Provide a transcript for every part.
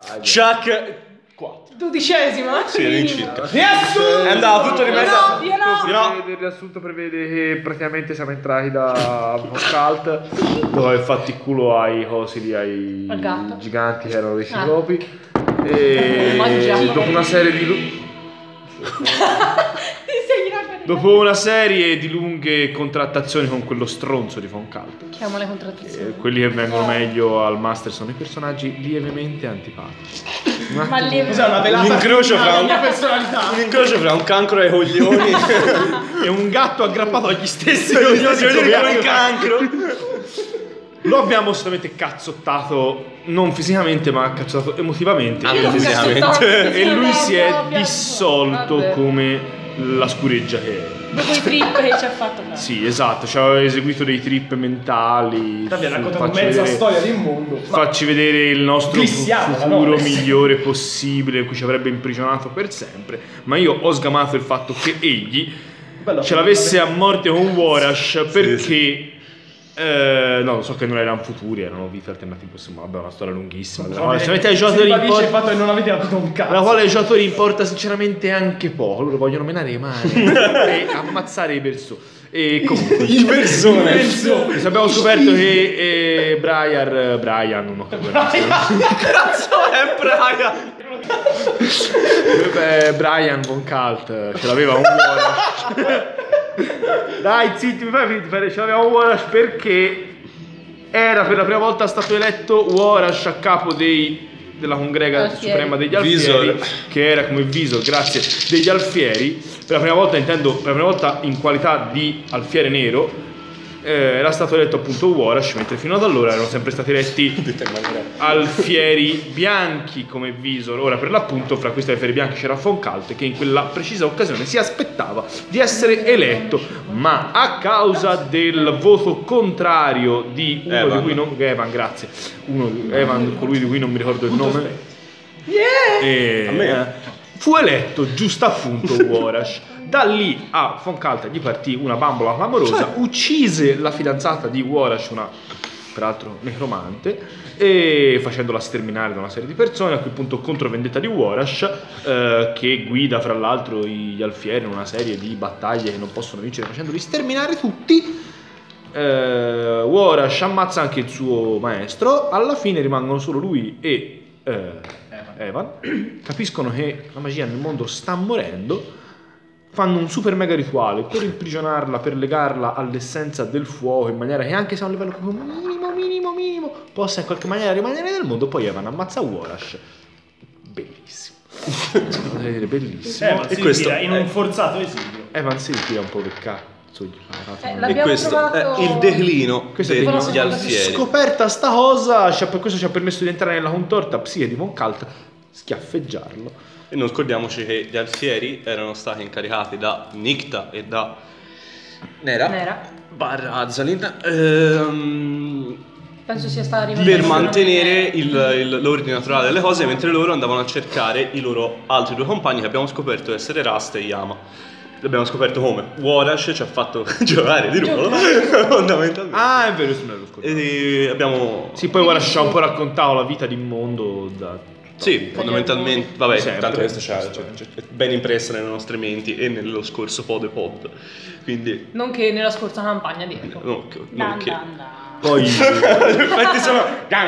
Chuck 4. 12ª? Sì, all'incirca. Riassunto! È andato tutto rimesso. Io no! Il riassunto prevede che praticamente siamo entrati da Cult, dove hai fatto il culo ai cosi lì, ai Al gatto. giganti che erano dei ciclopi. E Mangiamo. dopo una serie di dopo una serie di lunghe contrattazioni con quello stronzo di Von Cult, Chiamo le contrattazioni. quelli che vengono meglio al master sono i personaggi lievemente antipatici. Ma lì Cos'è una velata? Un incrocio fra la un- mia personalità. Un incrocio fra un cancro ai coglioni E un gatto aggrappato agli stessi con coglioni il cancro. Lo abbiamo assolutamente cazzottato, non fisicamente ma cazzottato emotivamente. Anche fisicamente. E lui si è dissolto Vabbè. come la scureggia che è. Dopo i trip che ci ha fatto. Sì, esatto, ci ha eseguito dei trip mentali. Ti ha raccontato Facci mezza vedere- storia di un mondo. Facci vedere il nostro Glissiamo, futuro no? migliore possibile, in cui ci avrebbe imprigionato per sempre. Ma io ho sgamato il fatto che egli Bello. ce l'avesse a morte con Warash perché no, so che non erano futuri, erano vite alternative, insomma, vabbè, una storia lunghissima. Della quale sinceramente ai giocatori il fatto importa, che non avete capito un cazzo. la quale ai giocatori importa sinceramente anche poco. Loro vogliono menare le mani e ammazzare le persone. E comunque In persona. abbiamo scoperto che Brian non ho capito. Cazzo è Brian? Brian Von Cult ce l'aveva un Warash. Dai, zitti, mi fai finire, ce l'aveva un Warash perché era per la prima volta stato eletto Warash a capo della congrega Alfieri. suprema degli Alfieri, Visor. che era come visor, grazie, degli Alfieri. Per la prima volta, intendo, per la prima volta in qualità di alfiere nero, era stato eletto appunto Warash, mentre fino ad allora erano sempre stati eletti alfieri bianchi come visor. Ora per l'appunto fra questi alfieri bianchi c'era Von Cult, che in quella precisa occasione si aspettava di essere eletto, ma a causa del voto contrario di uno Evan. di cui non Evan, grazie, Evan, colui di cui non mi ricordo il nome, A me, fu eletto giusto appunto Warash. Da lì a Von Cult gli partì una bambola clamorosa, uccise la fidanzata di Warash, una peraltro necromante, e facendola sterminare da una serie di persone. A quel punto contro vendetta di Warash, che guida fra l'altro gli Alfieri in una serie di battaglie che non possono vincere facendoli sterminare tutti. Warash ammazza anche il suo maestro. Alla fine rimangono solo lui e Evan. Capiscono che la magia nel mondo sta morendo. Fanno un super mega rituale per imprigionarla, per legarla all'essenza del fuoco, in maniera che anche se a un livello proprio minimo possa in qualche maniera rimanere nel mondo. Poi Evan ammazza Warash. Bellissimo. Potete dire bellissimo. Ma E si questo ritira in un forzato esilio. Evan si ritira un po' per cazzo. e l'abbiamo questo trovato- è il declino Questo è il degli declino. alfieri. Scoperta sta cosa, per questo ci ha permesso di entrare nella contorta psiche di Von Cult, schiaffeggiarlo. E non scordiamoci che gli alfieri erano stati incaricati da Nicta e da Nera. Barra Azalin Penso sia stata per mantenere l'ordine naturale delle cose, mentre loro andavano a cercare i loro altri due compagni che abbiamo scoperto essere Rast e Yama. L'abbiamo scoperto come Warash ci ha fatto giocare di ruolo fondamentalmente. Ah, è vero, me lo scordato. E abbiamo Sì, poi Warash ci ha un po' raccontato la vita d'immondo da... sì, fondamentalmente, vabbè, Sempre. tanto questo c'è ben impresso nelle nostre menti e nello scorso pod. Quindi Non che nella scorsa campagna dietro. non che Poi... effetti sono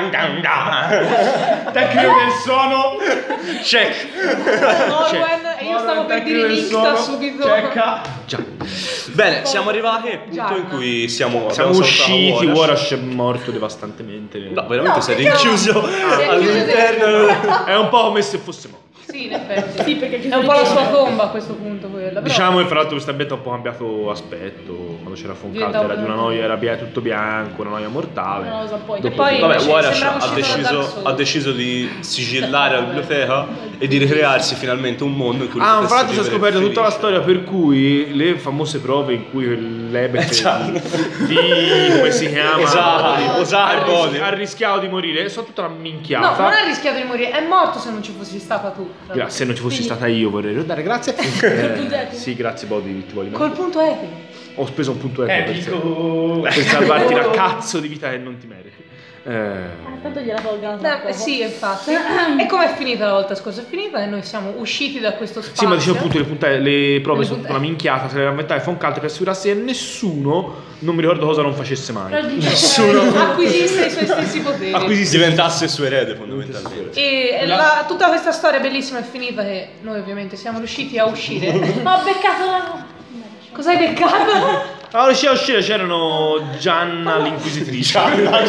Tecnico del suono. check. Orwen, e io stavo per dire Nicta subito. Checca. Già. Bene, siamo arrivati al punto in cui siamo Siamo abbiamo usciti, salutato Warash è morto devastantemente. No, veramente No, sei perché no? rinchiuso Sei all'interno. È un po' come se fosse morto. Sì, in effetti. Sì, perché È un po' la sua tomba a questo punto quella. Però... Diciamo che fra l'altro questo ambiente ha un po' cambiato aspetto. Quando c'era Von Cult Diventava era di una noia, era tutto bianco, una noia mortale. Una cosa poi. Dopo- E poi Vabbè, invece Warash sembrava ha uscito da Dark deciso, Souls. ha deciso di sigillare la biblioteca e di ricrearsi finalmente un mondo in cui Ah, potesse fra l'altro si è vivere scoperto tutta la felice. storia per cui le famose prove in cui l'Ebete di come si chiama Osar, ha rischiato di morire sono tutta una minchiata. No, non ha rischiato di morire, è morto se non ci fossi stata tu. Se non ci fossi Quindi, stata io vorrei ricordare, grazie. punto etico. Sì, grazie Body, ti voglio Col punto epico. Ho speso un punto epico Epico. per salvarti la cazzo di vita che non ti meriti. Tanto gliela tolgano tra poco. Sì, infatti. E com'è finita la volta scorsa? È finita e noi siamo usciti da questo spazio. Sì, ma dicevo appunto le prove sono una minchiata, se le rammentai Foncalte per assicurarsi che nessuno, non mi ricordo cosa non facesse mai. Nessuno acquisisse i suoi stessi poteri. Diventasse suo erede fondamentalmente. E tutta questa storia bellissima è finita che noi ovviamente siamo riusciti a uscire. Ho beccato la... Cosa hai beccato? Allora, riusciva a uscire, c'erano Gianna l'inquisitrice. Gianna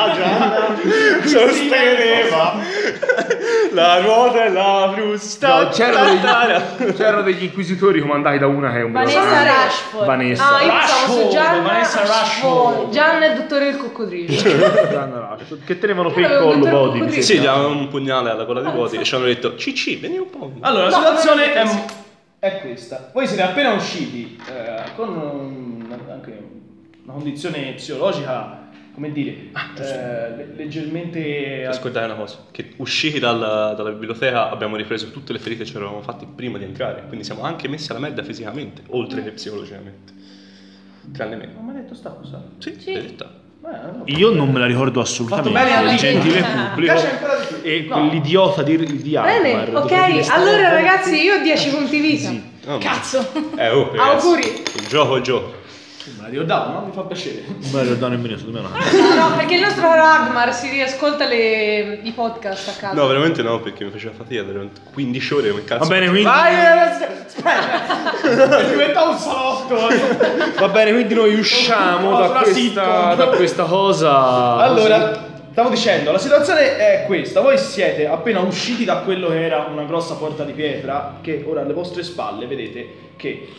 sosteneva la ruota e la frusta. No, c'erano degli inquisitori comandati da una che è un Vanessa Rashford. Vanessa. Ah, io pensavo su Gianna. Vanessa Rashford. Gianna è il dottore del coccodrillo. Gianna Rashford, che tenevano per il collo Bodi. mi Sì, sembra. gli avevano un pugnale alla coda di Bodi e ci hanno detto Cicci, vieni un po'. Allora, la situazione è questa. Voi siete appena usciti con anche una condizione psicologica, come dire, leggermente... Ascoltate una cosa, che usciti dalla biblioteca abbiamo ripreso tutte le ferite che ci eravamo fatti prima di entrare, quindi siamo anche messi alla merda fisicamente, oltre che psicologicamente. Tranne me. Non mi hai detto sta cosa? Sì, verità. Io non me la ricordo assolutamente. Fatto bene a Gentile Mi pubblico. piace ancora di più. E quell'idiota di Bene, Akbar. ok, allora ragazzi io ho 10 punti vita. Cazzo. Ragazzi, Auguri. Il gioco è il gioco. Me la ricordavo, no? Mi fa piacere. Non me la ricordo nemmeno, secondo me no. No, perché il nostro caro Agmar si riascolta i podcast a casa. No, veramente no, perché mi faceva fatica, erano 15 ore, come cazzo. Va bene, quindi... Aspetta! Diventa un salotto! Va bene, quindi noi usciamo da questa cosa. Allora, stavo dicendo, la situazione è questa. Voi siete appena usciti da quello che era una grossa porta di pietra, che ora alle vostre spalle vedete che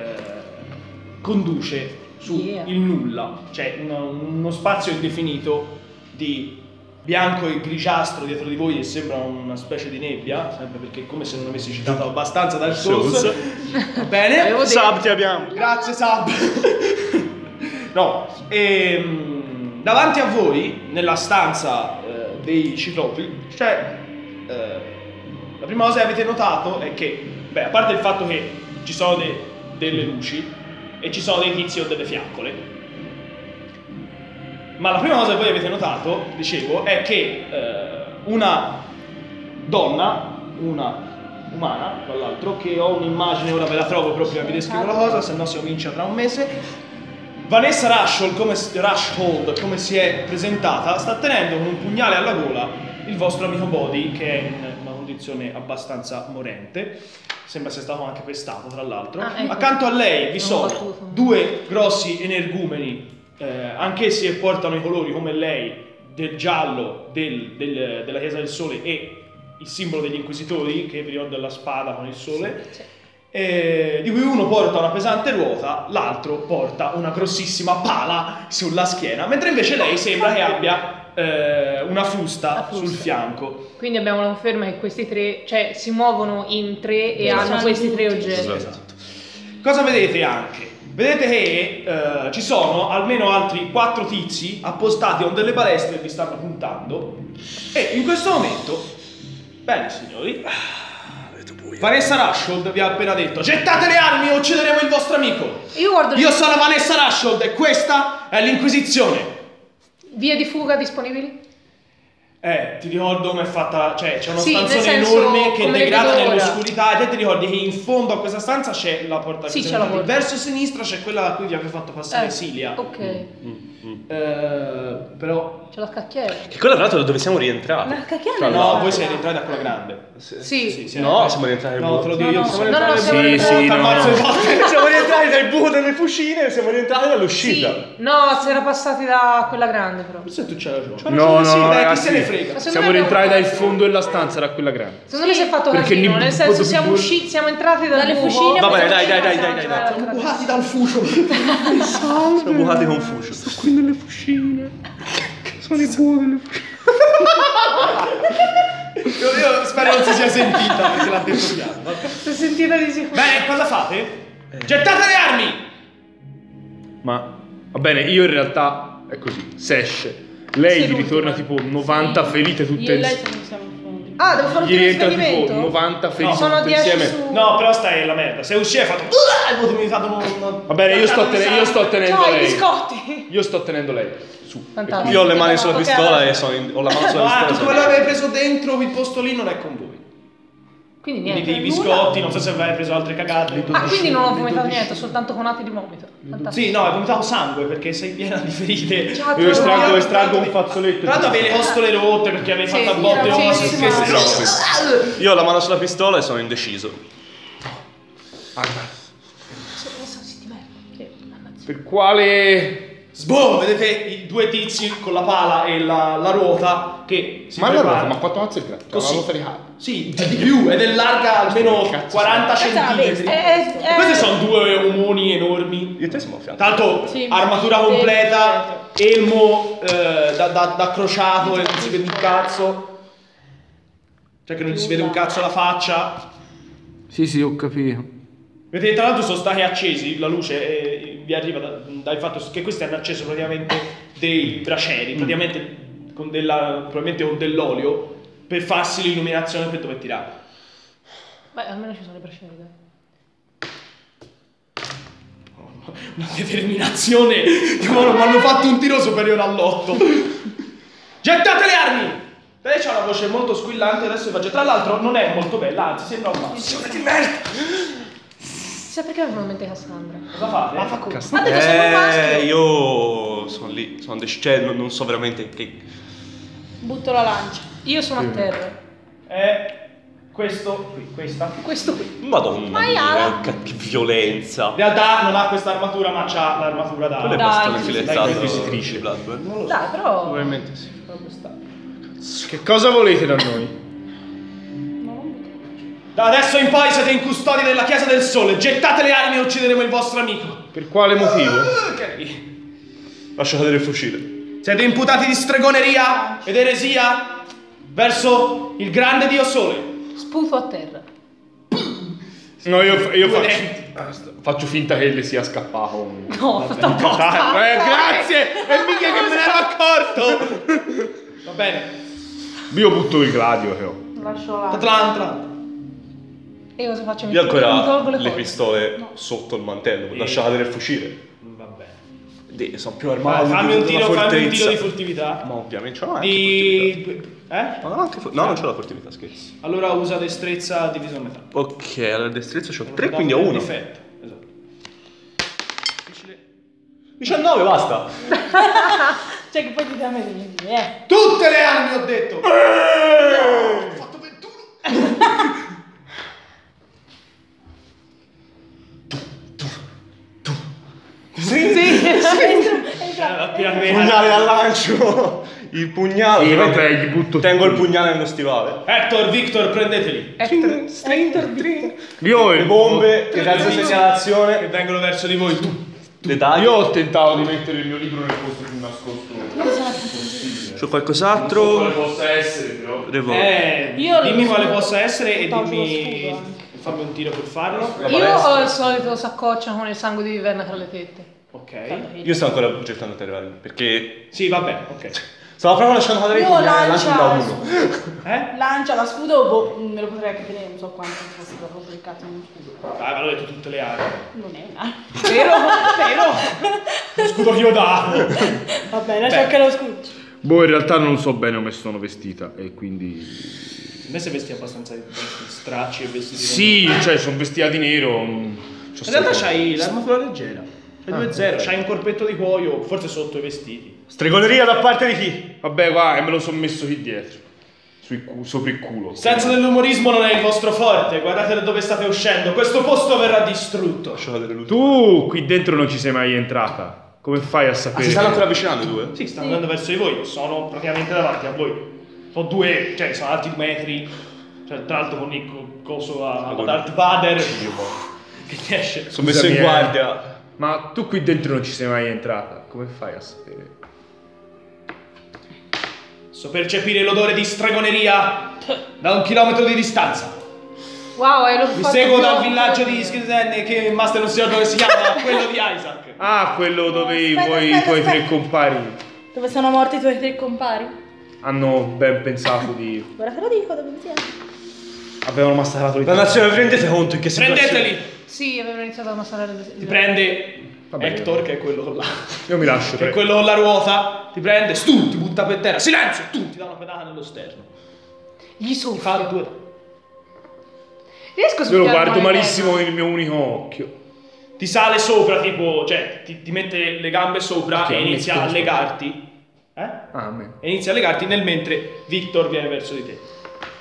conduce su il nulla. C'è uno spazio indefinito di bianco e grigiastro dietro di voi e sembra una specie di nebbia, sempre perché è come se non avessi citato abbastanza dal Souls. Va bene? Sab ti abbiamo. Grazie Sab. No, davanti a voi, nella stanza dei ciclopi, c'è la prima cosa che avete notato è che, a parte il fatto che ci sono delle luci e ci sono dei tizi o delle fiaccole, ma la prima cosa che voi avete notato, dicevo, è che una donna, una umana, tra l'altro, che ho un'immagine, ora ve la trovo proprio vi descrivo la cosa, se no si comincia tra un mese. Vanessa Rashford, come si è presentata, sta tenendo con un pugnale alla gola il vostro amico Bodi, che è in una condizione abbastanza morente. Sembra sia stato anche pestato, tra l'altro. Ecco. Accanto a lei vi sono due grossi energumeni, anch'essi che portano i colori come lei, del giallo della Chiesa del Sole e il simbolo degli Inquisitori, che vi ricorda la spada con il sole. Sì. Di cui uno porta una pesante ruota, l'altro porta una grossissima pala sulla schiena, mentre invece lei sembra che abbia una frusta sul fianco. Quindi abbiamo la conferma che questi tre, cioè si muovono in tre e hanno questi tre oggetti. Esatto. Cosa vedete anche? Vedete che ci sono almeno altri 4 tizi appostati con delle balestre che vi stanno puntando, e in questo momento, bene signori, Vanessa Rashford vi ha appena detto: gettate le armi o uccideremo il vostro amico. Io sono Vanessa Rashford e questa è l'Inquisizione. Vie di fuga disponibili? Ti ricordo come è fatta, cioè c'è una Sì, stanzone nel senso, enorme che come degrada vedo ora. nell'oscurità, e te ti ricordi che in fondo a questa stanza c'è la porta che Sì, siete c'è la entrati. porta. Verso sinistra c'è quella da cui vi avevo fatto passare Silia. Ok. Però C'è la scacchiera. Che quella tra l'altro dove siamo rientrati. Ma cacchiera Tra non no, l'altro. voi siete entrati da quella grande. Sì. No, siamo rientrati No, te lo dico io. No, siamo no, rientrati siamo rientrati- t'ammazzo no. di volte. Siamo rientrati dal buco delle fucine e siamo rientrati dall'uscita. Sì. No, si era passati da quella grande però. Forse tu c'hai ragione. No, Sì, no, dai, chi ragazzi, se ne frega. Ma secondo siamo me rientrati abbiamo dal fatto- fondo della stanza, da quella grande. Secondo me si è fatto Perché casino, nel senso siamo usciti, siamo entrati dalle Dalle fucine. fucine, Va bene, poi dai. Siamo bucati dal fucio. Siamo bucati Confucio. Sto qui nelle fucine. Sono i buchi delle fucine. Io spero non si sia sentita perché l'ha detto piano. Vabbè. Si è sentita di sicuro. Bene, cosa fate? Gettate le armi! Ma va bene, io in realtà è così. Se esce, lei Sei gli ritorna l'ultima. tipo 90 ferite tutte Io e lei siamo incontri. Ah, devo fare un Gli tiro di rientra tipo spegnimento? 90 feriti Sono tutti 10 insieme. su... No, però stai la merda. Se uscì hai fatto. Mi hai fatto Va bene, io sto tenendo Ciao, i lei. biscotti! Io sto tenendo lei. Su. Fantastico. Io ho le mani sulla Ok, pistola allora. e ho la mano sulla Ah, pistola. tu quello che avevi preso dentro il posto lì non è con voi. Quindi Quindi niente. dei biscotti, non so se avevi preso altre cagate. Ah, quindi non ho vomitato niente, soltanto conati di vomito. Fantastico. Sì, no, hai vomitato sangue perché sei piena di ferite. Ciao, Io ciao. estraggo un fazzoletto. Tra l'altro avevi le costole rotte perché avevi Sì, fatto a botte sì, ossa. sì, Che sì, sei- Io ho la mano sulla pistola e sono indeciso. Per quale... Sboom! Vedete i due tizi con la pala e la ruota che si Ma la preparano. ruota, ma quanto mazzo è grande? Così. La ruota di Harry. Sì, di più, ed è larga almeno 40 centimetri. Questi sono due omoni enormi. Io e te siamo a fianco. Tanto Sì, armatura sì, completa, elmo da crociato e non si vede un cazzo. Cioè che non si vede un cazzo la faccia. Sì, ho capito. Vedete, tra l'altro sono stati accesi, la luce vi arriva dal fatto che questi hanno acceso praticamente dei bracieri, praticamente probabilmente con dell'olio, per farsi l'illuminazione per dove tirare. Beh, almeno ci sono le braciere, dai. Una determinazione, tipo non mi hanno fatto un tiro superiore all'8. Gettate le armi! Lei c'ha una voce molto squillante, adesso vi faccio. Tra l'altro non è molto bella, anzi sembra un maschio. Di merda! Chissà perché mi mente Cassandra. Cosa fate? Ma fa culo. Ha detto sei un maschio. Io sono lì, sono cioè non so veramente che... Butto la lancia. Io sono a terra. Questo qui, questa. Questo qui. Madonna mia, che violenza. In realtà non ha questa armatura, ma c'ha l'armatura da. Quelle Dai, bastano sì, infilettate inquisitrice. di Bloodborne. Non lo so. Dai, però... Probabilmente sì. Che cosa volete da noi? Da adesso in poi siete in custodia della Chiesa del Sole. Gettate le armi e uccideremo il vostro amico. Per quale motivo? Ok. Lascia cadere il fucile. Siete imputati di stregoneria ed eresia verso il grande Dio Sole. Sputo a terra. No, io Due faccio finta che le sia scappato. No, ho fatto apposta. Grazie! E mica che me ne ero accorto! Va bene. Io butto il gladio che ho. Lascio la... Atlanta. E cosa faccio? Io Mi tolgo ancora le cose. pistole sotto il mantello. Lascia cadere il fucile. Va bene. Sono più armato. Fammi un tiro di fortezza. furtività. Ma ovviamente c'ho anche furtività. Eh? No, non c'ho la fortività, scherzo. Allora usa destrezza diviso a metà. Ok, allora destrezza c'ho 3, quindi ho 1. Difetto. Esatto. Difficile. 19, basta. Cioè che poi ti dà me di Tutte le armi ho detto! Ho fatto 21! Il pugnale al lancio. Il pugnale. Sì, ovviamente vabbè, gli butto tengo il tutto. pugnale nello stivale. Hector, Victor, prendeteli. Io Le bombe, il razzo Che segnalazione. vengono verso di voi. Le taglie. Io ho tentato di mettere il mio libro nel posto più nascosto. C'ho Quale qualcos'altro. possa essere, però. Revolver. Io Dimmi lo quale so. possa essere e Tolgo lo dimmi. scudo anche. Fammi un tiro per farlo. Io ho il solito saccoccia con il sangue di viverna tra le tette. Ok. Io sto ancora cercando di arrivare perché Sì, va bene, ok. stavo proprio lasciando cadere il Io pugnale lancio da lancia 1. lancia la scudo, me lo potrei anche tenere, non so quanto fosse la cosa del cazzo di uno scudo. Dai, ma l'ho detto tutte le armi. Non è una. Vero? Lo scudo che io davo. Vabbè, lascia anche lo scudo. Boh, in realtà non so bene come sono vestita e quindi... A me sei vestiti abbastanza di stracci e vestiti. Sì, cioè sono vestita di nero. In realtà c'hai l'armatura leggera. C'hai 2-0, c'hai un corpetto di cuoio, forse sotto i vestiti. Stregoneria da parte di chi? Vabbè, va, e me lo sono messo qui dietro. Sopra il culo. Il senso dell'umorismo non è il vostro forte, guardate da dove state uscendo, questo posto verrà distrutto. Lascio cadere lui. Tu qui dentro non ci sei mai entrata. Come fai a sapere? Si stanno ancora avvicinando i due? Sì, stanno andando verso di voi, sono praticamente davanti a voi. Sono due, cioè sono alti 2 metri, cioè tra l'altro con il coso a Darth Vader che riesce. Sono messo in Scusami, guardia. Ma tu qui dentro non ci sei mai entrata. Come fai a sapere? So percepire l'odore di stregoneria da 1 chilometro di distanza. Wow, hai lo Vi fatto seguo più dal alto. villaggio di Skizenne che il master non si sa come si chiama, quello di Isaac. Ah, quello dove Aspetta, i tuoi aspetta, tre aspetta. compari. Dove sono morti i tuoi 3 compari? hanno ben pensato di... Ora te lo dico dove siamo. Avevano massacrato La l'Italia. nazione, vi rendete conto in che situazione? Prendeteli! Sì, avevano iniziato a ammassare Ti prende Hector, che è quello con la... Io mi lascio, che è quello con la ruota, ti prende, ti butta per terra, silenzio, ti dà una pedata nello sterno. Gli Ti fa soffio. due. Riesco a Io lo soffiare guardo male malissimo terra? con il mio unico occhio. Ti sale sopra, tipo, cioè, ti mette le gambe sopra Ok, e mi inizia a metto legarti. Ah, a me. E inizia a legarti nel mentre Victor viene verso di te.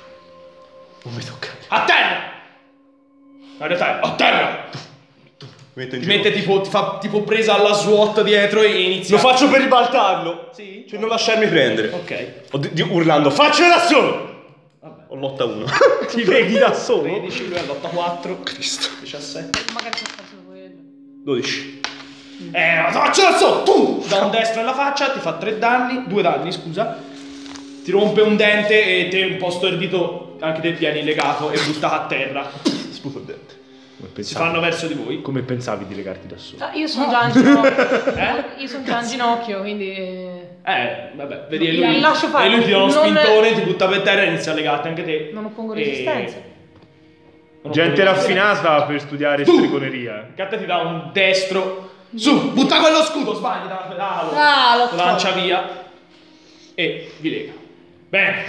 Non mi tocca. A terra! Ma in realtà è a terra! Metto in Ti giro. mette tipo, ti fa tipo presa alla SWAT dietro e inizia. Lo faccio per ribaltarlo. Sì? Cioè non lasciarmi prendere. Ok. Urlando, faccelo da solo! Vabbè. Ho lotta 1. Ti leghi da solo? 13, lui è lotta 4. Cristo. 17. Magari ci ho fatto quello. 12. Faccelo da solo! Tu! Da un destro nella faccia, ti fa 3 danni, 2 danni, scusa. Ti rompe un dente e te un po' stordito, anche te vieni legato e buttato a terra. Sputo il dente. Come Si pensavi? fanno verso di voi. Come pensavi di legarti da solo? Ah, io sono già in ginocchio. Eh? Io sono già in ginocchio, quindi... Vabbè, vedi, e lui, Lascio fare. e lui ti dà uno Non- spintone, ti butta per terra e inizia a legarti anche te. Non oppongo E- resistenza. Non Gente oppongo raffinata per studiare Tu! stregoneria. Catta ti dà un destro. Su, butta quello scudo, sbagli, dà una pedalo. Ah, lo lancia via. E vi lega. Bene,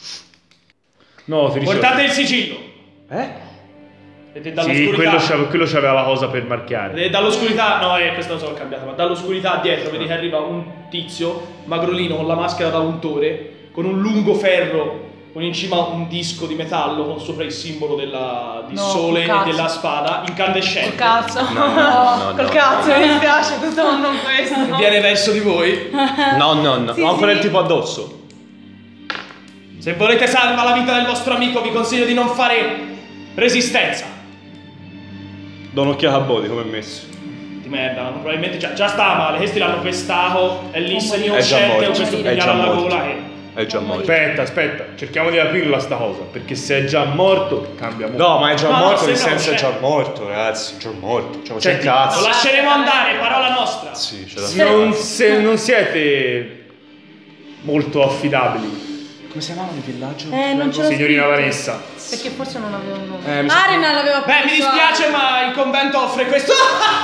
No, ti dicevo. portate il sigillo. Eh? Vedete Sì, dall'oscurità. quello c'aveva la cosa per marchiare. Vedete dall'oscurità, no, questa cosa l'ho cambiata, ma dall'oscurità dietro vedi che arriva un tizio magrolino con la maschera da untore, con un lungo ferro, con in cima un disco di metallo con sopra il simbolo di No, sole e col cazzo. della spada, incandescente. Col cazzo. no, Col no. cazzo, mi dispiace, tutto ma non questo. Viene verso di voi. No, no. Sì, Ho ancora sì. il tipo addosso. Se volete salvare la vita del vostro amico, vi consiglio di non fare resistenza. Do un'occhiata a Body come è messo. Di merda, probabilmente già sta male. Questi l'hanno pestato, è lì È già semi-oscente, morto. questo È pugnale già alla morto. gola che... È già morto. Aspetta, cerchiamo di aprirla sta cosa, perché se è già morto cambia molto. No, ma è già No, no, morto, nel sembra senso è già uscente. morto, ragazzi. È già morto. Cioè, c'è Senti, Lo cazzo. lasceremo andare, parola nostra. Sì, ce la Non siete molto affidabili, Come si chiamava il villaggio? Non ce l'ho signorina scritto. Vanessa. Perché forse non avevo un nome. Arena l'aveva Beh, mi dispiace, ma il convento offre questo.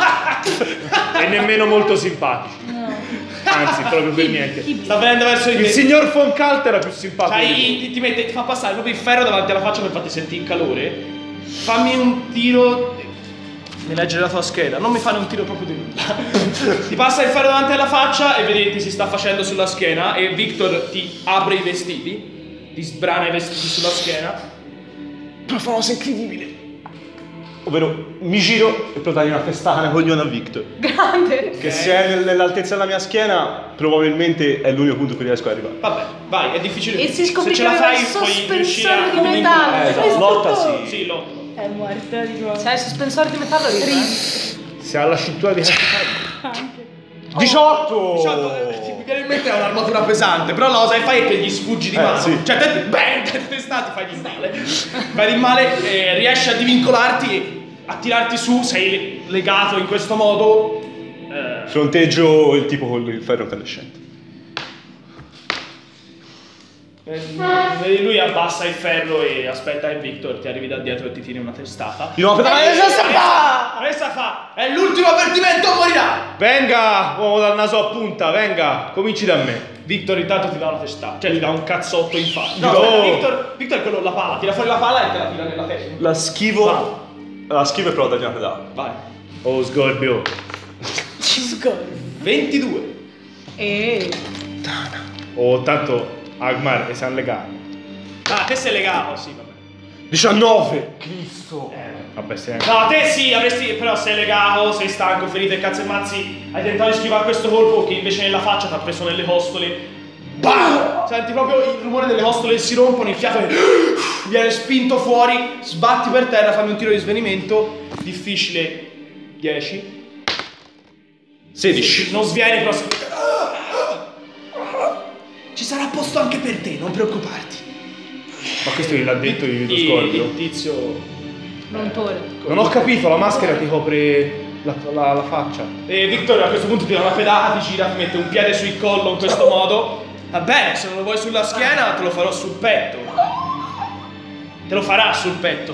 E nemmeno molto simpatici. Anzi, proprio per niente. Sta venendo verso di Il te. signor von Kalt era più simpatico di voi. Ti fa passare proprio il ferro davanti alla faccia per farti sentire il calore. Fammi un tiro. Mi legge la tua scheda, non mi fare un tiro proprio di nulla. Ti passa il ferro davanti alla faccia e vedi ti si sta facendo sulla schiena. E Victor ti apre i vestiti, ti sbrana i vestiti sulla schiena. Una famosa incredibile. Ovvero, mi giro e poi dai una testata nei coglioni a Victor. Grande. Che se è nell'altezza della mia schiena, probabilmente è l'unico punto in cui riesco ad arrivare. Vabbè, vai, è difficile. E si scopre se ce che la aveva fai il puoi riuscire a sospensore di comunicare. metallo. Esatto, lotta sì. Sì, lotto. È morta di nuovo. Se hai il sospensore di metallo ridi. Se ha la cintura di cazzo. 18! 18, mi viene in mente è un'armatura pesante, però la cosa che fai è che gli sfuggi di mano. sì. Cioè, te bang, testati, fai di male. Fai di male, riesci a divincolarti e a tirarti su, sei legato in questo modo. Fronteggio il tipo con il ferro incandescente. Vedi, lui abbassa il ferro e aspetta che Victor ti arrivi da dietro e ti tiri una testata. Di nuovo, Questa fa! È l'ultimo avvertimento, morirà! Venga, uomo dal naso a punta, venga, cominci da me. Victor intanto ti dà una testata, cioè ti dà un cazzotto in faccia. No, No. aspetta, Victor è quello la pala, tira fuori la pala e te la tira nella testa. La schivo. La schivo e provo a dargli una pedata. Vai. Oh, sgorbio. 22. E Oh, tanto Agmar e San legati. Ah, te sei legato, sì, vabbè. 19! Cristo! Vabbè, sei No, te sì, avresti. Però sei legato, sei stanco, ferito e cazzo e mazzi. Hai tentato di schivare questo colpo che invece nella faccia ti ha preso nelle costole. Bam! Senti proprio il rumore delle costole che si rompono, il fiato che viene spinto fuori, sbatti per terra, fammi un tiro di svenimento. Difficile. 10. 16. Non svieni, però. Ci sarà posto anche per te, non preoccuparti. Ma questo l'ha detto lo sgorbio. Il tizio. Montore. Non ho capito, la maschera ti copre la faccia. E Victor a questo punto ti dà una pedata, ti gira, ti mette un piede sul collo in questo modo Va bene, se non lo vuoi sulla schiena te lo farò sul petto. Te lo farà sul petto.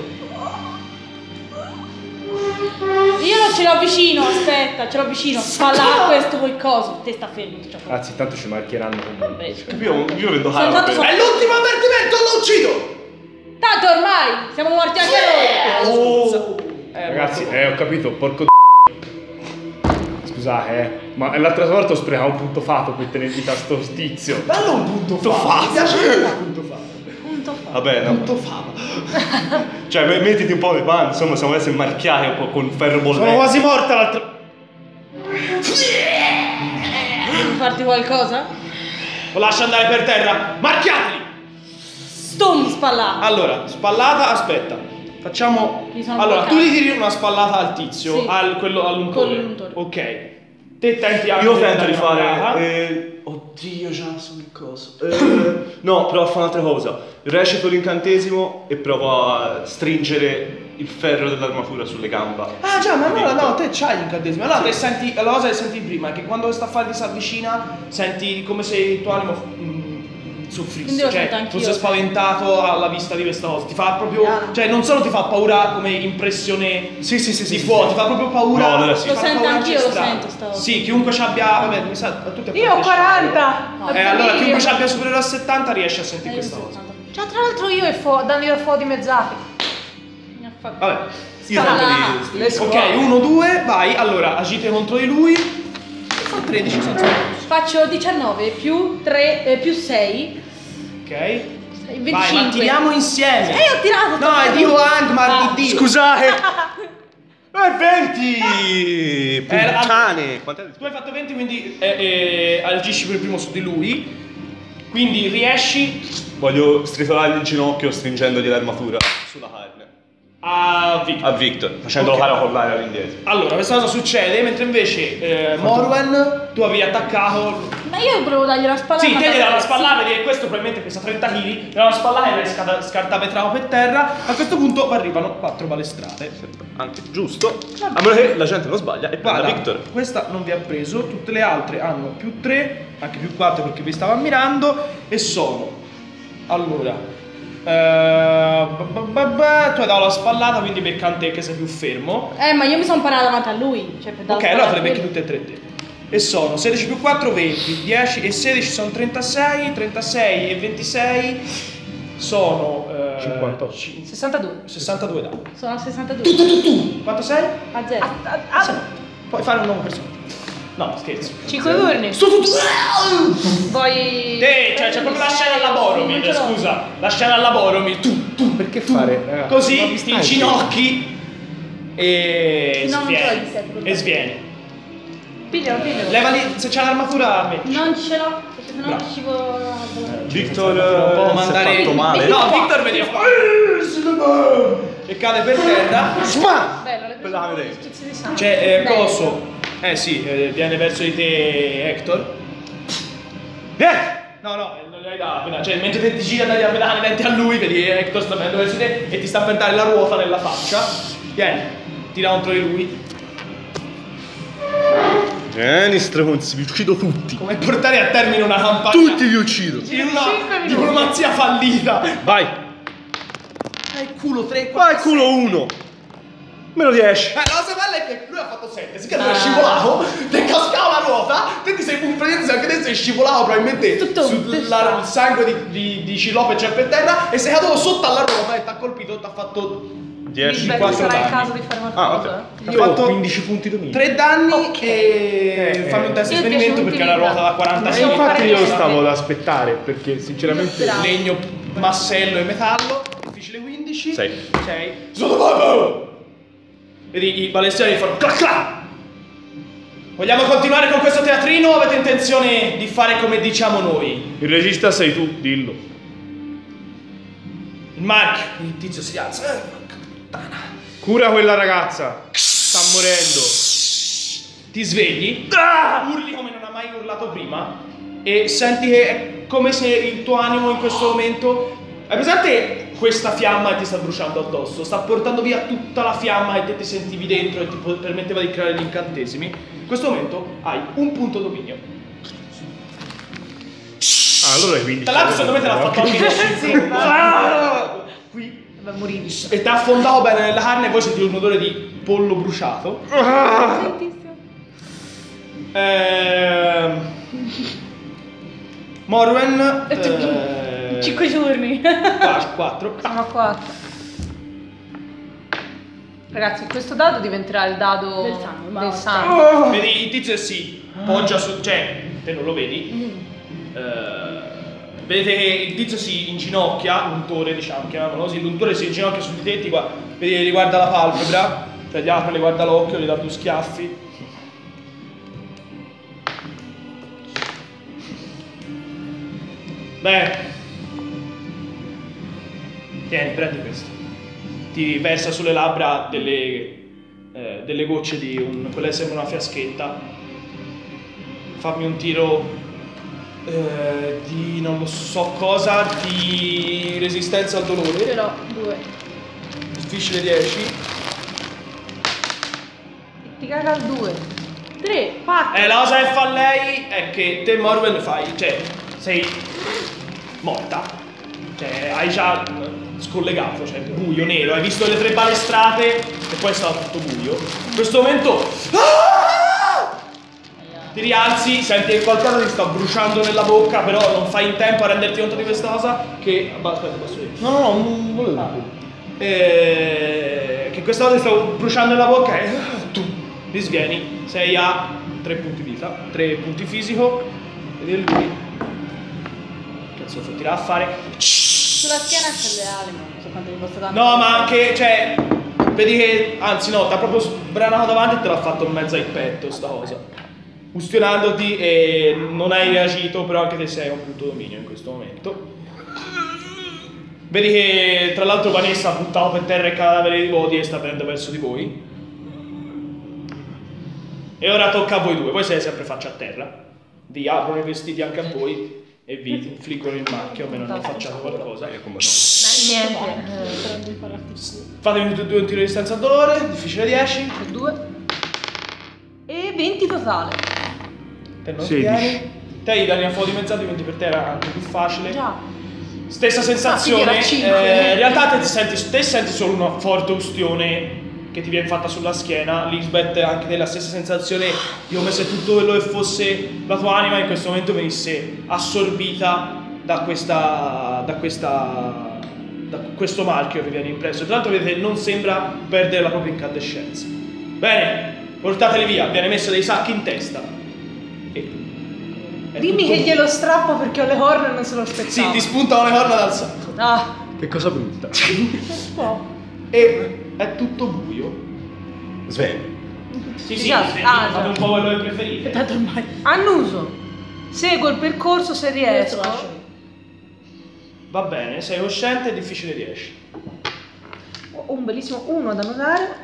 Io non ce l'ho vicino, aspetta, ce l'ho vicino. Spalla questo quel coso. Te sta fermo. Anzi, intanto ci marchieranno comunque. Io vendo Sono Haro. tanto È l'ultimo avvertimento, lo uccido! Tanto ormai siamo morti anche noi. Ragazzi, ho capito, porco Scusate, ma l'altra volta ho sprecato un punto fato per tenere di vita sto tizio. Bello un punto fa. Mi piace un punto fa. Vabbè, no. Punto fa. Cioè, mettiti un po' le panne, insomma, siamo messi marchiati un po' con ferro bollente. Sono quasi morta l'altra. Devi farti qualcosa? Lo lascio andare per terra. Marchiateli! Stum, spalla. Allora, spallata, aspetta. Facciamo. Mi sono Allora, bloccata. tu gli tiri una spallata al tizio, Sì. all'untore. Con l'untore. Ok. Te tenti anche Io tento dare di una brava. fare. Oddio, già so che cosa. No, provo a fare un'altra cosa. Recito l'incantesimo e provo a stringere il ferro dell'armatura sulle gambe. Ah già, ma allora Victor. no, te c'hai l'incantesimo. Allora te senti, la cosa che senti prima è che quando sta a fare si avvicina, senti come se il tuo animo Quindi soffrisse, lo cioè sento anch'io. fosse spaventato alla vista di questa cosa. Ti fa proprio, Piano. cioè non solo ti fa paura come impressione Sì, di fuoco, ti fa proprio paura. No, allora sì. ti Lo fa sento paura anch'io, lo ancestrale. sento sta cosa. Sì, chiunque ci abbia, vabbè, mi sa, a tutti Io ho 40. allora chiunque ci abbia superiore a 70 riesce a sentire Io questa sto cosa. pensando. Già tra l'altro io e danni da fuoco dimezzati. Vabbè. Io tento di. Ok, 1, 2, vai. Allora, agite contro di lui. Fa 13 senza Faccio 19 più 3 più 6. Ok. 25. Vai, ma tiriamo insieme. Ho tirato. No, è Dio Angmar di Dio. Scusate! 20! Puttane! Quant'è? Tu hai fatto 20, quindi agisci per primo su di lui. Quindi riesci Voglio stritolare il ginocchio stringendogli l'armatura sulla carne. a Victor. A Victor, facendolo Ok. caracollare all'indietro. Allora, questa cosa succede, mentre invece Morwen, tu avevi attaccato. Ma io volevo dargli una spallata. Sì, te gli dai una spallata, vedi che questo probabilmente pesa 30 kg, gli dai una spallata e l'hai scartapetrato per terra. A questo punto arrivano 4 balestrate. Anche giusto. A meno che la gente non sbaglia e prenda Guarda, Victor. questa non vi ha preso, tutte le altre hanno più 3, anche più 4 perché vi stavo ammirando, e sono. Allora, tu hai dato la spallata, quindi beccante che sei più fermo. Ma io mi sono parata davanti a lui. Cioè, per dare Ok, la allora te le spallata a becchi lui. tutte e tre te. E sono 16 più 4, 20, 10 e 16 sono 36, 36 e 26 sono 58. 62. 62 danni. Sono a 62. Quanto sei? A 0. Puoi fare un nuovo personaggio. No, scherzo. 5 turni. Vuoi. Cioè c'è proprio la scena alla Boromir, Non ce l'ho. scusa. La scena alla Boromir, tu. Perché fare? ragazzi? Così Ma vi ti stai inginocchi e No, non ce l'ho svieni. di sette, E svieni. Piglialo. Levali, se c'è l'armatura, metti. Non ce l'ho, perché sennò Bravo. scivolo. Victor Non può si è mandare fatto male. No, Victor vedi e cade per terra. Bello, le Quella preso vedete. schizzi di sangue. C'è Bello. coso. Sì, viene verso di te Hector. No, non gli hai dato appena. Cioè, mentre te ti gira dagli appena denti a lui, vedi Hector sta venendo verso di te e ti sta per dare la ruota nella faccia. Vieni, tira contro di lui. Vieni, stronzi, vi uccido tutti. Come portare a termine una campagna Tutti li uccido. in una diplomazia fallita. Vai. Dai culo 3, 4. Vai, culo 1. Meno 10. La cosa bella è che lui ha fatto 7, si è scivolato, ti è cascata la ruota, te ti sei praticamente anche te sei scivolato probabilmente Tutto sul sangue di Cilope c'è per terra e sei caduto sotto alla ruota e ti ha colpito, ti ha fatto 10. Beh, 4 sarà il danni. caso di fare una Ah, cosa. Ti ha Io ho fatto 15 punti dominio. 3 danni e fammi un test di Io esperimento 10 perché è una ruota da 40 Ma E io kg. infatti io fare- stavo ad aspettare perché sinceramente Bravo. Legno, massello e metallo, difficile 15. 6. 6. Vedi i balestrieri fanno clac clac. Vogliamo continuare con questo teatrino o avete intenzione di fare come diciamo noi? il regista sei tu, dillo. Il marchio, il tizio si alza. Porca puttana. Cura quella ragazza. Sta morendo. Ti svegli, urli come non ha mai urlato prima e senti che è come se il tuo animo in questo momento. Hai presente questa fiamma che ti sta bruciando addosso? Sta portando via tutta la fiamma che te ti sentivi dentro e ti permetteva di creare gli incantesimi. In questo momento hai un punto dominio. Ah, allora è 15. Tra l'altro secondo me te l'ha fatto anche qui. Vabbè, morivi. E ti ha affondato bene nella carne e poi senti un odore di pollo bruciato. Morwen 5 giorni. 4. Siamo a 4. Ragazzi, questo dado diventerà il dado Del sangue, ma- del sangue. Vedi il tizio si poggia su, cioè te non lo vedi. Vedete che il tizio si inginocchia, l'untore diciamo, chiamiamolo così, l'untore si inginocchia sui tetti qua, vedi che gli guarda la palpebra, cioè gli apre, le guarda l'occhio, gli dà 2 schiaffi. Beh, tieni, prendi questo. Ti versa sulle labbra delle gocce di quella che sembra una fiaschetta. Fammi un tiro di non lo so cosa, di resistenza al dolore. Però 2. Difficile 10. Ti caga al 2. 3, 4. La cosa che fa lei è che te Morwen sei morta. Cioè hai già scollegato, cioè buio, nero, hai visto le 3 balestrate e poi è stato tutto buio. In questo momento ti rialzi, senti che qualcosa ti sta bruciando nella bocca, però non fai in tempo a renderti conto di questa cosa che... Aspetta, posso dire? No, non volevo. Che questa cosa ti sta bruciando nella bocca e tu risvieni. Sei a 3 punti vita, 3 punti fisico. Vedi lui. Cazzo, tira a fare. Sulla schiena c'è le ali, ma non so quanto gli posso dare. No, ma anche, cioè, vedi che, anzi no, t'ha proprio sbranato davanti e te l'ha fatto in mezzo al petto sta cosa. Ustionandoti e non hai reagito, però anche te sei a un punto dominio in questo momento. Vedi che tra l'altro Vanessa ha buttato per terra il cadavere di Vodi e sta venendo verso di voi. E ora tocca a voi due, voi siete sempre faccia a terra. Vi aprono i vestiti anche a voi e vi infliggono il marchio, a meno non facciate qualcosa. Niente. Fatemi tutti e due un tiro di distanza al dolore, difficile 10. 2. E 20 totale. Te non 16. tieni. Te gli danni a fuoco dimezzato, diventi per te era anche più facile. Già. Stessa sensazione, era 5. in realtà te senti solo una forte ustione che ti viene fatta sulla schiena. Lisbeth ha anche della stessa sensazione di come se tutto quello che fosse la tua anima in questo momento venisse assorbita da questo marchio che viene impresso. Tra l'altro vedete non sembra perdere la propria incandescenza. Bene, portateli via, viene messo dei sacchi in testa. Dimmi che glielo strappo perché ho le corna e non se lo aspettavo. Sì, ti spuntano le corna dal sacco. Ah, Che cosa brutta. E è tutto buio. Svegli. Sì, Esatto. fate un po' quello che preferite. Tanto ormai. annuso. Seguo il percorso se riesco. Va bene, sei cosciente, è difficile 10. Ho un bellissimo 1 da notare.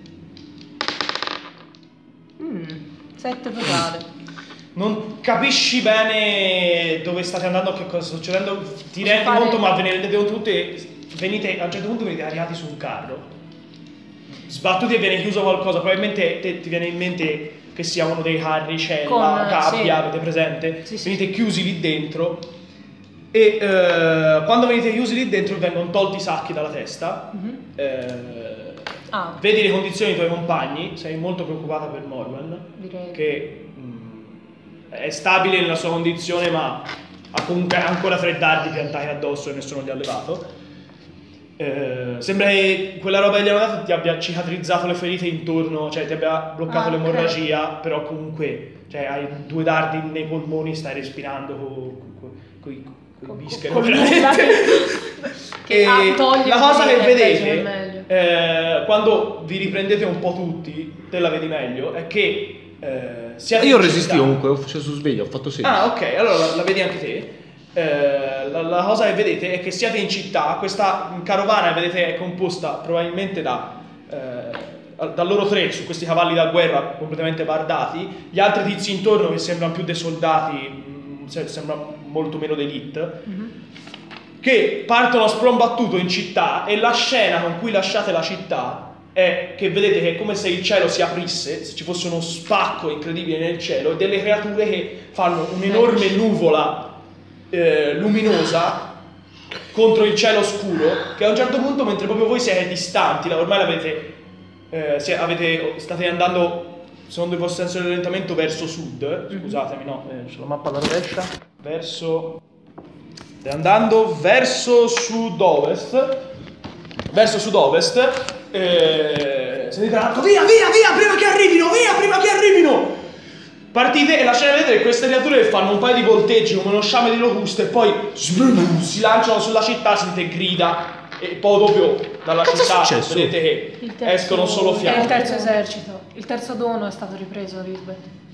7 totale. Non capisci bene dove state andando, che cosa sta succedendo, ti rendi fare- conto, ma ve ne rendete conto tutti. A un certo punto venite arrivati su un carro. Sbattuti e viene chiuso qualcosa, probabilmente ti viene in mente che sia uno dei carri, cella, Con- gabbia, sì. avete presente? Sì, sì. Venite chiusi lì dentro e quando venite chiusi lì dentro vengono tolti i sacchi dalla testa. Ah, Vedi le condizioni dei tuoi compagni, sei molto preoccupata per Morwen, direi. che è stabile nella sua condizione ma ha comunque ancora 3 dardi piantati addosso e nessuno gli ha levato. Sembra che quella roba che gli hanno dato ti abbia cicatrizzato le ferite intorno, cioè ti abbia bloccato Ah, ok. l'emorragia, però comunque cioè, hai 2 dardi nei polmoni, stai respirando con i bischero con veramente. Che toglie La cosa che il peggio è vedete meglio. quando vi riprendete un po' tutti, te la vedi meglio, è che siate Io in resisti città. comunque, ho fatto su sveglio, ho fatto 16. Ah, ok, allora la vedi anche te. La cosa che vedete è che siate in città, questa carovana vedete è composta probabilmente da loro 3 su questi cavalli da guerra completamente bardati, gli altri tizi intorno che sembrano più dei soldati, sembrano molto meno d'elite, che partono a sprombattuto in città e la scena con cui lasciate la città è che vedete che è come se il cielo si aprisse, se ci fosse uno spacco incredibile nel cielo e delle creature che fanno un'enorme nuvola luminosa contro il cielo scuro, che a un certo punto, mentre proprio voi siete distanti, ormai state andando, secondo il vostro senso di orientamento, verso sud. Scusatemi, no, c'è la mappa alla rovescia. State andando verso sud-ovest. Sentite l'arco, via, prima che arrivino! Partite e lasciate vedere queste creature che fanno un paio di volteggi come uno sciame di locuste e poi si lanciano sulla città, sentite grida e poi dopo dalla città vedete che escono solo È fiamme. il terzo esercito. Il terzo dono è stato ripreso, Lisbeth.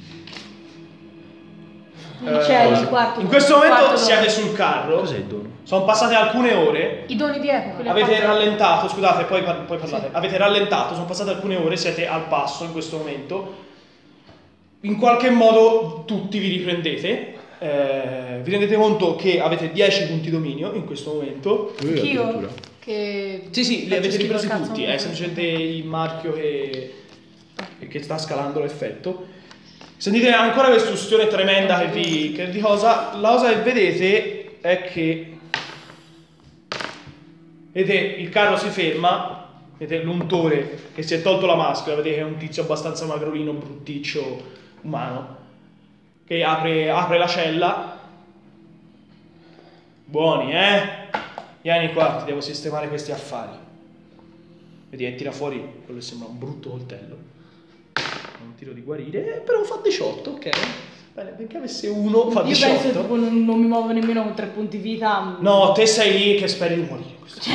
C'è il quarto. In questo momento Quarto siete dono. sul carro. Cos'è il dono? Sono passate alcune ore. I doni di epoca. Avete rallentato, scusate, poi parlate. Sì. Avete rallentato, sono passate alcune ore, siete al passo in questo momento. In qualche modo tutti vi riprendete. Vi rendete conto che avete 10 punti dominio in questo momento. Anch'io. Che Sì, li avete ripresi cazzo, tutti. È semplicemente il marchio che sta scalando l'effetto. Sentite ancora questa ustione tremenda che vi cosa. La cosa che vedete è che vedete il carro si ferma, vedete l'untore che si è tolto la maschera, vedete che è un tizio abbastanza magrolino, brutticcio, umano, che apre la cella. Buoni, vieni qua, ti devo sistemare questi affari. Vedi che tira fuori quello che sembra un brutto coltello. Un tiro di guarire, però fa 18, ok. Bene, benché avesse uno, fa 18. Io penso tipo non mi muovo nemmeno con 3 punti vita. No, te sei lì che speri di morire.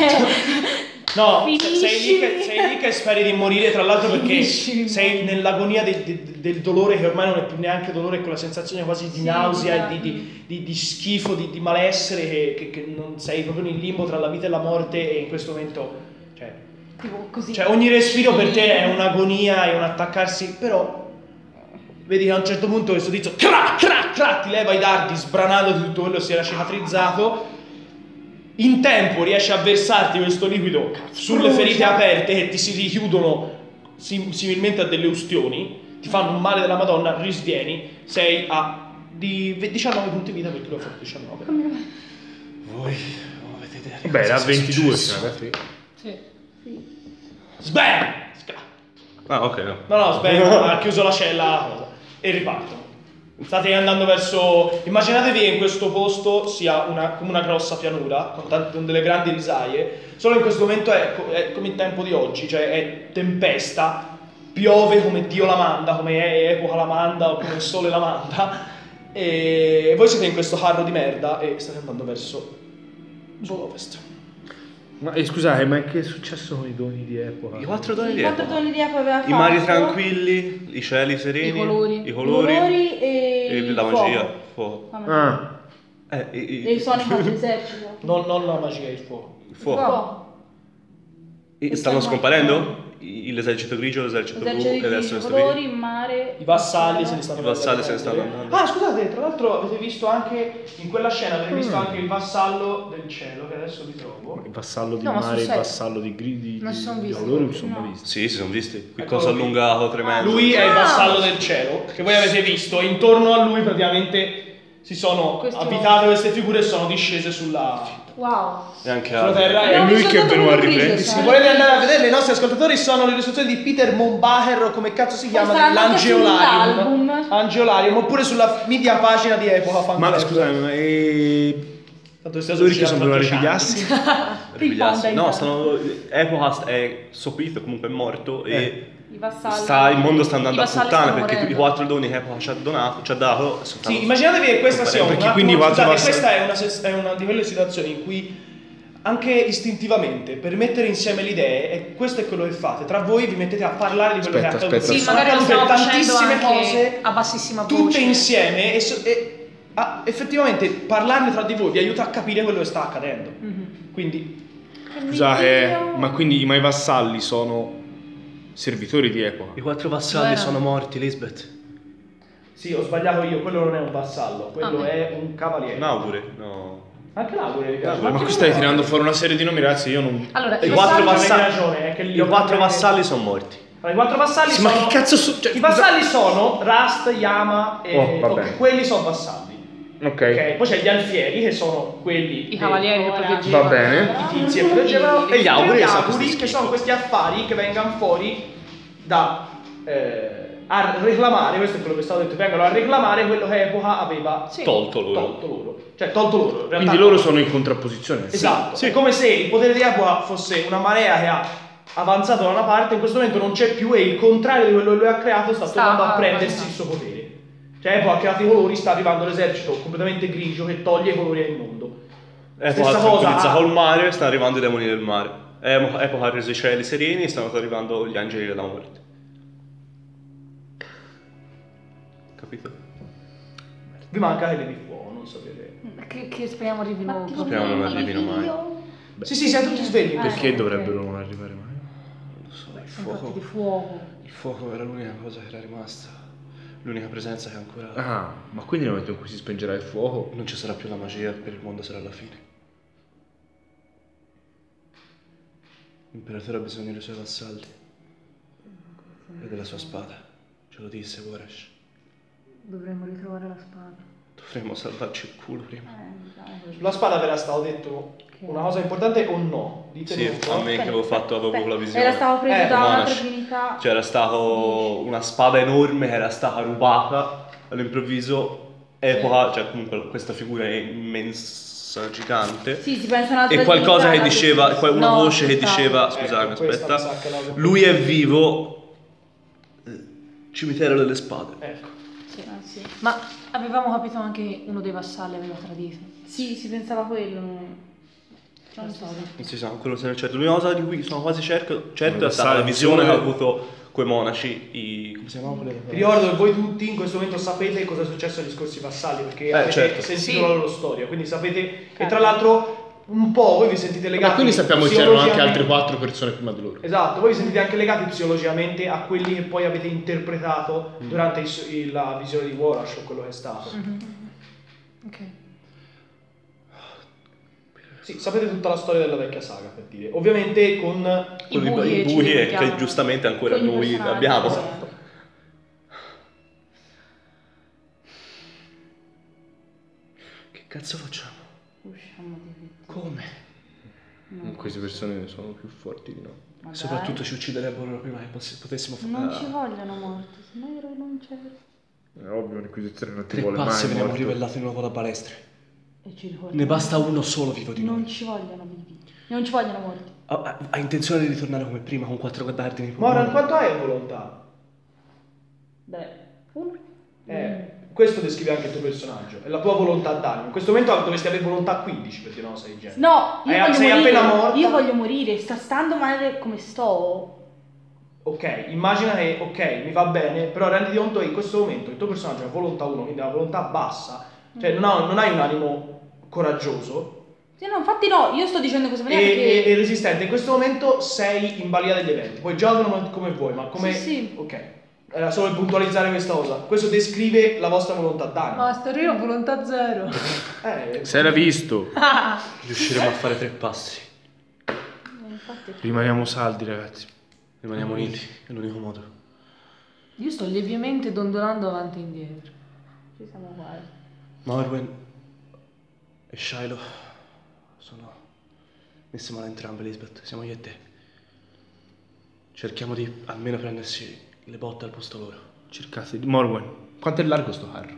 No, sei lì che speri di morire, tra l'altro perché sei nell'agonia del dolore, che ormai non è più neanche dolore, è quella sensazione quasi di nausea e di schifo, di malessere, che non sei proprio in limbo tra la vita e la morte, e in questo momento, Tipo così. cioè ogni respiro per te è un'agonia, è un attaccarsi, però vedi che a un certo punto questo tizio ti leva i dardi sbranando di tutto quello che si era cicatrizzato. In tempo riesce a versarti questo liquido sulle ferite aperte che ti si richiudono similmente a delle ustioni, ti fanno un male della Madonna, risvieni, sei a 19 punti vita perché lo hai fatto 19. Voi vedete. Beh, era 22, ragazzi. Sì. Sbam! Ah, ok, no. No, sbam, ha chiuso la cella e ripartono. State andando verso. Immaginatevi che in questo posto sia come una grossa pianura con delle grandi risaie. Solo in questo momento è come il tempo di oggi, cioè è tempesta, piove come Dio la manda, come epoca la manda o come il sole la manda. E voi siete in questo carro di merda e state andando verso sud-ovest. Ma scusate, ma che è successo con i doni di epoca? I 4 doni I di 4 epoca. doni di epoca aveva fatto. I mari tranquilli, i cieli sereni, I colori e la magia, fuoco. Ah, E i suoni fatti esercito. Non la magia, il fuoco. Il fuoco. E stanno scomparendo? L'esercito grigio, l'esercito blu e adesso i colori, il mare. I vassalli se ne stanno I vassalli se ne stanno andando. Ah, scusate, tra l'altro avete visto anche in quella scena, avete visto anche il vassallo del cielo, che adesso vi trovo. il vassallo di No, ma mare, il sul vassallo di gridi. Non si sono visti. Loro non sono No. visti. Sì, si sono visti. Quel Eccolo coso qui. allungato, tremendo. Lui è il vassallo del cielo, che voi avete visto, e intorno a lui praticamente si sono Questi avvitate queste figure e sono discese sulla Wow. E anche sulla altri. terra. È E lui che è venuto a riprendersi. se volete andare a vedere, i nostri ascoltatori sono le illustrazioni di Peter Mombacher, o come cazzo si chiama, saranno anche l'Angeolarium. sull'album. Angeolarium, oppure sulla media pagina di Epoca. Ma scusate, ma tanto questa loro che sono venuti a ripigliarsi? Ripigliarsi. No, Epoca è sopito, comunque è morto e I vassalli. il mondo sta andando I a vassalli puttane stanno perché morendo. i 4 doni che Epoca ci ha dato sono Sì, immaginatevi che questa sia Perché una, quindi scusate, quattro questa è una di quelle situazioni in cui anche istintivamente, per mettere insieme le idee, e questo è quello che fate, tra voi vi mettete a parlare di quello che è accaduto. Aspetta. Sì, Sono magari lo accadute stiamo facendo tantissime anche cose a bassissima voce. tutte insieme effettivamente parlarne tra di voi vi aiuta a capire quello che sta accadendo. Quindi Scusate, ma quindi i miei vassalli sono servitori di epoca? I 4 vassalli Beh. sono morti, Lisbeth. sì, ho sbagliato io, quello non è un vassallo, quello Ah, è un cavaliere. Un augure, no. Anche l'augure, Ma qui stai tirando fuori una serie di nomi, ragazzi, io non... Allora, I i 4 vassalli- vassalli- ragione, è che I 4 vassalli sono morti. Allora, i 4 vassalli Sì, sono... ma che cazzo I vassalli sono Rast, Yama e... Oh, vabbè. ok, quelli sono vassalli. Ok. Poi c'è gli alfieri che sono quelli I cavalieri che Ora. proteggevano. Va bene. i tizi che proteggevano E gli auguri gli che sono auguri questi che schifo. sono questi affari che vengano fuori da a reclamare, questo è quello che stavo detto, vengono a reclamare quello che Epoca aveva Sì. Tolto loro. tolto loro. Cioè tolto loro. In realtà, Quindi loro sono in contrapposizione. esatto. È come se il potere di Epoca fosse una marea che ha avanzato da una parte, in questo momento non c'è più e il contrario di quello che lui ha creato sta tornando a prendersi il suo potere. Cioè Epoca ha creato i colori, sta arrivando l'esercito completamente grigio che toglie i colori al mondo. Epoca ha tranquillizzato il mare, stanno arrivando i demoni del mare. Epoca ha reso i cieli sereni, stanno arrivando gli angeli della morte. Capito? Vi manca che di fuoco, non sapete. Che speriamo arrivino proprio. Speriamo non arrivino mai. Sì, siete tutti svegli in questo Perché momento. dovrebbero non arrivare mai? Non lo so, il Sono fatti di fuoco. fuoco. Il fuoco era l'unica cosa che era rimasta. L'unica presenza che ancora. Ah, ma quindi nel momento in cui si spengerà il fuoco... Non ci sarà più la magia, per il mondo sarà la fine. L'imperatore ha bisogno dei suoi vassalli. E della sua spada. Ce lo disse Warash. Dovremmo ritrovare la spada. Dovremmo salvarci il culo prima. Sulla spada ve era stato detto una cosa importante o no? Ditemi Sì, un po'. a me che avevo fatto, avevo la visione. Era stato preso da Monash. un'altra divinità. C'era stato una spada enorme che era stata rubata all'improvviso. Epoca, cioè comunque questa figura è immensa, gigante. Sì, si pensa a un'altra E qualcosa che divinità, diceva, una no, voce che esatto. diceva, scusami, questa mi aspetta, sa che l'avevo- lui è vivo, cimitero delle spade. Ecco. Sì. Ma avevamo capito anche che uno dei vassalli aveva tradito. Sì, si pensava quello. Non so. Non si sa, quello se ne è certo. L'unica cosa di cui sono quasi certo è stata la Vassalli, visione che ha visione. avuto quei monaci, come si chiamavano? Vi ricordo che voi tutti in questo momento sapete cosa è successo agli scorsi vassalli perché avete certo. sentito Sì. la loro storia, quindi sapete e tra l'altro un po' voi vi sentite legati. Ma quindi sappiamo che c'erano anche altre psicologicamente- 4 persone prima di loro. Esatto, voi vi sentite anche legati psicologicamente a quelli che poi avete interpretato durante la visione di Warash o quello che è stato. Ok. Sì, sapete tutta la storia della vecchia saga per dire. Ovviamente con I buchi I che ci buchi che ricordiamo. giustamente ancora Con i noi personaggi, abbiamo. esatto. Che cazzo facciamo? Usciamo di qui. Come? Queste persone sono più forti di noi. Ma dai. Soprattutto ci ucciderebbero prima che potessimo fare. Non ci vogliono morti, se no io non c'ero. È ovvio, un'inquisizione non ti Tre vuole passi mai veniamo morto. rivellati di nuovo da palestre. E ci ricordano. Ne basta uno solo vivo di Non noi. ci vogliono vivi. Non ci vogliono morti. Ha intenzione di ritornare come prima con 4 guardi nei Moran, polmoni? quanto hai volontà? Beh, uno. Questo descrive anche il tuo personaggio, è la tua volontà d'animo. In questo momento dovresti avere volontà 15 perché no sei genere. No, io voglio sei morire. appena morta. Io voglio morire. Stando male come sto. Ok, immagina che ok, mi va bene, però renditi conto che in questo momento il tuo personaggio ha volontà 1, quindi ha volontà bassa, cioè non hai un animo coraggioso Sì, no, infatti no, io sto dicendo questa maniera perché. e resistente. In questo momento sei in balia degli eventi, poi giocano come vuoi, ma come. Sì. Ok, era solo per puntualizzare questa cosa. Questo descrive la vostra volontà d'animo. Master, io ho volontà zero. Se era visto. Riusciremo a fare 3 passi. Infatti. Rimaniamo saldi, ragazzi. Rimaniamo uniti, è l'unico modo. Io sto lievemente dondolando avanti e indietro. Ci siamo quasi. Morwen e Shiloh sono messi male entrambe, Lisbeth. Siamo io e te. Cerchiamo di almeno prendersi le botte al posto loro. Cercate di... Morwen, quanto è largo sto carro?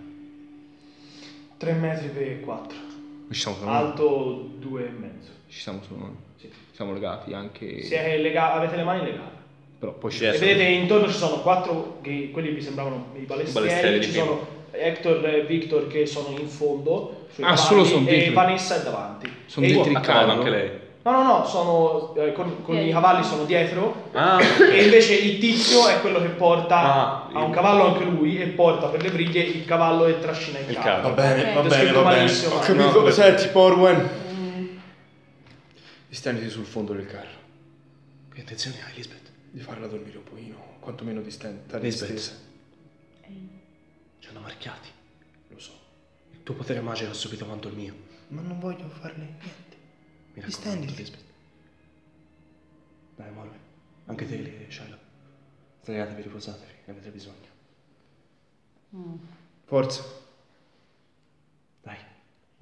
3 metri per 4, Ci siamo solo noi. alto 2,5. Ci siamo solo noi. Sì. Siamo legati anche... Avete le mani legate. Però poi Sì, E vedete intorno ci sono 4 che quelli vi sembravano i Balestrieri balestrieri, di ci prima. sono Hector e Victor che sono in fondo sui Ah, cavalli, solo sono e dietro. Vanessa è davanti. Sono E- dentro il A cavallo carro. anche lei. No, sono con i cavalli sono dietro Ah, e invece il tizio è quello che porta Ah, ha un il- cavallo anche lui e porta per le briglie il cavallo e trascina il carro. Va bene, Ok. Descritto malissimo, Ho ma- capito. No, Senti, Morwen. Distenditi sul fondo del carro. che intenzioni hai, Lisbeth? Di farla dormire un pochino. Quantomeno distenta. Lisbeth. distesa. Ci hanno marchiati. Lo so. Il tuo potere magico ha subito quanto il mio. Ma non voglio farle niente. Mi raccomando, Distenditi. Lisbeth. Dai, Morwen. Anche te, Shiloh. Sdraiatevi, riposatevi, ne avete bisogno. Forza. Dai.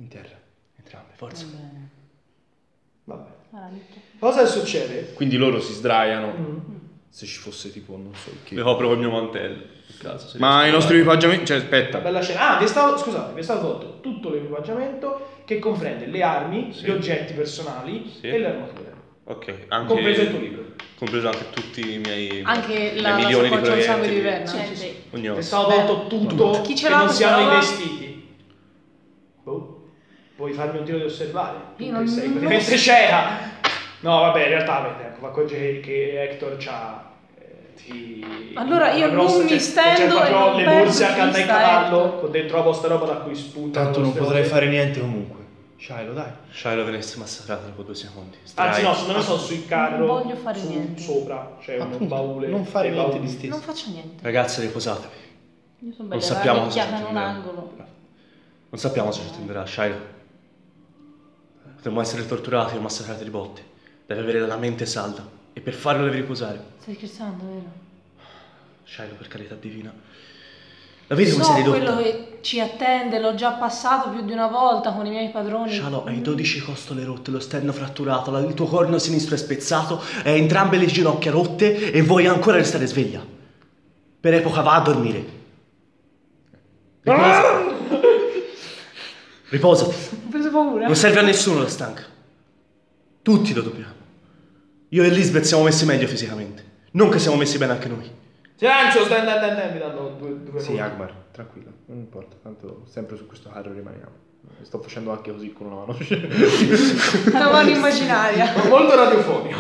In terra, entrambe, Forza. Vabbè. Ah, Cosa succede? Quindi loro si sdraiano. Se ci fosse tipo, non so che. Le copro col mio mantello. In caso, se Ma riesco i a nostri trovare. equipaggiamenti. Cioè, Una aspetta. bella scena. Vi è stato tolto tutto l'equipaggiamento che comprende le armi, Sì. gli oggetti personali Sì. e le armature. Ok, anche... Compreso il tuo libro. Compreso anche tutti i miei... Anche i la milioni di saccoccia al sangue di proiettili. Verna. Sì. Ognuno. È stato tolto tutto Chi ce che l'ha non questa siano i roba? vestiti. Boh. Puoi farmi un tiro di osservare. Tu Io che non- sei non praticamente cieca. No, vabbè, in realtà avete, ecco, accorge che Hector c'ha... Allora io non mi c'è stendo proprio e non le perdo borse accanto al vista, cavallo Hector. con dentro la vostra roba da cui spuntano Tanto non queste potrai cose. fare niente comunque. Shiloh, dai. Shiloh venisse massacrato dopo 2 secondi. Anzi no, secondo me sono sul carro. Non voglio fare niente. Sopra c'è un Appunto, baule. non fare dei niente bauli. di stesso. Non faccio niente. Ragazze, riposatevi. Io sono Non bella sappiamo cosa rannicchiata in un succederà. angolo. Non sappiamo se ci attenderà Shiloh. Potremmo essere torturati o massacrati di botte. Deve avere la mente salda. E per farlo devi riposare. Stai scherzando, vero? Shiloh, per carità divina. La vedi come sei So quello ridotta? che ci attende, l'ho già passato più di una volta con i miei padroni. Shiloh, hai 12 costole rotte, lo sterno fratturato, il tuo corno sinistro è spezzato, hai entrambe le ginocchia rotte e vuoi ancora restare sveglia. Per epoca va a dormire. Riposati. Riposati. Ho preso paura. Non serve a nessuno la stanca. Tutti lo dobbiamo. Io e Lisbeth siamo messi meglio fisicamente. Non che siamo messi bene anche noi. Silenzio, stai andando, mi danno due Sì, voti. Agmar, tranquillo, non importa, tanto sempre su questo carro rimaniamo. Sto facendo anche così con una mano. Una mano immaginaria. Molto radiofonico.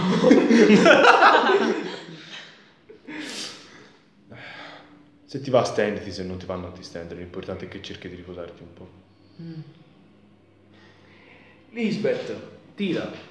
Se ti va stenditi, se non ti va non ti stendere, l'importante è che cerchi di riposarti un po'. Lisbeth, tira.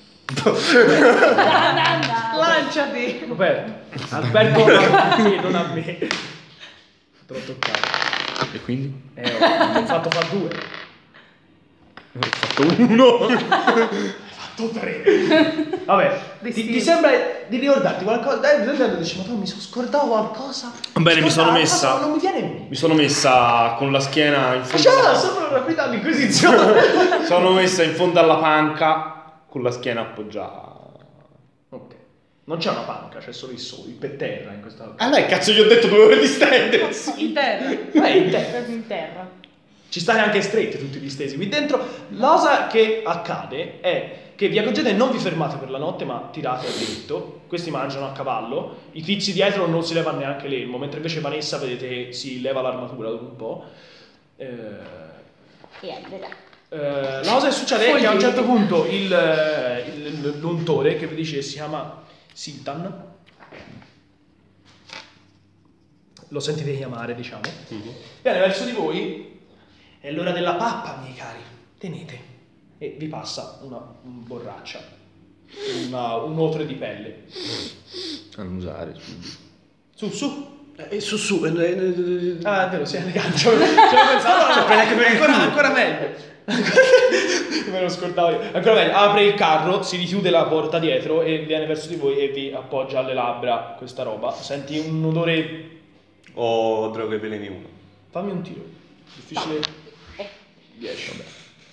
Lanciati. Alberto non a me. Te l'ho toccato. E quindi? Ho fatto fare 2. Ho fatto 1. Fatto 3. Vabbè, ti sembra di ricordarti qualcosa? Dai, dici, ma tu mi sono scordato qualcosa? Bene, mi sono Scordato messa. qualcosa, non mi viene in mente. Mi sono messa con la schiena in fondo. Facciamo sopra una rapida all'inquisizione. Sono messa in fondo alla panca con la schiena appoggiata. Ok. Non c'è una panca, c'è solo il per terra in questa. Allora, cazzo, gli ho detto 2 ore di stendersi. In terra. In terra. Proprio in terra. Ci state anche stretti tutti distesi qui dentro. La cosa che accade è che vi accorgete e non vi fermate per la notte, ma tirate a diritto. Questi mangiano a cavallo. I tizi dietro non si levano neanche l'elmo, mentre invece Vanessa vedete si leva l'armatura dopo un po'. La cosa che succede è che a un certo punto l'untore, che vi dice si chiama Siltan, lo sentite chiamare, diciamo, viene verso di voi. È l'ora della pappa, miei cari, tenete. E vi passa una borraccia, un otre di pelle. A non usare subito. Su. Su. Ah, è vero, sei elegante. Ci avevo pensato, ancora meglio. Me lo scordavo io. Ancora meglio. Apre il carro, si richiude la porta dietro e viene verso di voi e vi appoggia alle labbra questa roba. Senti un odore. Ho droghe veleni 1. Fammi un tiro. Difficile. 10, vabbè.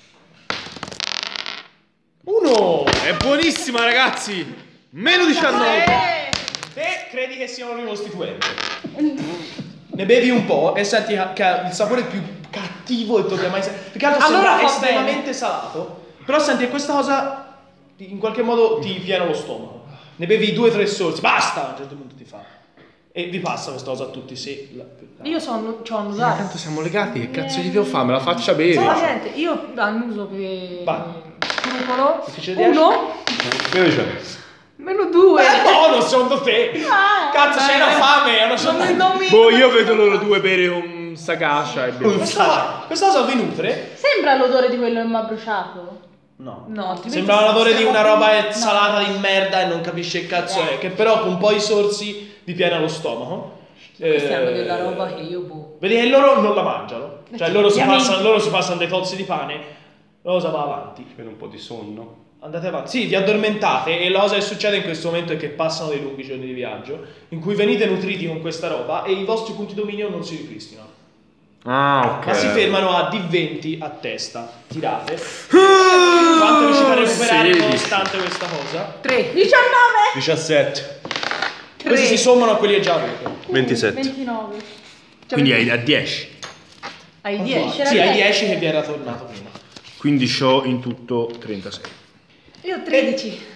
1! È buonissima, ragazzi! Meno 19! Te credi che sia un olivo costituente. Ne bevi un po' e senti che ha il sapore più cattivo che tu abbia mai sentito. Perché altro Allora sembra va estremamente salato. Però senti che questa cosa in qualche modo ti piena lo stomaco. Ne bevi 2-3 sorsi, basta! A un certo punto ti fa. E vi passa questa cosa a tutti, sì. Io c'ho Ma annusato. tanto siamo legati, che cazzo gli devo fare? Me la faccia bere. No, niente, io annuso per Vai. scrupolo. Difficile di 1 meno 2. No, non secondo te! Cazzo, c'hai una fame! Non mi... Boh, io vedo loro due bere con sagacia e bevo. Questa cosa vi nutre? Sembra l'odore di quello che mi ha bruciato. No. No, altrimenti Sembra l'odore di una roba No. salata di merda e non capisce che cazzo è. Che però con un po' di sorsi vi piena lo stomaco. Questi hanno della roba che io boh. Vedi che loro non la mangiano. Cioè loro si Ovviamente. passano dei tozzi di pane. La cosa va avanti. Vedo un po' di sonno. Andate avanti. Sì, vi addormentate e la cosa che succede in questo momento è che passano dei lunghi giorni di viaggio in cui venite nutriti con questa roba e i vostri punti dominio non si ripristinano. Ah, ok. Ma si fermano a D20 a testa. Tirate. Quanto riuscite a recuperare 16. nonostante questa cosa? 3. 19! 17. Questi si sommano a quelli che già avete. 27. 29. Quindi hai a 10. Hai 10. C'era Sì, hai 10. 10 che vi era tornato prima. Quindi c'ho in tutto 36. Io ho 13.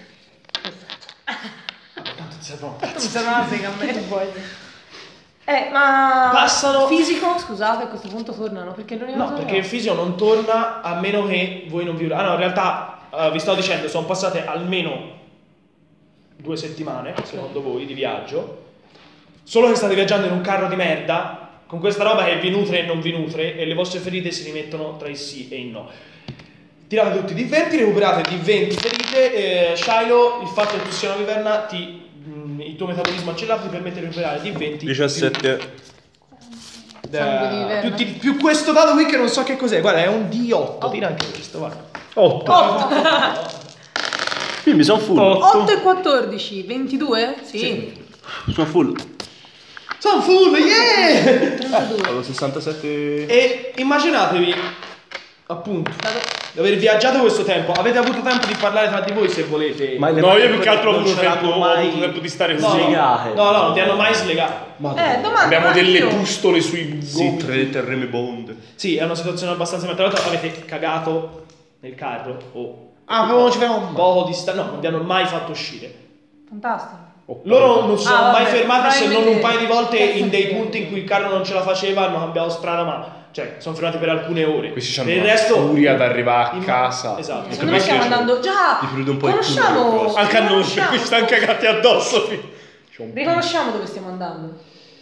Tanto ti servono un Mi cazzo. serve una sega a me. Ma Passano- fisico, scusate, a questo punto tornano perché non No, perché il fisico non torna a meno che voi non vi... Ah no, in realtà vi stavo dicendo, sono passate almeno 2 settimane, secondo voi, di viaggio. Solo che state viaggiando in un carro di merda, con questa roba che vi nutre e non vi nutre, e le vostre ferite si rimettono tra il sì e il no. Tirate tutti di 20, recuperate di 20 ferite. Shiloh, il fatto che tu sia una viverna, il tuo metabolismo accelerato ti permette di recuperare di 20. 17. Sangue di viverna. Più questo dato qui che non so che cos'è. Guarda, è un D8. Tira anche questo, guarda. 8. Quindi sono full. 8 e 14, 22? Sì. Sono full. Sono full, yeah! 32. Allora 67. E immaginatevi, appunto, di aver viaggiato questo tempo. Avete avuto tempo di parlare tra di voi se volete. Ma le No, mani io più che altro ho non avuto ce l'hanno tempo di stare no, così. slegate. no, non ti hanno mai slegato. Domanda. Abbiamo delle io. pustole sui Sì, gomiti. 3 terreme bonde. Sì, è una situazione abbastanza. Tra l'altro avete cagato nel carro o proprio non ci fermiamo mai. poco di no, non vi hanno mai fatto uscire. Fantastico. Loro non si sono Ah, mai vabbè, fermati se non un probabilmente- paio di volte in dei Perfetto. punti in cui il carro non ce la faceva, hanno cambiato strada, ma cioè sono fermati per alcune ore. Questi Per hanno il una resto furia ad arrivare a casa. Esatto. Secondo me stiamo andando già. Ti prude un po' il culo, Conosciamo. però. Anche a noi, per cui stanno cagati addosso. Riconosciamo dove stiamo andando.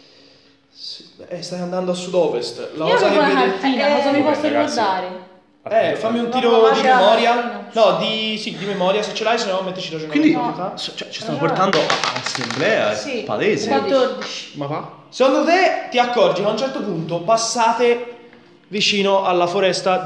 Stai andando a sud-ovest. La Io cosa avevo che una vedi... cartina, cosa mi vabbè, posso ragazzi. ricordare? Fammi un No, tiro ma di magari- memoria. No, di memoria se ce l'hai, se no mettici la Quindi giornata. cioè, ci stanno portando all'assemblea. Sì. Palese. 14. Ma va? Secondo te ti accorgi che a un certo punto passate vicino alla foresta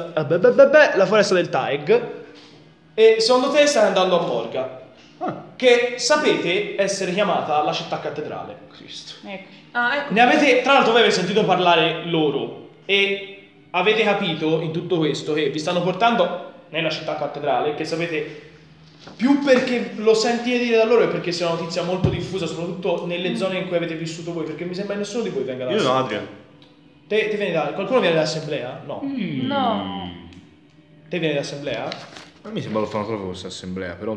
la foresta del Taeg, e secondo te stai andando a Morga, che sapete essere chiamata la città cattedrale. Ecco. Ah, ecco. Ne avete, tra l'altro voi avete sentito parlare loro e avete capito in tutto questo che vi stanno portando nella città cattedrale, che sapete più perché lo sentite dire da loro e perché sia una notizia molto diffusa, soprattutto nelle zone in cui avete vissuto voi, perché mi sembra che nessuno di voi venga da Io no, Adrian. Te vieni da... Qualcuno viene dall'assemblea? No. No. Te vieni dall'assemblea? A me sembra lo fanno proprio questa assemblea, però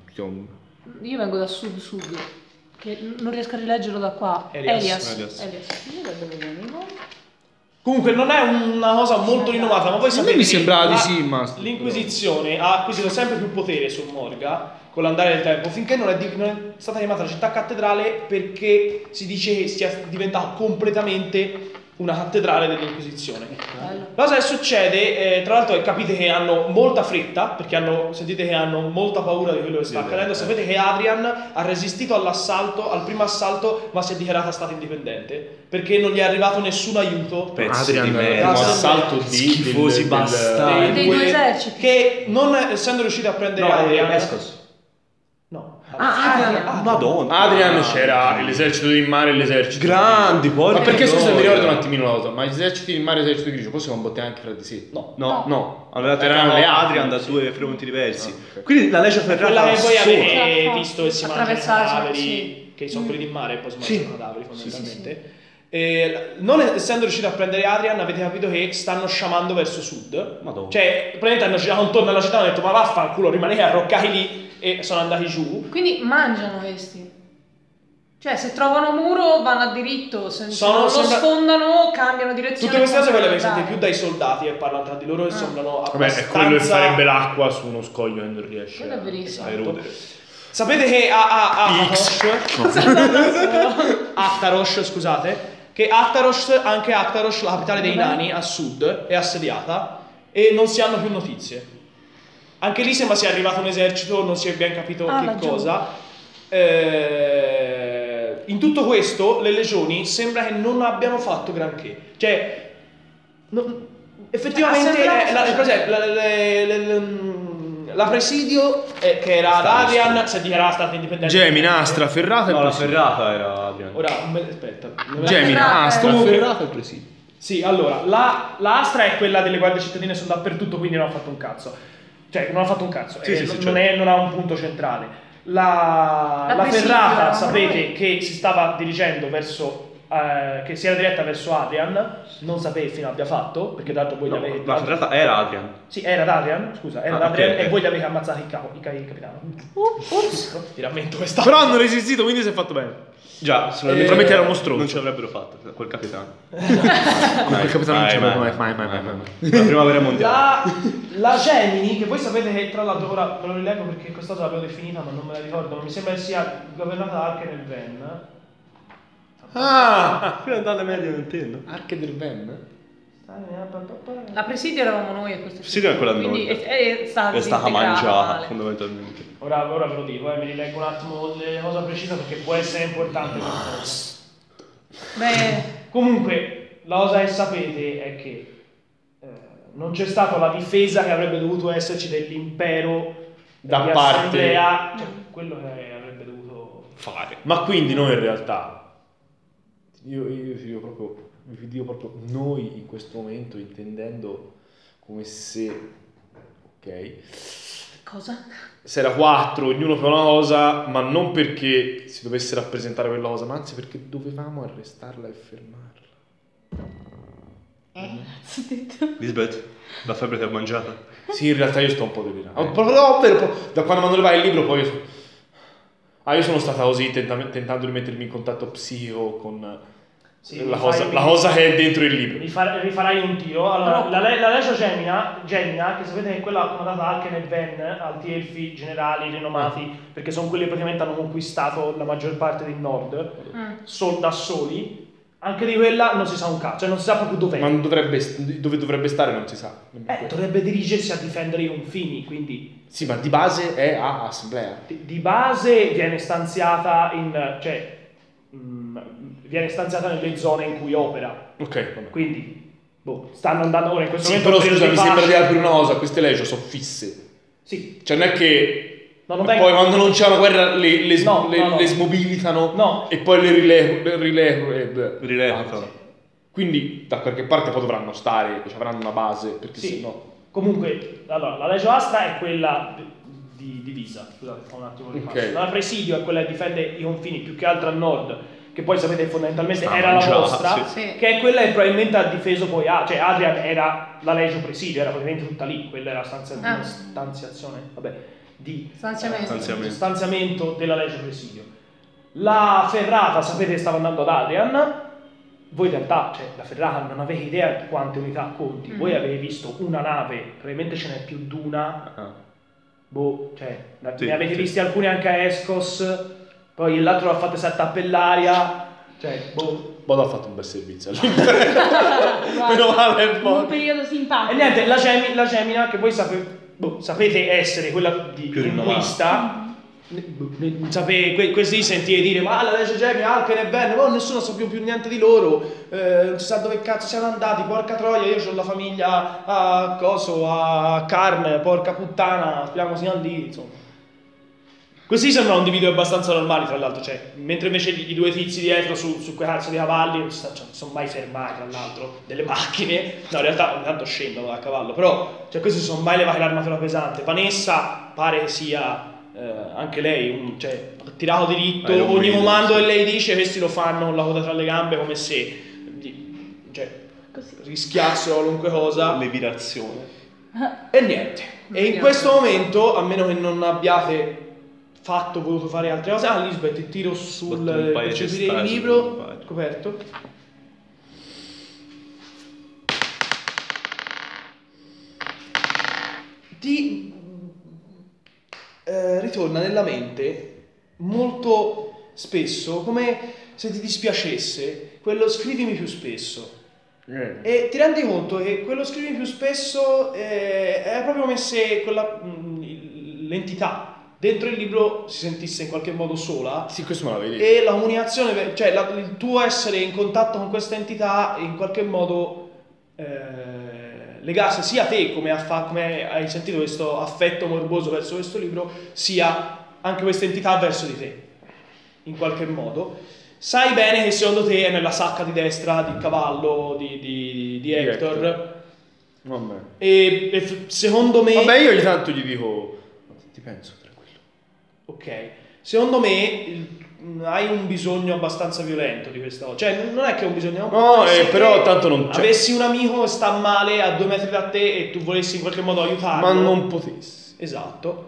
Io vengo da sud-sud. Che non riesco a rileggerlo da qua. Elias. Io da dove venivo? Comunque non è una cosa molto rinomata, ma voi sapete mi che sembrava di sì, ma... l'Inquisizione ha acquisito sempre più potere su Morga con l'andare del tempo, finché non è stata chiamata la città cattedrale, perché si dice che sia diventata completamente una cattedrale dell'Inquisizione. Bello. La cosa che succede, tra l'altro, è capite che hanno molta fretta, perché sentite che hanno molta paura di quello che sta accadendo. Sapete che Adrian ha resistito all'assalto, al primo assalto, ma si è dichiarata stata indipendente, perché non gli è arrivato nessun aiuto. Pezzi Adrian, di il merda. primo assalto di Schifosi bastardi. Dei due eserciti. Che non essendo riusciti a prendere Adrian. No. Madonna. Adrian c'era l'esercito di mare e l'esercito Grandi, poi. Ma perché scusa, mi ricordo un attimino la cosa, ma gli eserciti di mare e l'esercito di grigio poi si combattevano anche fra di sé? No. No. Allora Erano erano le Adrian da sì. due fronti diversi. Ah, ok. Quindi la legge ferrata Quella che voi sola. avete sola. visto che si mangiano i Attraversare, cadaveri, sì. che sono quelli di mare e poi si Sì. mangiano i cadaveri fondamentalmente. Non essendo riusciti a prendere Adrian, avete capito che stanno sciamando verso sud. Madonna. Cioè, praticamente hanno girato intorno alla città e hanno detto: ma vaffanculo, rimanete arroccati lì, e sono andati giù. Quindi mangiano questi. Cioè, se trovano muro vanno a diritto, se Sono- non lo sembra- sfondano, cambiano direzione. Tutte queste cose voi le continuano sentite ad più andare. dai soldati che parlano tra di loro e sembrano Vabbè, abbastanza... è quello che farebbe l'acqua su uno scoglio che non riesce. Quello è verissimo. A erodere. Sapete che Actarosh, scusate, che anche Actarosh, la capitale dei nani, a sud, è assediata e non si hanno più notizie. Anche lì sembra sia arrivato un esercito, non si è ben capito che laggiù. cosa. In tutto questo le legioni sembra che non abbiano fatto granché. Cioè, effettivamente la presidio che era ad Adrian si è dichiarata stata indipendente. Gemina, Astra, Ferrata e No, la presidio. ferrata era Adrian. Ora, aspetta. Gemina, Astra, Comunque- Ferrata e presidio. Sì, allora, la Astra è quella delle guardie cittadine, sono dappertutto, quindi non ha fatto un cazzo. Cioè, non ha fatto un cazzo, non ha un punto centrale. La Ferrata, sapete che si stava dirigendo verso... che si era diretta verso Adrian, non sapete fino abbia fatto, perché tanto voi l'avete... La Ferrata era Adrian. Sì, era ad Adrian, scusa, era ad Adrian, okay. E voi gli avete ammazzato il capitano. Ti rammento questa. Però hanno resistito, quindi si è fatto bene. Già, probabilmente era uno stronzo. Non ce l'avrebbero fatto, quel capitano. Quel capitano non ce l'aveva mai. La prima guerra mondiale. La Gemini, che voi sapete che tra l'altro ora ve lo rileggo perché questa cosa l'avevo definita ma non me la ricordo, ma mi sembra che sia governata da Arche nel Ven. Qui andate meglio Nintendo. Arche del Ven? La Presidio eravamo noi a questo Presidio è quella del quindi nord. è stata mangiata male. fondamentalmente. Ora ve lo dico, mi rileggo un attimo le cose precise perché può essere importante. Beh, Comunque, la cosa che sapete è che non c'è stata la difesa che avrebbe dovuto esserci dell'impero Da di parte- Assemblea, cioè quello che avrebbe dovuto Fare. Ma quindi noi in realtà, io ti dico proprio noi in questo momento, intendendo come se, ok, cosa? se era 4, ognuno fa una cosa, ma non perché si dovesse rappresentare quella cosa, ma anzi perché dovevamo arrestarla e fermarla. Lisbeth, la febbre ti ha mangiata? Sì, in realtà io sto un po' delirando. Da quando mi hanno levato il libro poi io sono stata così tentando di mettermi in contatto psico con la cosa che è dentro il libro. rifarai un tiro. Allora, la legge Gemina, che sapete che è quella comandata anche nel Ven, alti elfi generali rinomati, perché sono quelli che praticamente hanno conquistato la maggior parte del nord, da soli. Anche di quella non si sa un cazzo, cioè non si sa proprio dov'è. Ma dove dovrebbe stare non si sa. Dovrebbe dirigersi a difendere i confini, quindi... Sì, ma di base è a Assemblea. Di base viene stanziata viene stanziata nelle zone in cui opera. Ok, vabbè. Quindi, stanno andando ora in questo Sì, momento... però scusa, mi sembra di aprire una cosa, queste leggi sono fisse. Sì. Cioè non è che... No, non poi vengono- quando non c'è una guerra le No. smobilitano No. e poi le rilegano. Quindi da qualche parte poi dovranno stare, cioè avranno una base, perché Sì. sennò... Comunque, allora, la Legio Astra è quella di divisa. Scusate, fa un attimo di Ok. passo. La Presidio è quella che difende i confini più che altro a nord, che poi sapete fondamentalmente Sta era la mangiata, vostra, sì. che è quella che probabilmente ha difeso poi cioè Adrian era la Legio Presidio, era praticamente tutta lì, quella era stanziazione, vabbè, di stanziamento della Legio Presidio. La Ferrata, sapete che stava andando ad Adrian. Voi in realtà, cioè la Ferrata non avete idea di quante unità conti. Voi avete visto una nave, probabilmente ce n'è più di una. Ne avete visti alcuni anche a Escos, poi l'altro l'ha fatto 7 a Pellaria. Bodo ha fatto un bel servizio meno male Un periodo simpatico. E niente, la Gemina, che voi sapete essere quella di conquista. Questi sentite dire ma la legge Gemina anche ne bene, ma nessuno sa più niente di loro, non si sa dove cazzo siamo andati, porca troia, io ho la famiglia a Carme, porca puttana, speriamo siano lì, insomma. Questi sembrano un video abbastanza normali, tra l'altro, cioè, mentre invece i due tizi dietro su quei cazzo di cavalli non si sono mai fermati, tra l'altro, delle macchine. No, in realtà ogni tanto scendono dal cavallo, però cioè, questi sono mai levati l'armatura pesante. Vanessa pare che sia anche lei, ha tirato diritto, ogni comando che lei dice, questi lo fanno con la coda tra le gambe come se rischiassero qualunque cosa. Levirazione. E niente. E in questo momento, a meno che non abbiate voluto fare altre cose, Lisbeth, tiro sul percepire il libro coperto. Ti ritorna nella mente molto spesso, come se ti dispiacesse quello scrivimi più spesso. E ti rendi conto che quello scrivimi più spesso è proprio come se l'entità dentro il libro si sentisse in qualche modo sola. Sì, questo me l'avevi detto. E la comunicazione, cioè il tuo essere in contatto con questa entità in qualche modo legasse sia a te, come hai sentito questo affetto morboso verso questo libro, sia anche questa entità verso di te, in qualche modo. sai bene che secondo te è nella sacca di destra del cavallo di Hector. Vabbè. E secondo me... Vabbè, io ogni tanto gli dico... Ti penso, tranquillo. Ok. Secondo me hai un bisogno abbastanza violento di questa cosa. Cioè, non è che è un bisogno... No, però tanto non c'è. Avessi un amico che sta male a 2 metri da te e tu volessi in qualche modo aiutarlo. Ma non potessi. Esatto.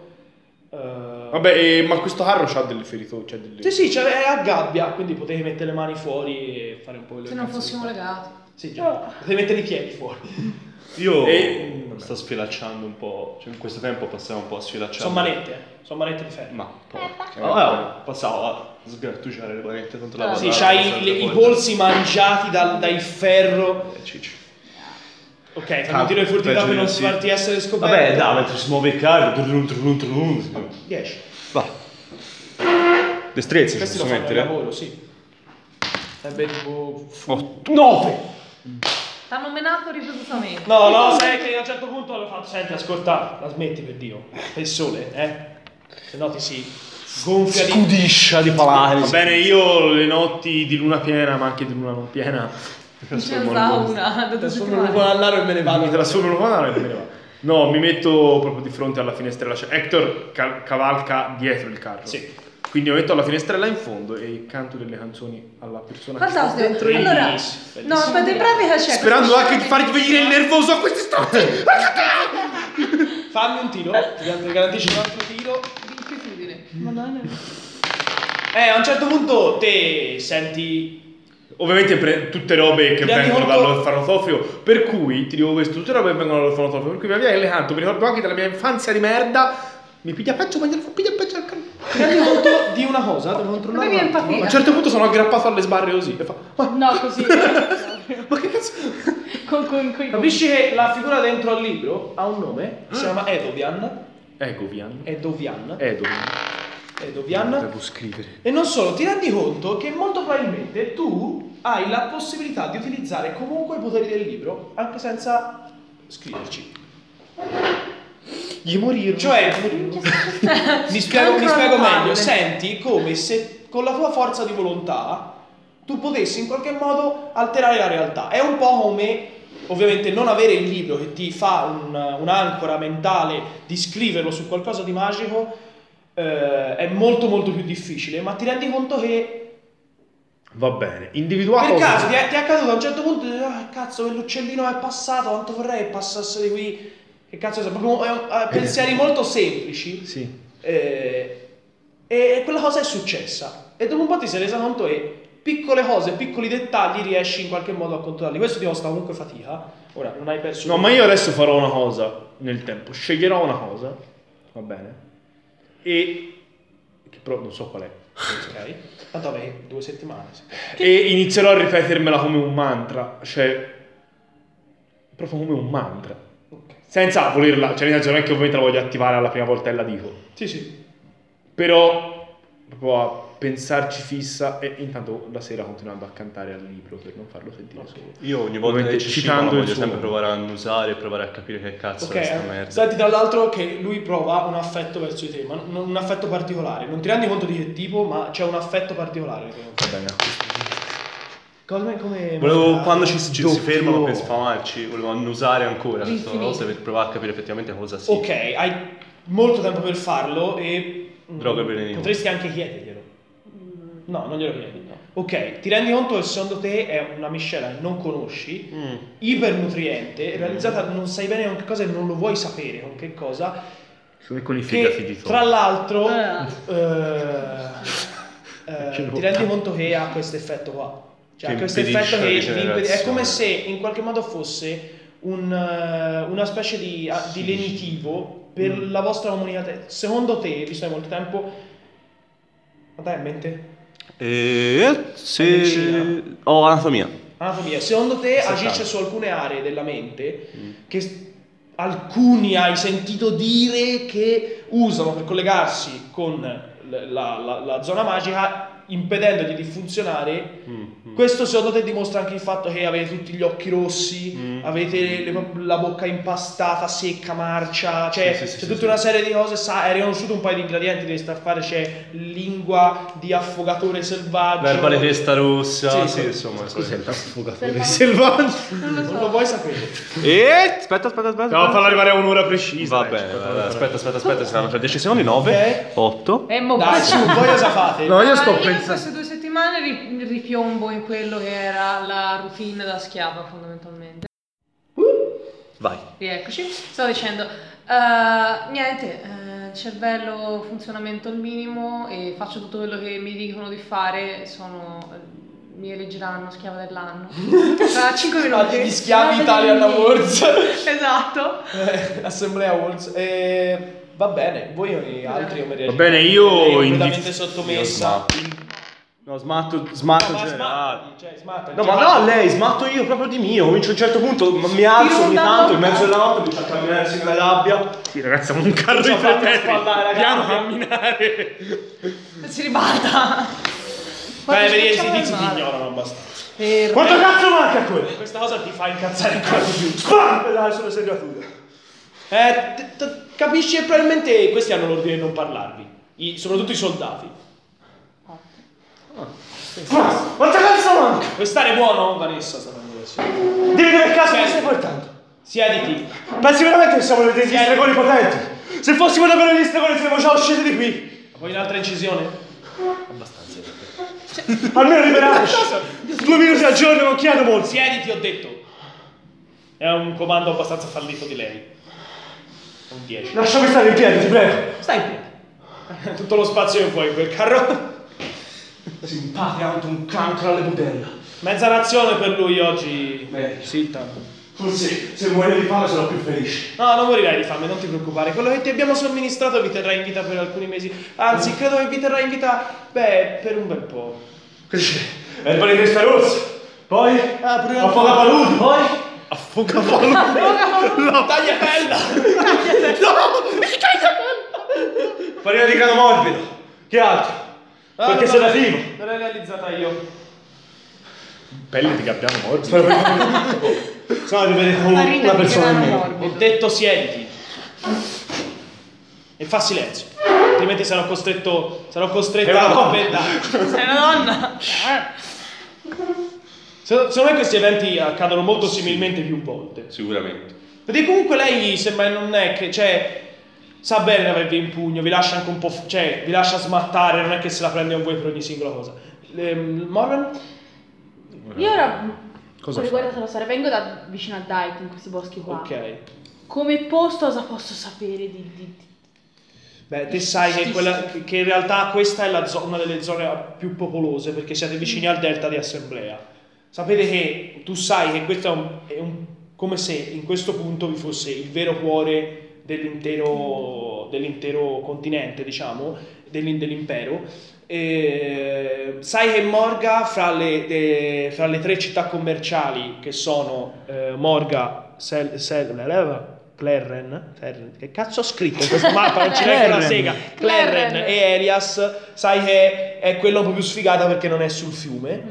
Vabbè, ma questo carro c'ha delle ferite, c'è delle... Sì, è a gabbia, quindi potevi mettere le mani fuori e fare un po' le Se non fossimo legati. Sì, già. Potevi mettere i piedi fuori. Io sto sfilacciando un po', cioè in questo tempo passiamo un po' a sfilacciare. Sono manette di ferro. Ma passavo a sgrattugiare le manette contro la Sì, c'hai i polsi mangiati dal ferro. Cicci. Ok, fai un tiro di furtività per non farti essere scoperto. Vabbè, dai, mentre si muove il carro, 10. va. Destrezza, Questi ci lo posso fanno il mettere? lavoro, sì. Sarebbe tipo... 9! T'hanno menato ripetutamente. No, sai che a un certo punto l'ho fatto. Senti, ascolta, la smetti per Dio. Per il sole, se no ti si gonfia di... Scudiscia di palare. Va bene, io le notti di luna piena, ma anche di luna non piena, Non ce ne sa una da 2 Sono un settimane. annaro e me ne mi vado. trasformo in un canale e me ne va. No, mi metto proprio di fronte alla finestrella. Cioè, Hector cavalca dietro il carro. Sì. Quindi mi metto alla finestrella in fondo e canto delle canzoni alla persona che sta Fantastico. dentro Allora, bellissimo. no, aspetta, in pratica c'è. sperando anche di fargli venire il nervoso a questi stronzi. Fammi un tiro, ti garantisci un altro tiro. Inquietudine. A un certo punto te senti... Ovviamente tutte robe che Ti rendi vengono conto- dall'orfanotrofio, per cui ti dico questo, tutte robe che vengono dall'orfanotrofio, per cui via via le canto, mi ricordo anche della mia infanzia di merda, mi piglia peggio, ma glielo fa piglia peggio al cazzo. Ti rendi conto di una cosa? Devo controllare. Come un viene attimo. empatia? A un certo punto sono aggrappato alle sbarre così e fa, No, così. ma che cazzo? con Capisci che la figura dentro al libro ha un nome? Si chiama Edovian. Egovian. Edovian. Edovian. Devo scrivere. E non solo, ti rendi conto che molto probabilmente tu hai la possibilità di utilizzare comunque i poteri del libro anche senza scriverci. Gli morirò. Cioè, mi spiego meglio, palle. senti come se con la tua forza di volontà tu potessi in qualche modo alterare la realtà. È un po' come, ovviamente, non avere il libro che ti fa un'ancora mentale di scriverlo su qualcosa di magico, è molto molto più difficile, ma ti rendi conto che Va bene, individuato. per caso ti è accaduto a un certo punto, cazzo, quell'uccellino è passato, quanto vorrei che passasse di qui, che cazzo è, proprio pensieri molto semplici. Sì. E quella cosa è successa e dopo un po' ti sei resa conto che piccole cose, piccoli dettagli riesci in qualche modo a controllarli. Questo ti costa comunque fatica. Ora non hai perso. No, ma io adesso farò una cosa nel tempo. Sceglierò una cosa, va bene? E che però non so qual è. Ok. Tanto avevi 2 settimane. E inizierò a ripetermela come un mantra, cioè proprio come un mantra. Ok. Senza volerla, cioè nel senso non è che ovviamente la voglio attivare alla prima volta e la dico. Sì. Però proprio a pensarci fissa e intanto la sera continuando a cantare al libro per non farlo sentire solo. Io ogni volta Ovviamente che ci citando il voglio suo sempre nome. provare a annusare e provare a capire che cazzo è sta merda. Senti tra l'altro che lui prova un affetto verso di te, ma non un affetto particolare. Non ti rendi conto di che tipo, ma c'è un affetto particolare. Va bene, a questo punto. Come Volevo, quando ci Doppio. fermano per sfamarci, volevo annusare ancora questa L'infinito. cosa per provare a capire effettivamente cosa sia. Ok, hai molto tempo per farlo e Droga veleniva. potresti anche chiederglielo. No, non glielo chiedi. No. Ok, ti rendi conto che secondo te è una miscela che non conosci, ipernutriente, realizzata non sai bene con che cosa e non lo vuoi sapere con che cosa, Sono con i figati di che Thor. tra l'altro Ce ti l'ho. rendi conto che ha questo effetto qua. Cioè, Che ha questo impedisce effetto la che rigenerazione. è come se in qualche modo fosse una specie di lenitivo per la vostra comunità. Secondo te, visto che hai molto tempo, ma dai in mente? Se ho anatomia. Anatomia. Secondo te 70. agisce su alcune aree della mente che alcuni hai sentito dire che usano per collegarsi con la zona magica impedendogli di funzionare. Questo secondo te dimostra anche il fatto che avete tutti gli occhi rossi, avete la bocca impastata, secca, marcia, cioè c'è tutta una serie di cose, è riconosciuto un paio di ingredienti, devi star a fare, c'è lingua di affogatore selvaggio, l'erba di testa rossa, sì, insomma. Cos'è l'affogatore selvaggio? Non lo vuoi sapere. Aspetta. Andiamo a farla arrivare a un'ora precisa. Va bene, aspetta, saranno tra 10 secondi, 9, 8. Dai, su, voi cosa fate? No, io sto in pensando. queste 2 settimane ripiombo in quello che era la routine da schiava fondamentalmente. Vai. Rieccoci. Stavo dicendo, niente, cervello, funzionamento al minimo e faccio tutto quello che mi dicono di fare, mi eleggeranno schiava dell'anno. Tra 5 minuti. Gli schiavi Italian Awards. Esatto. Assemblea Awards. Va bene, voi altri come reagite? Va bene, io completamente sottomessa. No, smatto in Ma generale. smatta. No, ma no, lei, smatto io proprio di mio. Comincio a un certo punto, mi alzo ogni tanto in mezzo alla notte, comincio a camminare sino alla gabbia. Sì, ragazzi, siamo un carro di Comincio a farmi 3 spallare la metri. Piano gabbia. camminare. Si ribalta. Beh, vedi, questi tizi ti ignorano abbastanza. Quanto cazzo manca a quello? Questa cosa ti fa incazzare ancora di più. Spam! Dai, sulle serrature. Capisci che probabilmente questi hanno l'ordine di non parlarvi. Soprattutto i soldati. Quanto cazzo manca? Vuoi stare buono, Vanessa? Dimmi che cazzo mi stai portando. Siediti. Pensi veramente che siamo degli stregoni potenti? Se fossimo davvero degli stregoni saremmo già usciti di qui. Vuoi un'altra incisione? Almeno liberarci. 2 minuti al giorno non chiedo molto. Siediti, ho detto. È un comando abbastanza fallito di lei. Un 10. Lasciami stare in piedi, ti prego. Stai in piedi. Tutto lo spazio che vuoi in quel carro. Simpaticamente un cancro alle budella. Mezza nazione per lui oggi. Siltan. Forse se muoio di fame sarò più felice. No, non morirai di fame, non ti preoccupare. Quello che ti abbiamo somministrato vi terrà in vita per alcuni mesi. Anzi, credo che vi terrà in vita, per un bel po'. Erba di testa rossa. Poi affogapaludi. Poi affogapaludi. Tagliatella! Farina di grano morbido. Che altro? Qualche sedativo. Non l'hai realizzata io. Pelle di gabbiano morbido. Se no ti vede come una persona in meno. Ho detto siediti. E fa silenzio. Altrimenti sarò costretta a bendare. Sei una donna. Secondo me questi eventi accadono molto similmente più volte. Sicuramente. Perché comunque lei sembra non è che, cioè, sa bene di avervi in pugno, vi lascia anche un po', cioè, vi lascia smattare, non è che se la prende con voi per ogni singola cosa. Morgan? Io ora, riguardo la storia, vengo da vicino a Dyke, in questi boschi qua. Ok. Come posto cosa posso sapere di... Beh, te sai che in realtà questa è una delle zone più popolose, perché siete vicini al delta di Assemblea. Sapete che tu sai che questo è come se in questo punto vi fosse il vero cuore dell'intero continente, diciamo, dell'impero. Sai che Morga, fra le 3 città commerciali che sono Morga, Clerren, che cazzo ho scritto in questo mappa? Non ci leggo la sega. Clerren e Elias, sai che è quella un po' più sfigata perché non è sul fiume.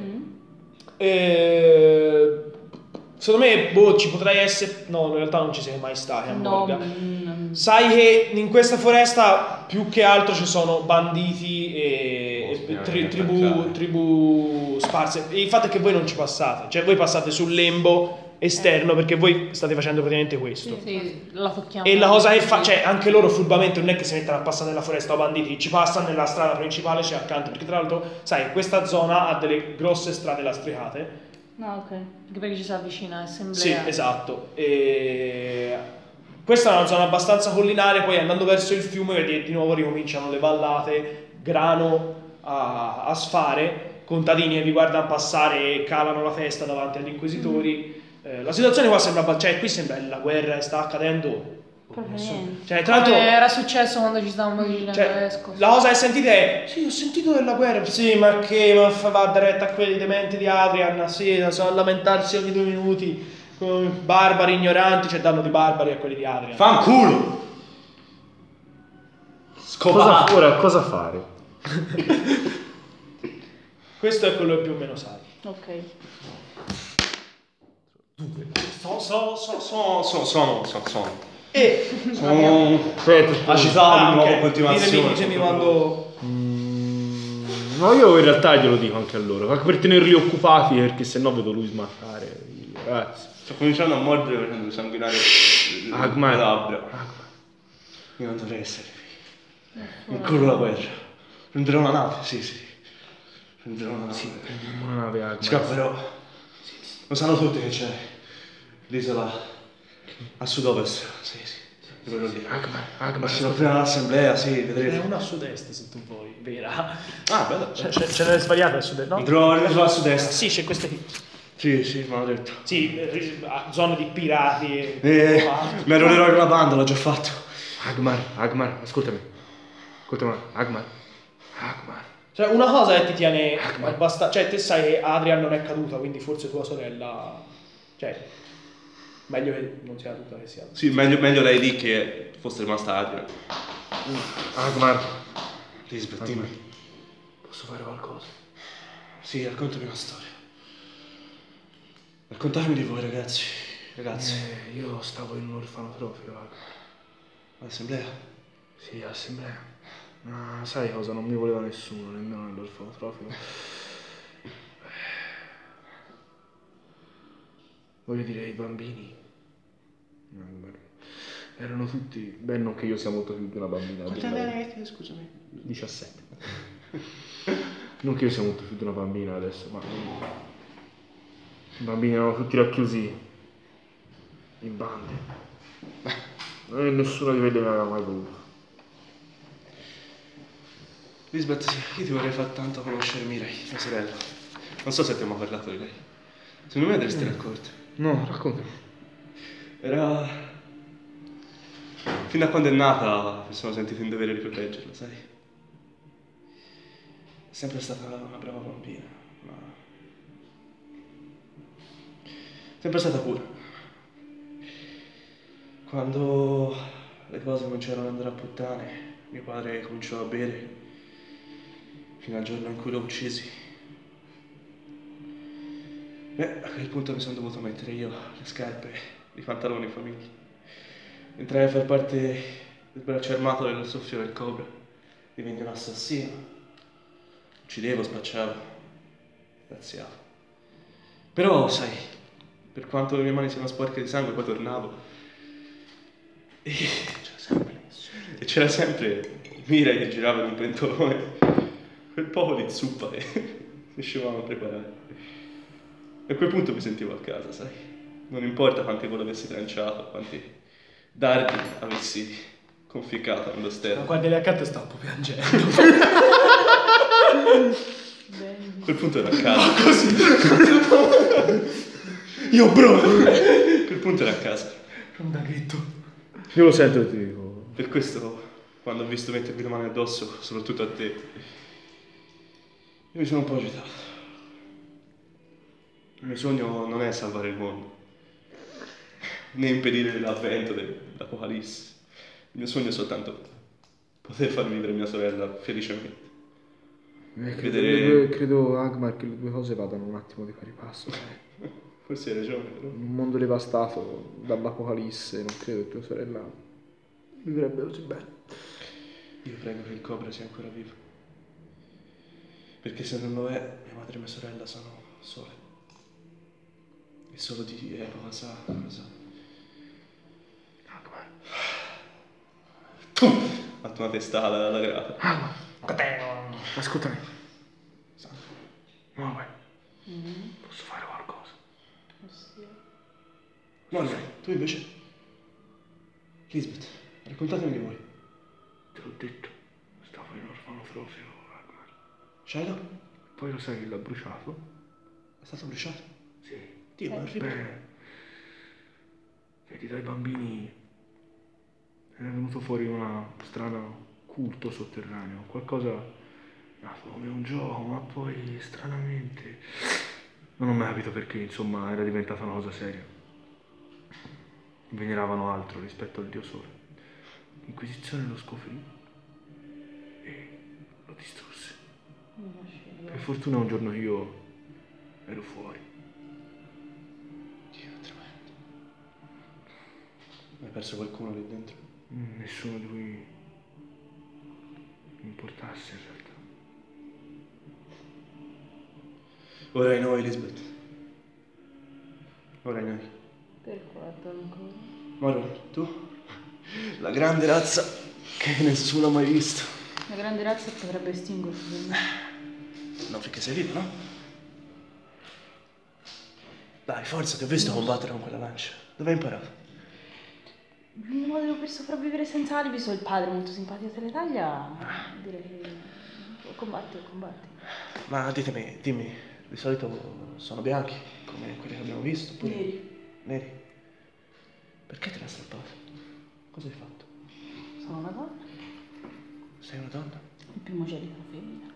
Secondo me, ci potrai essere. No, in realtà non ci sei mai stati a Morga. Sai che in questa foresta più che altro ci sono banditi e tribù sparse. E il fatto è che voi non ci passate, cioè voi passate sul lembo esterno perché voi state facendo praticamente questo. Sì, la tocchiamo. E la cosa che fa, cioè anche loro furbamente non è che si mettono a passare nella foresta o banditi, ci passano nella strada principale, c'è accanto, perché tra l'altro, sai, questa zona ha delle grosse strade lastricate. No, ok. Anche perché ci si avvicina a Assemblea. Sì, esatto. E questa è una zona abbastanza collinare, poi andando verso il fiume vedi di nuovo ricominciano le vallate, grano a sfare, contadini che vi guardano passare e calano la testa davanti agli inquisitori. La situazione qua sembra, cioè qui sembra la guerra sta accadendo. Cioè, tra l'altro era successo quando ci stavamo vicino la cosa che sentite è sì, ho sentito della guerra, sì, ma che va diretta a quelli dementi di Adrian, sì, so a lamentarsi ogni 2 minuti come barbari ignoranti, cioè danno di barbari a quelli di Adrian. Fanculo! Cosa fare? Questo è quello che più o meno sai. Ok. Sono. E agitato di nuovo ok. continuazione. Ditemi quando... No, io in realtà glielo dico anche a loro, anche per tenerli occupati, perché sennò vedo lui smattare. Ragazzi. Sto cominciando a mordere facendo sanguinare le labbra. Io non dovrei essere qui. Non corro la guerra. Prenderò una nave, sì. Prenderò una nave. Sì, prendiamo una nave Agmar. Scapperò. Lo sanno tutti che c'è l'isola a sud-ovest. Sì. Quello lì. Agmar. Sono prima all'assemblea, sì, È vedrete. una a sud-est se tu vuoi, vera. Ah, bello. Ce n'è svariate a sud-est, no? Andrò all'isola a sud-est. Sì, c'è queste qui. Sì, me l'ho detto. Sì, zone di pirati. Mi arruolerò con la banda, l'ho già fatto. Agmar, ascoltami, Agmar. Cioè, una cosa che ti tiene abbastanza... Cioè, te sai che Adrian non è caduta, quindi forse tua sorella... Cioè, meglio che non sia caduta che sia... Sì, meglio lei lì che fosse rimasta Adrian. Agmar, Lisbeth, dimmi. posso fare qualcosa? Sì, raccontami una storia. Raccontatemi di voi, ragazzi. Io stavo in un orfanotrofio, Agmar. All'assemblea? Sì, assemblea. Ma sai cosa? Non mi voleva nessuno, nemmeno nell'orfanotrofio. Voglio dire, i bambini erano tutti... Beh, non che io sia molto più di una bambina. Quanti anni hai? Scusami. 17. Non che io sia molto più di una bambina adesso, ma... I bambini erano tutti racchiusi in bande. E nessuno di quelli mi aveva mai voluto. Lisbeth, io ti vorrei far tanto conoscere Mirai, mia sorella. Non so se ti ho mai parlato di lei. Secondo me andresti d'accordo. No, raccontami. Era... Fin da quando è nata mi sono sentito in dovere di proteggerla, sai? È sempre stata una brava bambina, ma... sempre stata pura. Quando le cose cominciarono ad andare a puttane, mio padre cominciò a bere fino al giorno in cui l'ho uccisi. Beh, a quel punto mi sono dovuto mettere io le scarpe, i pantaloni in famiglia. Entrai a far parte del braccio armato del soffio del cobra. Diventai un assassino. Uccidevo, spacciavo, razziavo. Però, sai, per quanto le mie mani siano sporche di sangue, poi tornavo. E c'era sempre Mira che girava in un pentolone. Quel po' di zuppa che riuscivamo a preparare. E a quel punto mi sentivo a casa, sai? Non importa quanti voli avessi tranciato, quanti dardi avessi conficcato nello sterno. Ma quando eri accanto stavo un po' piangendo. A quel punto ero a casa. Così. Io bro. A quel punto ero a casa. Un daghetto. Io lo sento e ti dico... Per questo, quando ho visto mettermi le mani addosso, soprattutto a te, io mi sono un po' agitato. Il mio sogno non è salvare il mondo, né impedire l'avvento dell'Apocalisse. Il mio sogno è soltanto poter far vivere mia sorella felicemente. Credo, Agmar, che le due cose vadano un attimo di pari passo. Forse hai ragione, però. In un mondo devastato dall'Apocalisse, non credo che tua sorella vivrebbe così bene. Io prego che il cobra sia ancora vivo. Perché se non lo è, mia madre e mia sorella sono sole. E solo di epoca sa cosa. Agmar. Ha fatto una testata dalla grata. Agmar. Ascoltami. No, vai. Posso fare qualcosa? No, tu invece. Lisbeth, raccontatemi di voi. Te l'ho detto, stavo in orfanotrofio, Agmar. Shiloh? Poi lo sai che l'ha bruciato? È stato bruciato? Sì. Dio, ma Beh, vedi, dai bambini è venuto fuori una strana culto sotterraneo, qualcosa nato come un gioco, ma poi stranamente non ho mai capito perché, insomma, era diventata una cosa seria. Veneravano altro rispetto al Dio Sole. L'Inquisizione lo scoprì e lo distrusse. Per fortuna un giorno io ero fuori. Dio, tremendo. Hai perso qualcuno lì dentro? Nessuno di cui mi importasse in realtà. Ora hai noi, Lisbeth. Ora hai noi. Per quanto ancora? Ora tu? La grande razza che nessuno ha mai visto. La grande razza potrebbe estinguersi per me. No, perché sei vivo, no? Dai, forza, ti ho visto combattere con quella lancia. Dove hai imparato? L'unico modo per sopravvivere senza alibi, visto il padre molto simpatico te le taglia, direi che combatti. Ma dimmi, di solito sono bianchi, come quelli che abbiamo visto? Oppure... Neri. Perché te l'ha strappato? Cosa hai fatto? Sono una donna. Sei una donna? Il primogenito femmina.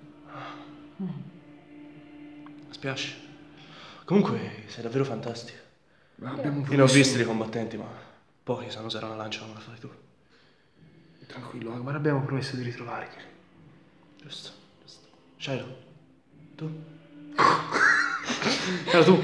Mi spiace. Comunque sei davvero fantastico. Abbiamo Io ne ho visti dei combattenti, ma pochi sanno usare una lancia come la fai tu. Tranquillo, ma abbiamo promesso di ritrovarli. Giusto. Shiloh, tu? Era tu?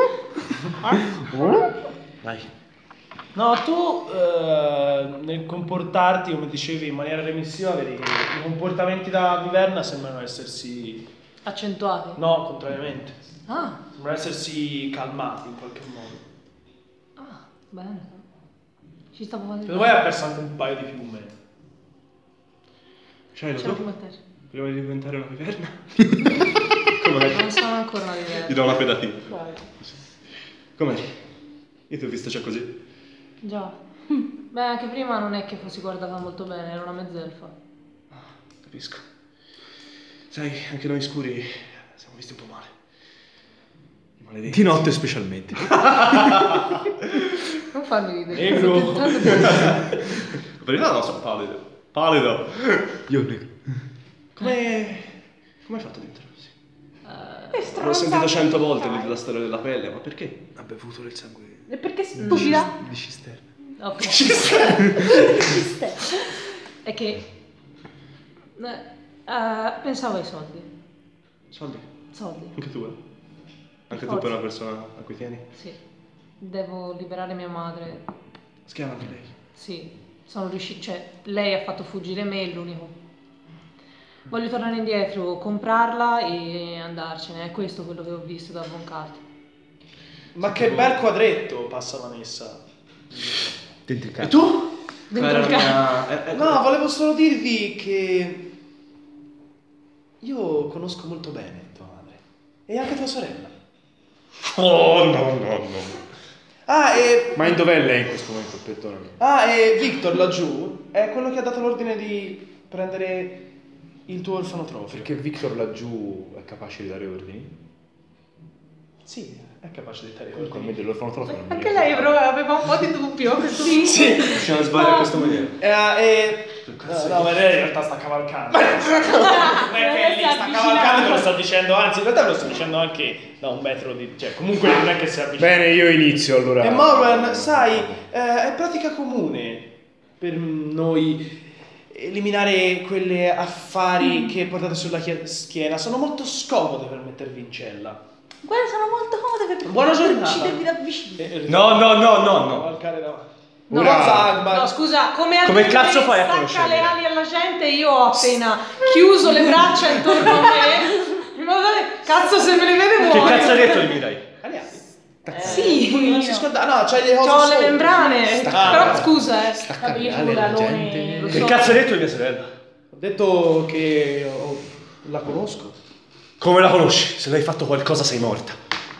Vai. No, tu nel comportarti, come dicevi, in maniera remissiva, vedi che i comportamenti da viverna sembrano essersi... Accentuati. No, contrariamente. Ah, Sembrano essersi calmati in qualche modo. bene. Ci stavo facendo. Secondo voi ha perso anche un paio di piume. Shiloh, Ce la tu? può mettere. Prima di diventare una viverna? Com'è? Non sono ancora una diversa. Gli do una pedatina. Vai. Com'è? Io ti ho visto già così. Già. Beh, anche prima non è che fossi guardata molto bene, era una mezzelfa. Capisco. Sai, anche noi scuri siamo visti un po' male. Maledetti. Di notte specialmente. Non farmi ridere. Negro. Sto tentando di- In verità no, sono pallido. Pallido. Io negro. Come hai fatto ad introduci? L'ho sentito 100 volte la storia della pelle, ma perché? Ha bevuto del sangue E perché stupida? di cisterna. Ok. È che pensavo ai soldi. Soldi. Soldi. Anche tu, eh? Anche tu Forza. per una persona a cui tieni? Sì. Devo liberare mia madre. Schiava anche lei. Sì. Sono riuscita. Cioè, lei ha fatto fuggire me, è l'unico. Voglio tornare indietro, comprarla e andarcene. È questo quello che ho visto da Von Cart. Ma che bel quadretto, passa Vanessa. Dentro il E carro. tu? Dentro Era il la carro. mia... No, volevo solo dirvi che io conosco molto bene tua madre e anche tua sorella. Oh, no. Ah, e Ma in dov'è lei in questo momento? Perdonami. e Victor laggiù è quello che ha dato l'ordine di prendere il tuo orfanotrofio. Perché Victor laggiù è capace di dare ordini? Sì, è capace di dare Comunque a me ordini. dell'orfanotrofio non mi Anche ricordo. lei però aveva un po' di dubbio a questo punto. Sì. Riusciamo a sbagliare in questa maniera. No, ma lei in realtà sta cavalcando. Non è che lì sta cavalcando, me lo sta dicendo, anzi in realtà me lo sta dicendo anche da un metro di... Cioè, comunque non è che si avvicina. Bene, io inizio allora. E Morwen, sai, è pratica comune per noi eliminare quelle affari che portate sulla schiena. Sono molto scomode per mettervi in cella. Guarda, sono molto comode per Buona giornata. uccidervi da vicino. No. Cavalcare davanti. No, Zagmar. no, scusa, come cazzo fai a stacca conoscermi? le ali alla gente, io ho appena chiuso le braccia intorno a me. In modo tale, cazzo, se me le vede Che muore. cazzo hai detto di mirai? Sì, Non si scorda. No, c'hai le cose ho le sotto. membrane. Però scusa, Capito, alle l'alone. lo Che so. cazzo hai detto di mia sorella? Ho detto che la conosco. Come la conosci? Se l'hai fatto qualcosa sei morta.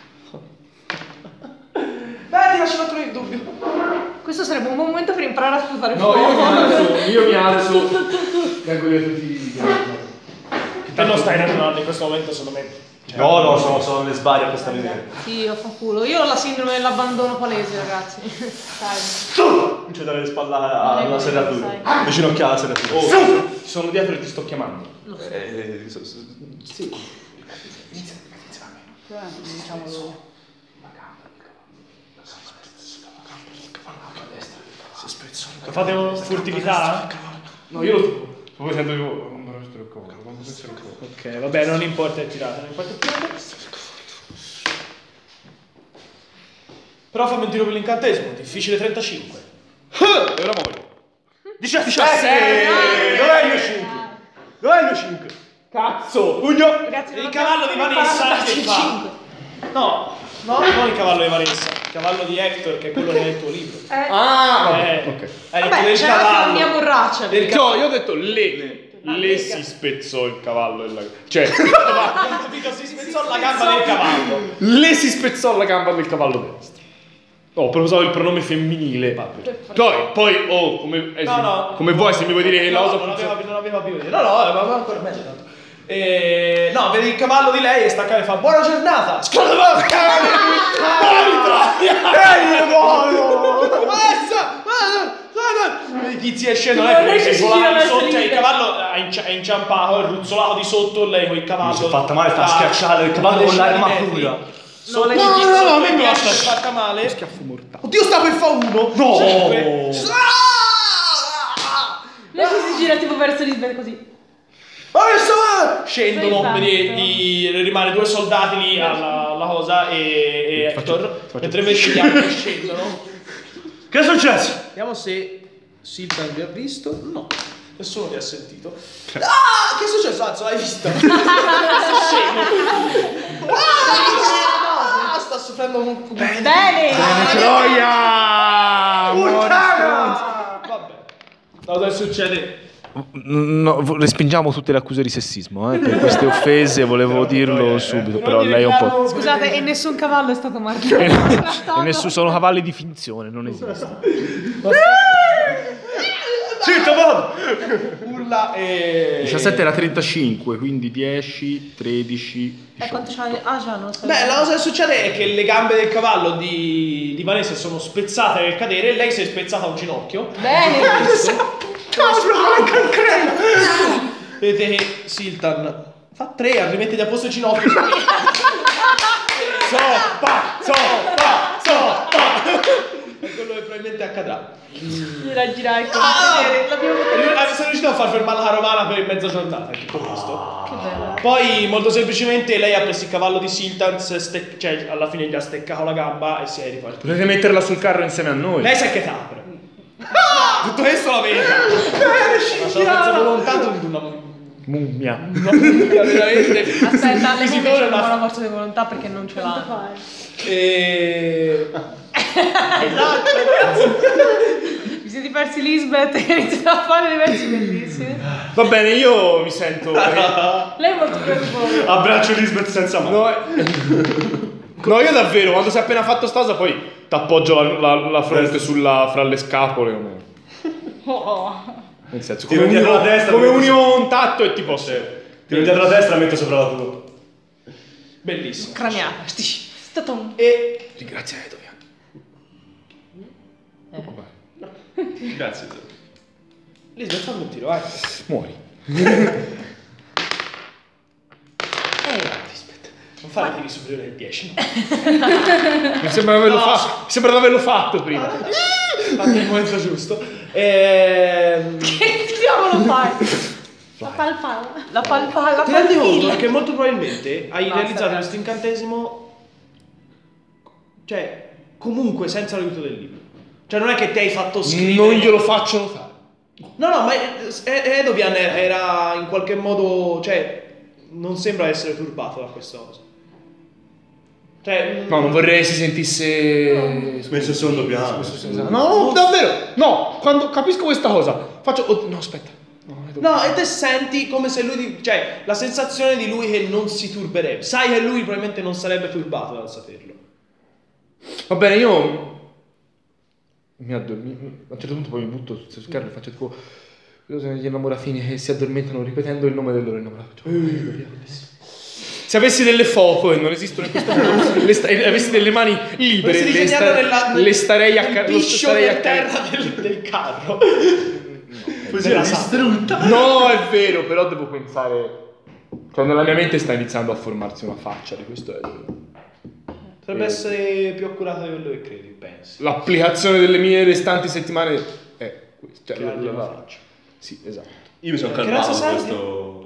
Beh, ti lascio un altro dubbio. Questo sarebbe un buon momento per imparare a sputare No, fuoco. io mi alzo. Vengo io tutti. Te non stai ragionando in questo momento, secondo me. Cioè, No, sono le sbarie a questa maniera. Sì, ho fanculo. Io ho la sindrome dell'abbandono palese, ragazzi. Dai. Non c'è dare le spalle alla serratura. Sai. Vicino alla serratura. Oh, sono dietro e ti sto chiamando. Lo so. Sì. Diciamolo. fate furtività? No, io lo. Voi sento io. metterò comodo. Ok, vabbè, non importa il tirato, non importa il tirato. Però fammi un tiro per l'incantesimo, difficile 35. E ora muoio. 17! Dov'è il mio 5? Dov'è il mio 5? Cazzo! Pugno! Grazie, Il cavallo di Vanessa che fa? No, non il cavallo di Vanessa, il cavallo di Hector che è quello nel tuo libro. Ok. Vabbè, Del c'era anche la mia cavallo. borraccia. No, io ho detto le si spezzò il cavallo e la... Cioè, Capito? Si spezzò la gamba del cavallo. le si spezzò la gamba del cavallo destro. Oh, però usavo il pronome femminile. Poi come, No. come vuoi, se mi vuoi dire la cosa non aveva più. No, ma ancora meglio tanto. No, vedi il cavallo di lei e stacca e fa buona giornata. I tizi escono perché sotto il cavallo è inciampato, è ruzzolato di sotto, lei con il cavallo. Si è fatta male, sta schiacciato il cavallo con l'armatura. No, a me mi piace fatta male. Schiaffo mortale. Oddio, sta per fa uno. No! 5. Lei si gira tipo verso Lisbeth così. Scendono, vedi, rimane 2 soldati lì alla cosa e Hector, mentre invece gli altri scendono. Che è successo? Vediamo se Siltan vi ha visto. No, nessuno ti ha sentito. Ah, che è successo? Anzi, l'hai visto? Sta soffrendo molto bene. Bene! Troia! Vabbè. No, cosa succede? No, respingiamo tutte le accuse di sessismo, per queste offese volevo dirlo subito, però lei è un po'... Scusate, e nessun cavallo è stato E marcato. nessuno sono cavalli di finzione, non esiste. Zitto, vado! Urla e... 17 era 35, quindi 10, 13, E quanto c'hai? Ah, già, non so. Beh, la cosa che succede è che le gambe del cavallo di Vanessa sono spezzate nel cadere e lei si è spezzata un ginocchio. Bene! Vedete che Siltan fa 3, rimettiti a posto il ginocchio. Zoppa! È quello che probabilmente accadrà. Gira il Sono riuscito a far fermare la carovana per mezza giornata, anche con questo. Che bello. Poi molto semplicemente lei ha preso il cavallo di Siltan, cioè alla fine gli ha steccato la gamba e si è ripartito. Potete metterla sul carro insieme a noi. Lei si è chetata però. Tutto questo la vede. Ma sono senza volontà di una Mummia. veramente. Aspetta, lei si invece deve non ha una forza di volontà perché non ce l'ha. Esatto. Vi siete persi Lisbeth e iniziate a fare dei versi bellissimi. Va bene, io mi sento... Lei è molto preoccupata. Abbraccio Lisbeth senza mano. No, io davvero, quando sei appena fatto sta cosa, poi t'appoggio la fronte fra le scapole. Nel senso, Tiro dietro la destra, come metto unio un tatto e tipo... Tiro dietro la destra e metto sopra la tua. Bellissimo. Craniata. Statum. E Ringrazia Edovian. Grazie. Lisbeth, fammi un tiro, vai. Muori. Non fare tiri superiori al 10. Mi sembra di averlo fatto prima. Fatto il momento giusto. Che diavolo fai? La palpala. Ti rendi conto che molto probabilmente hai Basta, realizzato ragazzi. questo incantesimo, cioè, comunque senza l'aiuto del libro. Cioè non è che ti hai fatto scrivere. Non glielo faccio notare. No, ma Edovian era in qualche modo, cioè, non sembra essere turbato da questa cosa. Cioè, No, non vorrei si sentisse... Messo in secondo piano. No, davvero. No, quando capisco questa cosa, faccio... oh, no, aspetta. no, e te senti come se lui, cioè, la sensazione di lui che non si turberebbe. Sai che lui probabilmente non sarebbe turbato dal saperlo. Va bene, io... a un certo punto poi mi butto sul schermo e faccio tipo... gli innamoratini che si addormentano ripetendo il nome del loro innamorato. Se avessi delle foto e non esistono in questo mondo, avessi delle mani libere, le starei a terra del carro. Così era distrutta. No, è vero, però devo pensare... Cioè nella mia mente sta iniziando a formarsi una faccia di questo. Potrebbe essere più accurato di quello che credi, pensi. L'applicazione delle mie restanti settimane è questa. Cioè, Che la faccia. Sì, esatto. Io mi sono Che calmato razza con sei? questo.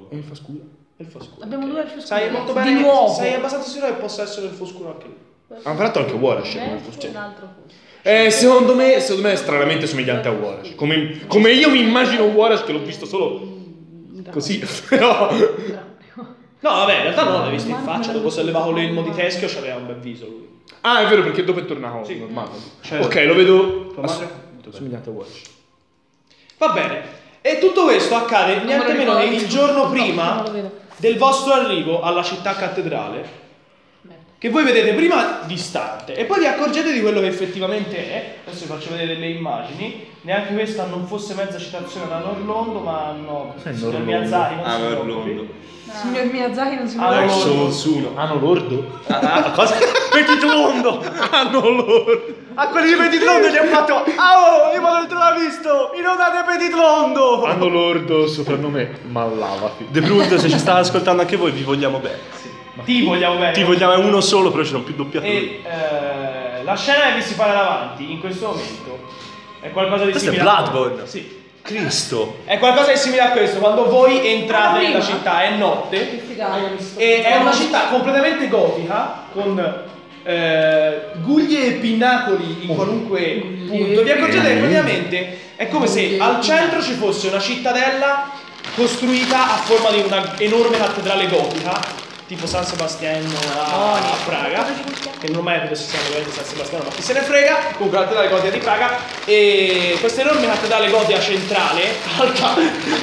E il Foscuro? Il Foscuro. Abbiamo due elfi Sai oscuri. molto Di bene, nuovo. sei abbastanza sicuro che possa essere il Foscuro anche lì. Hanno fatto anche Warash come il Un Foscuro. altro posto. Secondo me è stranamente somigliante a Warash. Come io mi immagino Warash, che l'ho visto solo così. Però... No, vabbè, in realtà non l'hai visto in faccia, dopo si è levato l'elmo di Teschio c'aveva un bel viso lui. Ah, è vero, perché dopo è tornato Sì. normale. Certo. Ok, lo vedo Tua madre? somigliante a Warash. Va bene. E tutto questo accade me niente lo meno che ricordo. il giorno No, prima non lo vedo. del vostro arrivo alla città cattedrale, che voi vedete prima distante e poi vi accorgete di quello che effettivamente è. Adesso vi faccio vedere delle immagini. Neanche questa non fosse mezza citazione da Norlondo, ma no, Cos'è signor Norlondo? Miyazaki, non si preoccupi. Norlondo. Signor Miyazaki non si Ah, muove. no. Sono Zuno. Hanno l'ordo? Cosa? Petit Londo! Hanno l'ordo! A quelli di Petit Londo gli ho fatto oh, io non te l'ho visto! Mi non date Petit Londo! Hanno l'ordo, soprannome Mallavati. De Brut, se ci state ascoltando anche voi, vi vogliamo bene. Ti vogliamo bene. Ti vogliamo uno solo, però ci sono più doppiatori. E la scena che vi si pare davanti in questo momento è qualcosa di Questo è simile. Bloodborne. Sì. Cristo! È qualcosa di simile a questo. Quando voi entrate prima. nella città è notte. Che figata. E è una città completamente gotica con guglie e pinnacoli in qualunque punto. Vi accorgete che praticamente è come se al centro ci fosse una cittadella costruita a forma di una enorme cattedrale gotica, tipo San Sebastiano a Praga, che non ho mai capito se siamo veramente San Sebastiano, ma chi se ne frega. Comunque la cattedrale gotica di Praga, e questa enorme cattedrale gotica centrale alta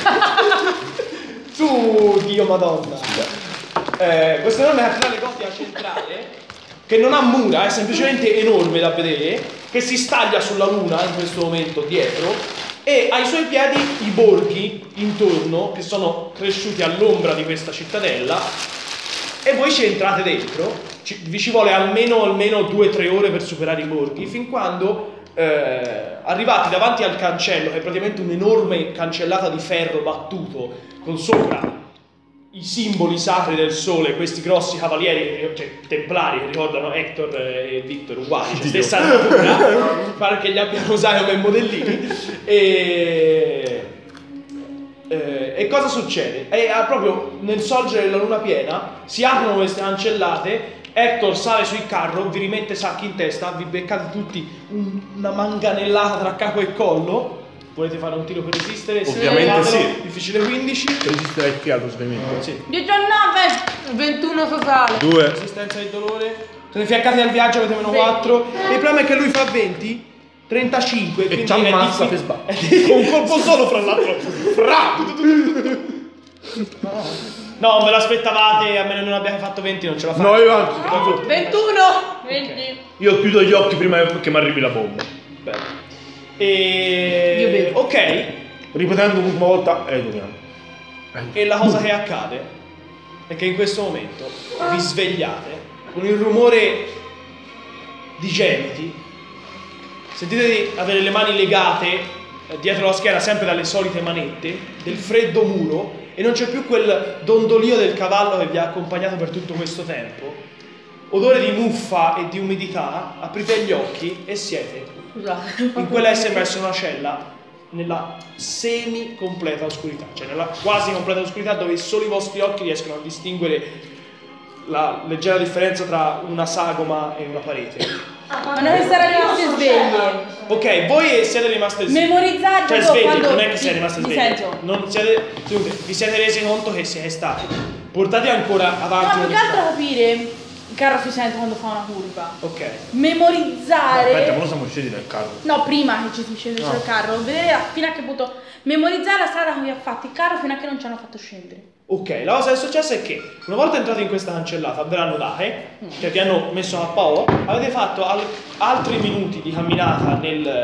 su Dio Madonna. Questa enorme cattedrale gotica centrale che non ha mura, è semplicemente enorme da vedere, che si staglia sulla luna in questo momento dietro, e ai suoi piedi i borghi intorno che sono cresciuti all'ombra di questa cittadella, e voi ci entrate dentro. Vi ci vuole almeno 2-3 ore per superare i borghi, fin quando arrivati davanti al cancello, che è praticamente un'enorme cancellata di ferro battuto con sopra i simboli sacri del sole, questi grossi cavalieri, cioè templari, che ricordano Hector e Victor uguali, cioè stessa armatura, pare che li abbiano usati come modellini. E cosa succede? Proprio nel sorgere della luna piena si aprono queste cancellate. Hector sale sul carro, vi rimette sacchi in testa, vi beccate tutti una manganellata tra capo e collo. Volete fare un tiro per resistere? Ovviamente Fatelo. sì. Difficile 15. Resistere qui allo svenimento. Sì. 19! 21 totale. 2. Resistenza del dolore. Siete fiaccati al viaggio, avete meno 4. E il problema è che lui fa 20, 35. E quindi ci è ammazza diffi- per sbaglio. Con un colpo solo, fra l'altro. No, me l'aspettavate, a meno che non abbiate fatto 20 non ce la fate. No, io anzi, 21! 20. io chiudo gli occhi prima che mi arrivi la bomba. Bene. E... Io bevo. Ok, Ripetendo l'ultima volta, dobbiamo. e la cosa che accade è che in questo momento vi svegliate con il rumore di gemiti. Sentite di avere le mani legate dietro la schiena, sempre dalle solite manette, del freddo muro, e non c'è più quel dondolio del cavallo che vi ha accompagnato per tutto questo tempo. Odore di muffa e di umidità. Aprite gli occhi e siete Scusate. in quella che sembra essere una cella nella semi completa oscurità, cioè nella quasi completa oscurità, dove solo i vostri occhi riescono a distinguere la leggera differenza tra una sagoma e una parete. Ma noi saremo rimasti svegli. Ok, voi siete rimaste svegli. Memorizzare Cioè dopo svegli, quando- non è che siete rimaste in svegli. senso- Non siete, vi siete resi conto che siete stati portati ancora No, avanti. più che altro capire. Il carro si sente quando fa una curva. Ok. Memorizzare. Aspetta, ma non siamo scesi dal carro. No, prima che ci si scende sul carro, vedere fino a che punto. Memorizzare la strada che ha fatto il carro fino a che non ci hanno fatto scendere. Ok, la cosa che è successa è che una volta entrati in questa cancellata, ve l'hanno date, cioè vi hanno messo a paura, avete fatto altri minuti di camminata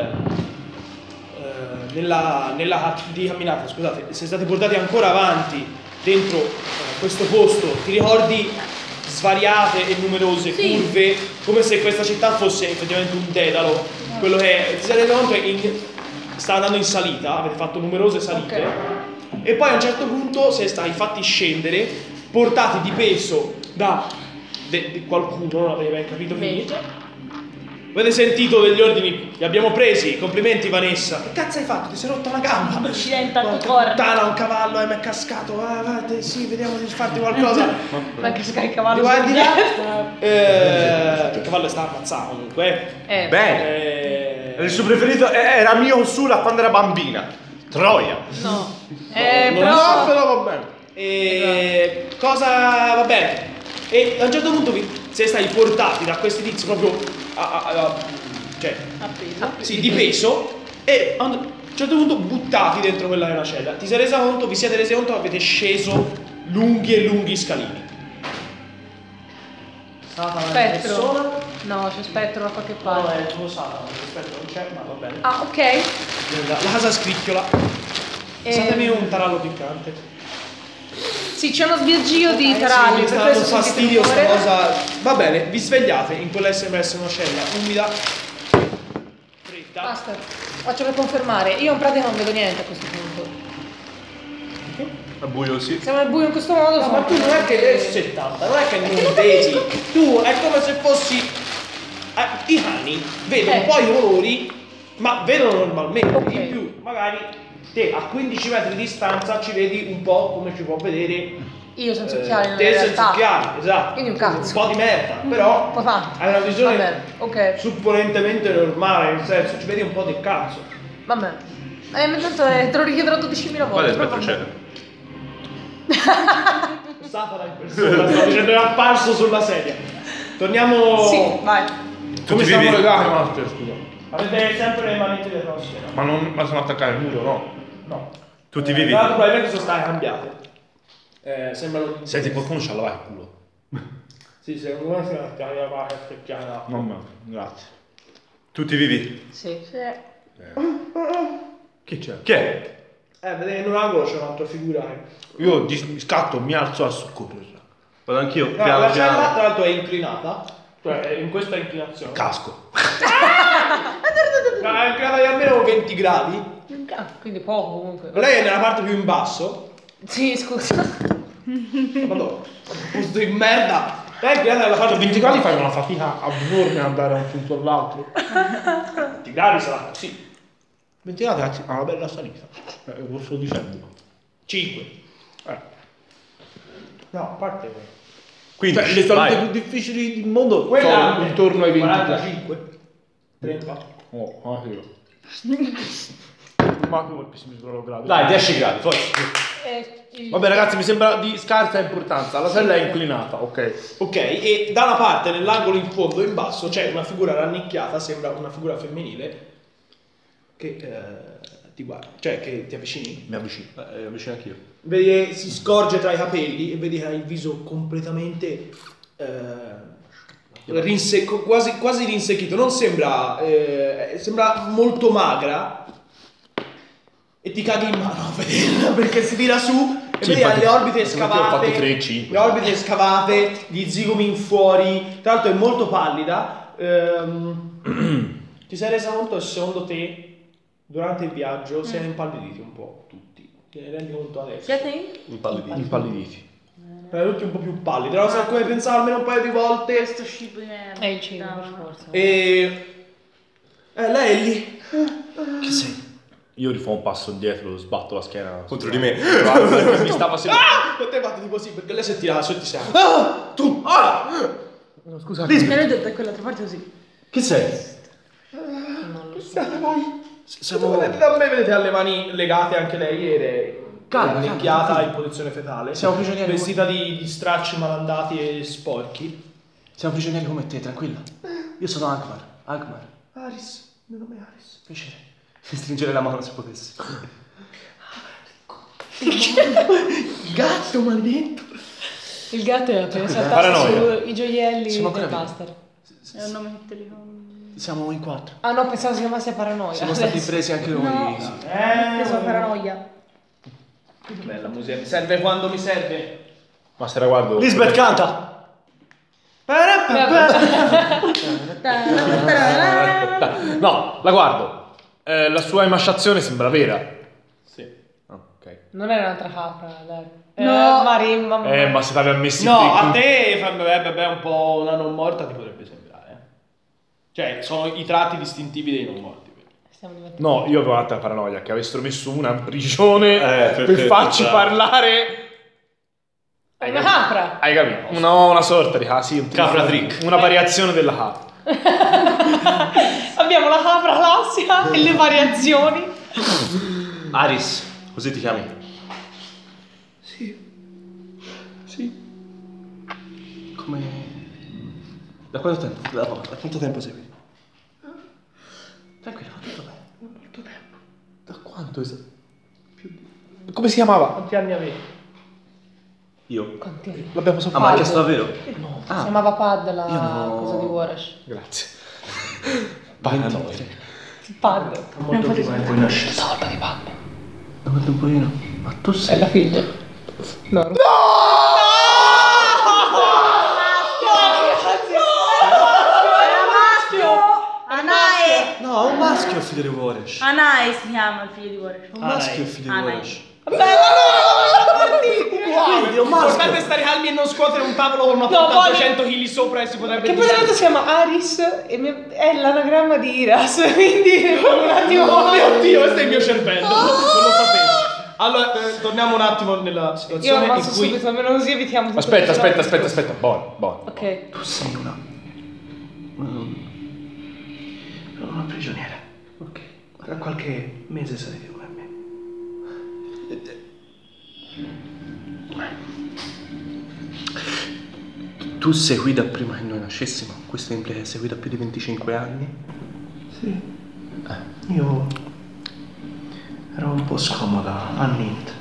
di camminata, scusate, siete stati portati ancora avanti dentro questo posto, ti ricordi svariate e numerose Sì. curve, come se questa città fosse effettivamente un dedalo, quello che ti siete resi conto è che sta andando in salita, avete fatto numerose salite. Ok. E poi a un certo punto siete stati fatti scendere, portati di peso da qualcuno, non avete ben capito chi, Beige. Avete sentito degli ordini? Li abbiamo presi. Complimenti, Vanessa. Che cazzo hai fatto? Ti sei rotta la gamba. Accidente al Porca tuo corno. puttana, un cavallo mi è cascato. Sì, vediamo di farti qualcosa. Ma che sky il cavallo Di qua e di là. sul Il cavallo sta ammazzato comunque. Bene. Il suo preferito era mio Sula quando era bambina. Troia. No. Però va bene. E cosa va bene? E a un certo punto siete stati portati da questi tizi proprio cioè sì, di peso e a un certo punto buttati dentro quella che è una cella. Vi siete resi conto che avete sceso lunghi e lunghi scalini. Spettro. No, c'è spettro da qualche No, parte. è il tuo Satana, aspetta, non c'è, ma va bene. Ah, ok. La casa scricchiola. Fatemi un tarallo piccante. Sì, c'è uno sbirgio di taralli. Mi per sta dando questo sentite fastidio sta rumore. cosa. Va bene, vi svegliate in quella sembra essere una cella umida. Fredda. Basta. Faccio per confermare. Io in pratica non vedo niente a questo punto. È buio, sì. Siamo nel buio in questo modo. No, ma tu non è che 70, non è che non vedi. Tu è come se fossi. I cani vedono un po' i colori, ma vedono normalmente. Ok. In più, magari te a 15 metri di distanza ci vedi un po' come ci può vedere. Io senza occhiali nella Te senza realtà. occhiali, esatto. Quindi un cazzo. Un po' di merda, però Un po' tanto. hai una Va visione bene, ok. supponentemente normale, nel senso ci vedi un po' del cazzo. Va bene. Intanto te lo richiederò 12.000 volte. Quale però spettro va bene. c'era? Satana in persona, stavo dicendo è apparso sulla sedia. Torniamo. Sì, vai. Come siamo legati, Master, scusa? Avete sempre le manette dietro la schiena. Ma sono attaccati al muro, no? No. Tutti vivi? Tra l'altro probabilmente sono state cambiate. Sembrano. Senti, qualcuno c'ha lavato il culo. Sì, secondo me si è lavata specchiata. Mamma, grazie. Tutti vivi? Sì. Che c'è? Chi è? Vedete in un angolo c'è un'altra figura. Io scatto, mi alzo a soccorrere. Vado anch'io. No, Piano la cella piano. tra l'altro è inclinata. Cioè è in questa inclinazione. Casco. No, è inclinata di almeno 20 gradi. Ah, quindi poco comunque. Lei è nella parte più in basso. Sì, scusa. Madonna, ho posto di merda. Lei è inclinata nella parte 20 gradi fai una fatica abnorme andare da un punto all'altro. 20 gradi sarà così. 20 gradi ha una bella salita. Lo sto dicendo. 5. No, a parte quello. Quindi, Cioè, le salite vai. più difficili del mondo Quella sono intorno ai 20 gradi. 45. 30. Oh, ma come si misurano gradi? Dai, 10 gradi, forza. Vabbè ragazzi, mi sembra di scarsa importanza. La cella è inclinata, ok. Ok, e da una parte nell'angolo in fondo in basso c'è una figura rannicchiata, sembra una figura femminile che ti guarda, cioè che ti avvicini. Mi avvicino. Vicino anch'io. Vedi che si scorge tra i capelli e vedi che ha il viso completamente quasi rinsecchito. Non sembra sembra molto magra e ti caghi in mano a vederla perché si tira su e Sì, vedi ha infatti, le orbite secondo te ho fatto scavate, 3-5. le orbite scavate, gli zigomi in fuori. Tra l'altro è molto pallida. Ti sei resa conto che secondo te durante il viaggio siete impalliditi un po' tutti? Ti ne rendi conto adesso? Siete? Impalliditi. Erano tutti un po' più pallidi, però se come pensavo almeno un paio di volte. Questo scippo di merda. È il cibo, per forza. E lei è lì. Che sei? Io rifò un passo indietro, sbatto la schiena Contro di me. Mi stava sempre. Con te fatti tipo così perché lei si è tirata su e ti sei. No, scusa. Me l'hai detto da quell'altra parte così. Chi sei? Non lo so. Siete voi? Siamo... Da me vedete alle mani legate anche lei ed è Calma, rannicchiata calma. in posizione fetale. Siamo prigionieri Vestita di stracci malandati e sporchi. Siamo prigionieri come te, tranquilla. Io sono Akbar. Aris, il mio nome è Aris. Piacere. Mi stringere la mano se potessi. Il gatto maledetto. Il gatto è appena saltato Paranoia. sui gioielli Siamo del ancora Buster. È un nome che te li fa. Siamo in 4. Ah no, pensavo si chiamasse Paranoia. Siamo stati presi anche noi. No. Sì. Io sono Paranoia. Bella musica, mi serve quando mi serve. Ma se la guardo. Lisbeth, canta! No, la guardo. La sua emasciazione sembra vera. Sì. Ok. Non è un'altra capra, dai. No. Marimma. Ma se t'avevi messi No, qui- a te vabbè, un po' una non morta ti potrebbe sembrare. Cioè, sono i tratti distintivi dei non morti. Stiamo diventando... No, io avevo un'altra paranoia, che avessero messo una prigione per perfetto, farci esatto. parlare... Una capra! Hai capito? Una sorta di Capra trick. Una variazione della capra. Abbiamo la capra classica e le variazioni. Aris, così ti chiami? Sì. Come... Da quanto tempo? Da quanto tempo sei qui? Tranquillo, va tutto bene. Molto tempo. Da quanto? Come si chiamava? Quanti anni avevi? Io? Quanti anni? L'abbiamo Ah, ma hai chiesto davvero? No. Si chiamava Pad la Io no. cosa di Warash. Grazie. Paranoia. Pad. Molto prima di poi nascere. Sorta di Pad. Aspetta un pochino. Ma tu È sei... la figlia. No. Anae! No, è un maschio il figlio di Warash. Anae si chiama il figlio di Warash. È un maschio il figlio di Anae. Warash. Quindi è un maschio. L'importante è stare calmi e non scuotere un tavolo con una porta a 200 kg sopra e si potrebbe Che poi tra l'altro si chiama Aris e è l'anagramma di Iras, quindi un attimo. Oh mio Dio, questo è il mio cervello. Non lo sapevo. Allora, torniamo un attimo nella Io situazione ammazzo in cui... subito, almeno così evitiamo tutto Aspetta. questo. Buono. Ok. Tu sei una prigioniera. Ok, tra qualche mese sarete come me. Tu sei qui da prima che noi nascessimo. Questo implica che sei qui da più di 25 anni. Sì. Io ero un po' scomoda a Nint.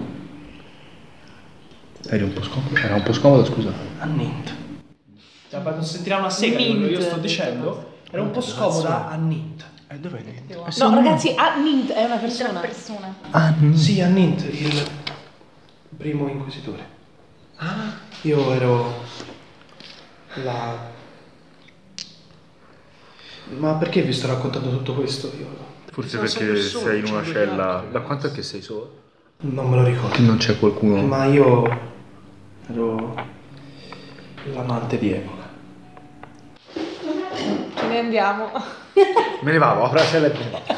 Eri un po' scomodo? Era un po' scomodo, scusa. A Nint. Non sentirà una sega di quello che io sto dicendo. Era un po' scomoda a Nint. E dov'è lei? No, ragazzi, Nint è una persona. Sì, a Nint, il primo inquisitore. Io ero la... Ma perché vi sto raccontando tutto questo? Io Forse Sono sei perché persone, sei in una 5 cella... gatti. Da quanto è che sei solo? non me lo ricordo. Che non c'è qualcuno... Ma io ero l'amante di epoca. Ce ne andiamo. Me ne vado, apro la cella e me ne vado.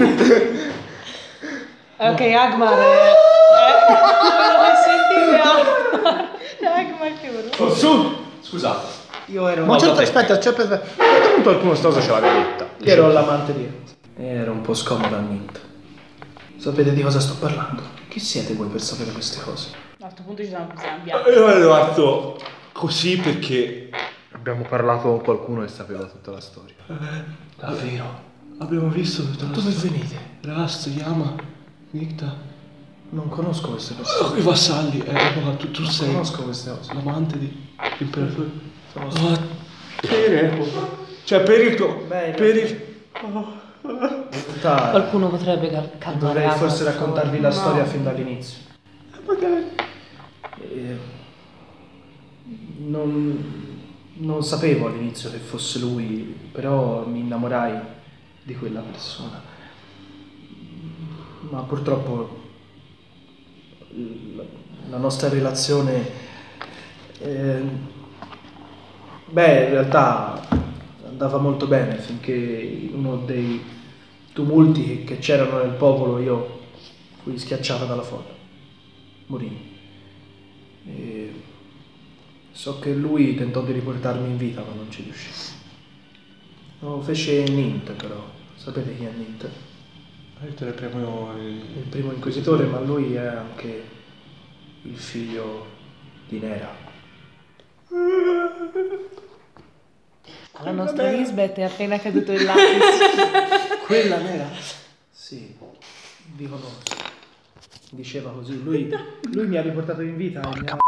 Ok, Agmar è... quello che sentite Agmar che ora. Su! Scusate. Io ero... Ma certo, aspetta. A certo punto qualcuno sta cosa ce l'aveva detta. Io ero l'amante di epoca. Ero un po' scomoda a Nint. Sapete di cosa sto parlando? Chi siete voi per sapere queste cose? A questo punto ci siamo bianchi. Io l'ho fatto così perché... Abbiamo parlato con qualcuno che sapeva tutta la storia. Davvero? Abbiamo visto tutta la Dove storia. venite? Rast, Yama, Nikta. Non conosco queste persone. I vassalli. Tu Non sei conosco queste cose. l'amante dell'imperatore. Sono Per epoca. Cioè per il tuo... Bene. Per il... Qualcuno potrebbe calmare Dovrei Agmar, forse per raccontarvi favore. la storia fin dall'inizio. Magari. Non sapevo all'inizio che fosse lui, però mi innamorai di quella persona. Ma purtroppo la nostra relazione, in realtà andava molto bene finché in uno dei tumulti che c'erano nel popolo io fui schiacciata dalla folla. Morii. E so che lui tentò di riportarmi in vita, ma non ci riuscì. Lo fece Nint, però. Sapete chi è Nint? Io te ne premo Il primo inquisitore, ma lui è anche il figlio di Nera. La nostra Lisbeth è appena caduto il lapis. Quella Nera? Sì, dicono. Diceva così. Lui mi ha riportato in vita. E mi ha...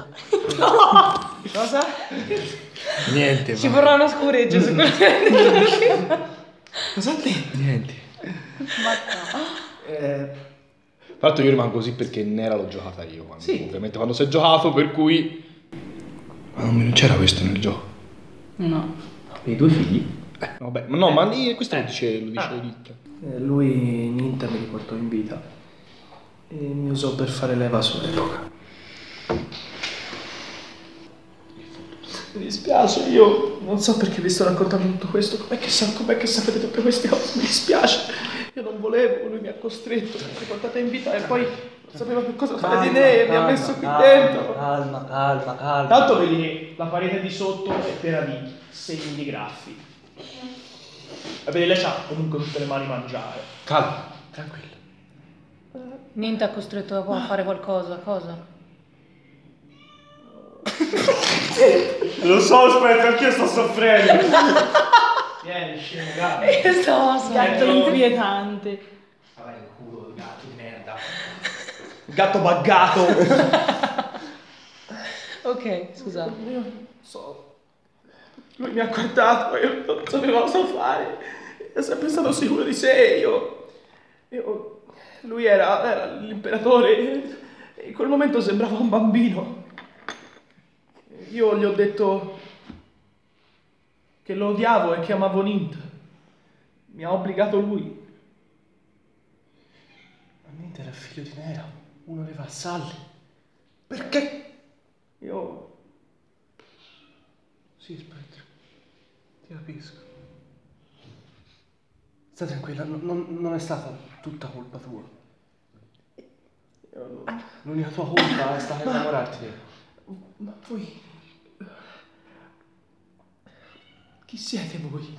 Cosa? Niente, Ci vorrà una scureggia sicuramente. Cosa ha detto? Niente. Tra l'altro io rimango così perché Nera l'ho giocata io. Sì. Ovviamente quando si è giocato, per cui... Ma non c'era questo nel gioco. No. I due figli? Vabbè, ma no, ma questo lo dice Edith. Lui Nint mi riportò in vita e mi usò per fare leva sull'epoca. Mi dispiace, io non so perché vi sto raccontando tutto questo. Com'è che sapete tutte queste cose? Mi dispiace. Io non volevo, lui mi ha costretto, mi ha portato in vita e poi non sapeva che cosa fare di lei e mi ha messo qui dentro. Calma. Tanto vedi che la parete di sotto è piena di segni di graffi. E vedi, lei c'ha comunque tutte le mani mangiare. Calma, tranquillo. Niente ha costretto a fare qualcosa, cosa? Lo so, aspetta, anch'io sto soffrendo. Vieni, scemo, gatto. Gatto inquietante. Vabbè, il culo, gatto di merda. Gatto buggato. Ok, scusa. Io non so. Lui mi ha guardato e io non sapevo cosa fare. È sempre stato sicuro di sé. Lui era l'imperatore e in quel momento sembrava un bambino. Io gli ho detto che lo odiavo e che amavo Nint. Mi ha obbligato lui. Ma Nint era il figlio di Nera, uno dei vassalli. Perché? Io... Sì, Spectre, ti capisco. Stai tranquilla, non è stata tutta colpa tua. L'unica tua colpa è stata innamorarti di lei. Ma voi... Chi siete voi?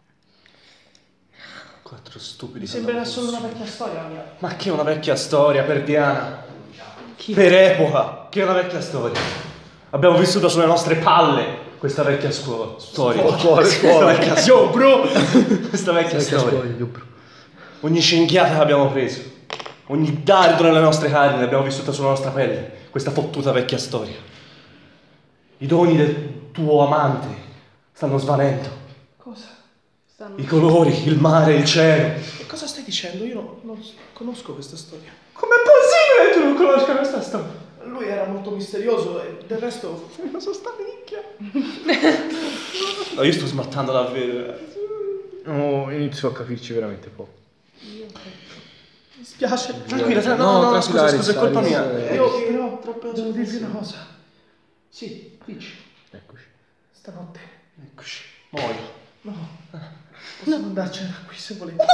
Quattro stupidi. Mi sembrerà solo una vecchia storia la mia. Ma che una vecchia storia per Diana? Per epoca, che una vecchia storia. Abbiamo vissuto sulle nostre palle questa vecchia storia. Questa vecchia Yo, bro! Questa vecchia storia. Ogni cinghiata che abbiamo preso, ogni dardo nelle nostre carni l'abbiamo vissuta sulla nostra pelle. Questa fottuta vecchia storia. I doni del tuo amante stanno svanendo. Cosa? I colori, il mare, il cielo. Che cosa stai dicendo? Io non conosco questa storia. Com'è possibile che tu non conosca questa storia? Lui era molto misterioso e del resto... Ma sono sta minchia. No, io sto smattando davvero. No, inizio a capirci veramente poco. Mi dispiace. Tranquilla, no, scusa, è colpa mia. Io però devo dirvi una cosa. Sì, dici. Eccoci. Stanotte. Eccoci, muoio. No. Possiamo andarcene da qui se volete.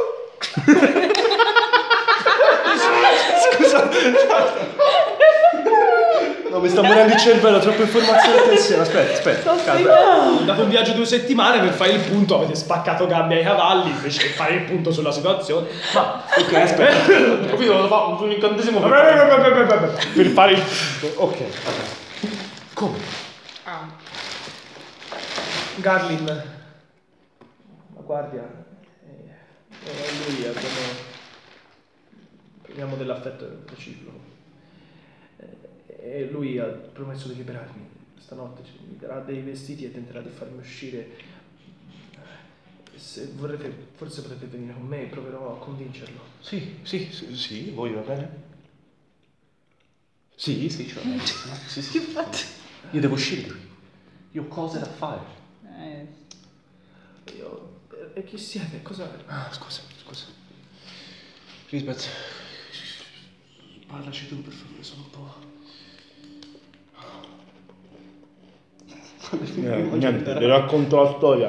No, mi sta morendo il cervello, troppe informazioni in tensione. Aspetta, calma. Dopo un viaggio di 2 settimane per fare il punto avete spaccato gambe ai cavalli invece che fare il punto sulla situazione. Ma Ok, aspetta. Capito, devo fare un incantesimo per fare il... Ok. Come? Garlin, la guardia e lui abbiamo dell'affetto reciproco. E lui ha promesso di liberarmi stanotte, mi darà dei vestiti e tenterà di farmi uscire. Se vorrete, forse potete venire con me e proverò a convincerlo. Sì, voi va bene? Sì, ce va bene. Sì. Che fate? Io devo uscire. Io ho cose da fare. E chi siete? Cosa... Ah, scusa. Lisbeth, parlaci tu per favore, sono un po'... Niente, le racconto la storia.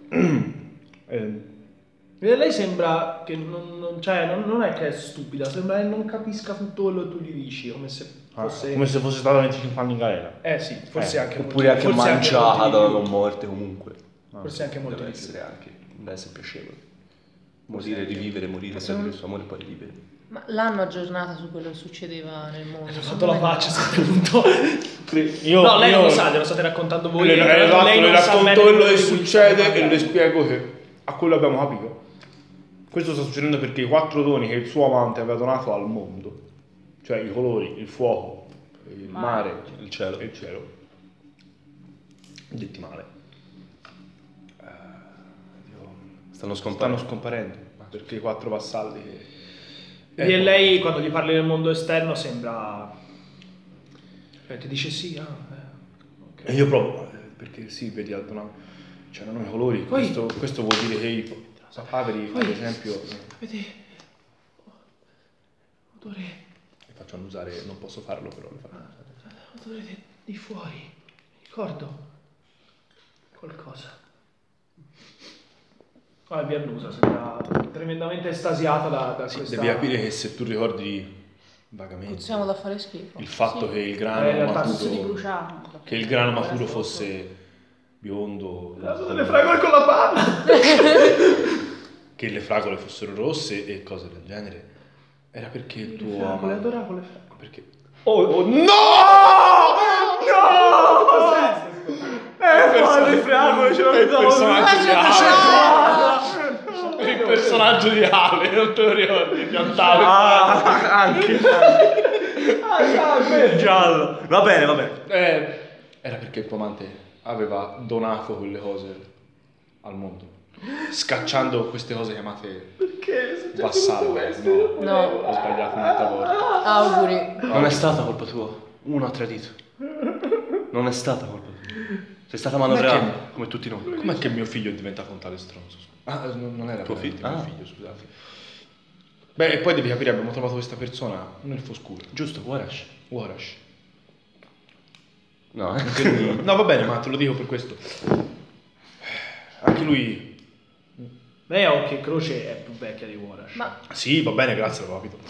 Lei sembra che non è che è stupida, sembra che non capisca tutto quello che tu gli dici, come se fosse... come se fosse stata 25 anni in galera. Sì, forse anche molto. Oppure anche forse mangiata molto di più. con morte comunque. Forse anche molto Deve di più. essere anche, deve essere piacevole. Morire, rivivere, morire, tradire il suo amore e poi rivivere. Ma l'hanno aggiornata su quello che succedeva nel mondo? Ho fatto la faccia, siete punto. No, lei non lo sa, glielo state raccontando voi. Esatto, lei le non sa racconto bene quello che di cui succede state e le parlando. spiego che a quello abbiamo capito. Questo sta succedendo perché i 4 doni che il suo amante aveva donato al mondo, cioè i colori, il fuoco, il mare, il cielo. e il cielo, detti male, Stanno stanno scomparendo perché i 4 vassalli E lei quando gli parli del mondo esterno sembra... ti dice sì, ok. E io provo, perché sì, vedi, c'erano i colori, Poi- questo vuol dire che i papaveri, ad esempio, Avete... odore... mi faccio usare, non posso farlo però, mi faccio usare. odore di fuori. Mi ricordo. Qualcosa. Viannusa sembra tremendamente estasiata da questa... Devi capire che se tu ricordi vagamente Siamo da fare schifo. il fatto che il in grano realtà Cazzo di maturo bruciato. che il grano maturo fosse biondo, Le fragole con la palla! che le fragole fossero rosse e cose del genere, era perché il tuo Fragole, amante... adoravo le fragole. Perché... Oh, no! le fragole ce l'ho il personaggio di Ale, non te lo ricordi, piantato. Anche. Giallo. Va bene. Era perché il tuo amante aveva donato quelle cose al mondo, scacciando queste cose chiamate vassallo. No. Ho sbagliato un'altra volta. Auguri. Non è stata colpa tua. Uno ha tradito. Non è stata colpa tua. Sei stata manovrata come tutti noi. Com'è che mio figlio è diventato un tale stronzo? Non era Tuo veramente figlio? mio figlio, scusate. Beh, e poi devi capire, abbiamo trovato questa persona nel foscuro. Giusto, Warash. Warash. No, No, va bene, ma te lo dico per questo. Anche lui... Lei a occhio e croce è più vecchia di Warash. Ma Sì, va bene, grazie, l'ho capito.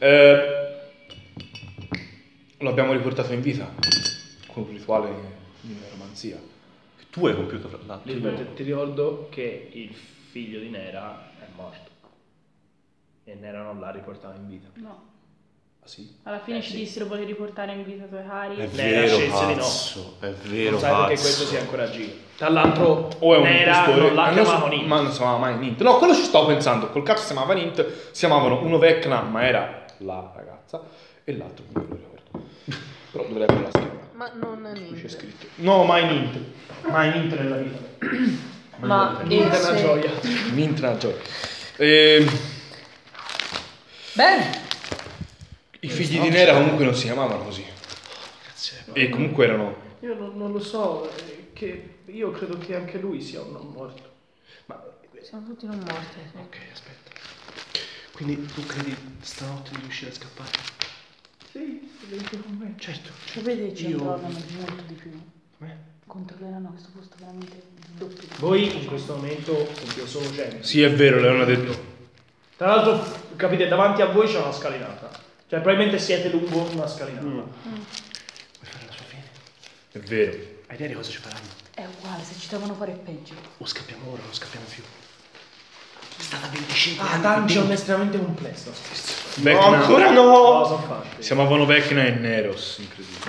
Lo abbiamo riportato in vita con un rituale di neromanzia. tu hai compiuto fra l'altro. Lisbeth, ti ricordo che il figlio di Nera è morto. E Nera non l'ha riportato in vita. No. Ah sì? Alla fine ci dissero volevi riportare in vita i tuoi cari. È Nera vero, scelse di no. pazzo. È vero, Non sai pazzo. perché questo sia ancora giro. Tra l'altro, O è un Nera impostore, non l'ha chiamato Nint. ma non si chiamava mai Nint. No, quello ci stavo pensando. Col cazzo si chiamava Nint. Si chiamavano uno Vecna, ma era la ragazza, e l'altro non me lo ricordo. Però dovrebbe la scrivere. Ma non Qui c'è niente. scritto. No, mai Nint. Mai Nint nella vita. Ma Nint è una gioia. Nint è una gioia. Bene. I figli di Nera comunque non si chiamavano così. E comunque erano... Io non lo so, che io credo che anche lui sia un non morto. Ma, Siamo tutti non morti. Sì. ok, aspetta. Quindi tu credi stanotte di riuscire a scappare? Sì, vieni con me. Certo. Sapete che ci Io- trovano molto di più. Come? Controlleranno questo posto veramente doppio. Voi in questo momento compio solo genere. Sì, è vero, Leone ha detto. Tra l'altro, capite, davanti a voi c'è una scalinata. Cioè, probabilmente siete lungo una scalinata. Vuoi fare la sua fine? È vero. Hai idea di cosa ci faranno? È uguale, se ci devono fare peggio. O scappiamo ora o non scappiamo più. È stata 25 Ah, anni. dungeon estremamente complesso. Vecna. No, ancora No, no! sono fatti. Si chiamavano Vecna e Neros, incredibile.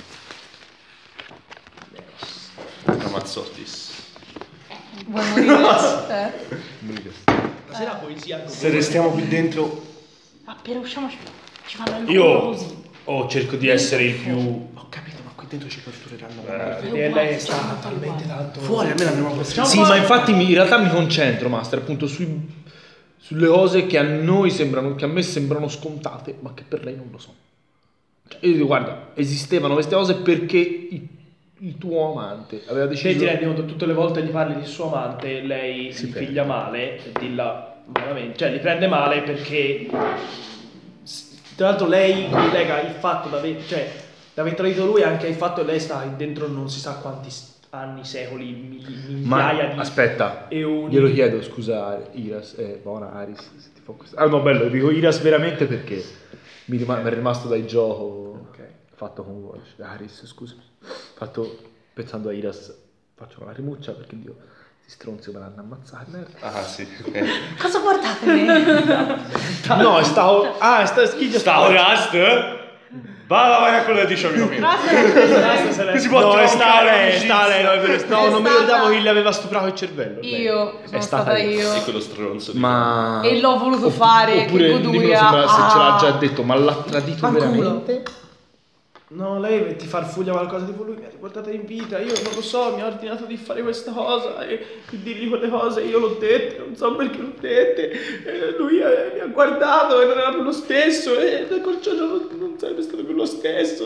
Ramazzotis. Vuoi morire? Stasera poesia. Se restiamo qui dentro... Appena usciamo ci fanno il Io culo così. cerco di essere il più... Ho capito, ma qui dentro ci tortureranno. Vedere lei sta talmente tanto. Fuori almeno avremo la possibilità. Sì, ma infatti in realtà mi concentro, Master, appunto sulle cose che a noi sembrano, che a me sembrano scontate, ma che per lei non lo sono. Cioè, io dico, guarda, esistevano queste cose perché il tuo amante aveva Se deciso... ti rendi conto, tutte le volte gli parli di suo amante, lei Si gli perde. piglia male, e dilla malamente, cioè li prende male perché tra l'altro lei collega il fatto d'aver tradito lui anche al fatto che lei sta dentro non si sa quanti anni, secoli, migliaia di aspetta, eoni. glielo chiedo, scusa Iras, buona Aris, se ti fa questo... Ah no, bello, dico Iras veramente perché mi è rimasto dal gioco fatto con Watch. Aris, scusami, fatto pensando a Iras, faccio una rimuccia perché Dio, questi stronzi me l'hanno ammazzato, merda. Ah, sì. Cosa guardate me? No, stavo... Ah, schizzo, Stavo Rust? Vai a quello che dice amico mio. Si può no, sta lei, no, è vero. No, non mi ricordavo chi le aveva stuprato il cervello. Io, sono stata stata io. io. E quello stronzo. Ma... E l'ho voluto fare, oppure, che dico, goduria. sembra se ce l'ha Ah. già detto, ma l'ha tradito Fanculo. veramente? No, lei ti farfuglia qualcosa tipo lui mi ha riportata in vita, io non lo so, mi ha ordinato di fare questa cosa e di dirgli quelle cose, io l'ho dette, non so perché l'ho dette, lui mi ha guardato e non era più lo stesso e col giorno non sarebbe stato più lo stesso.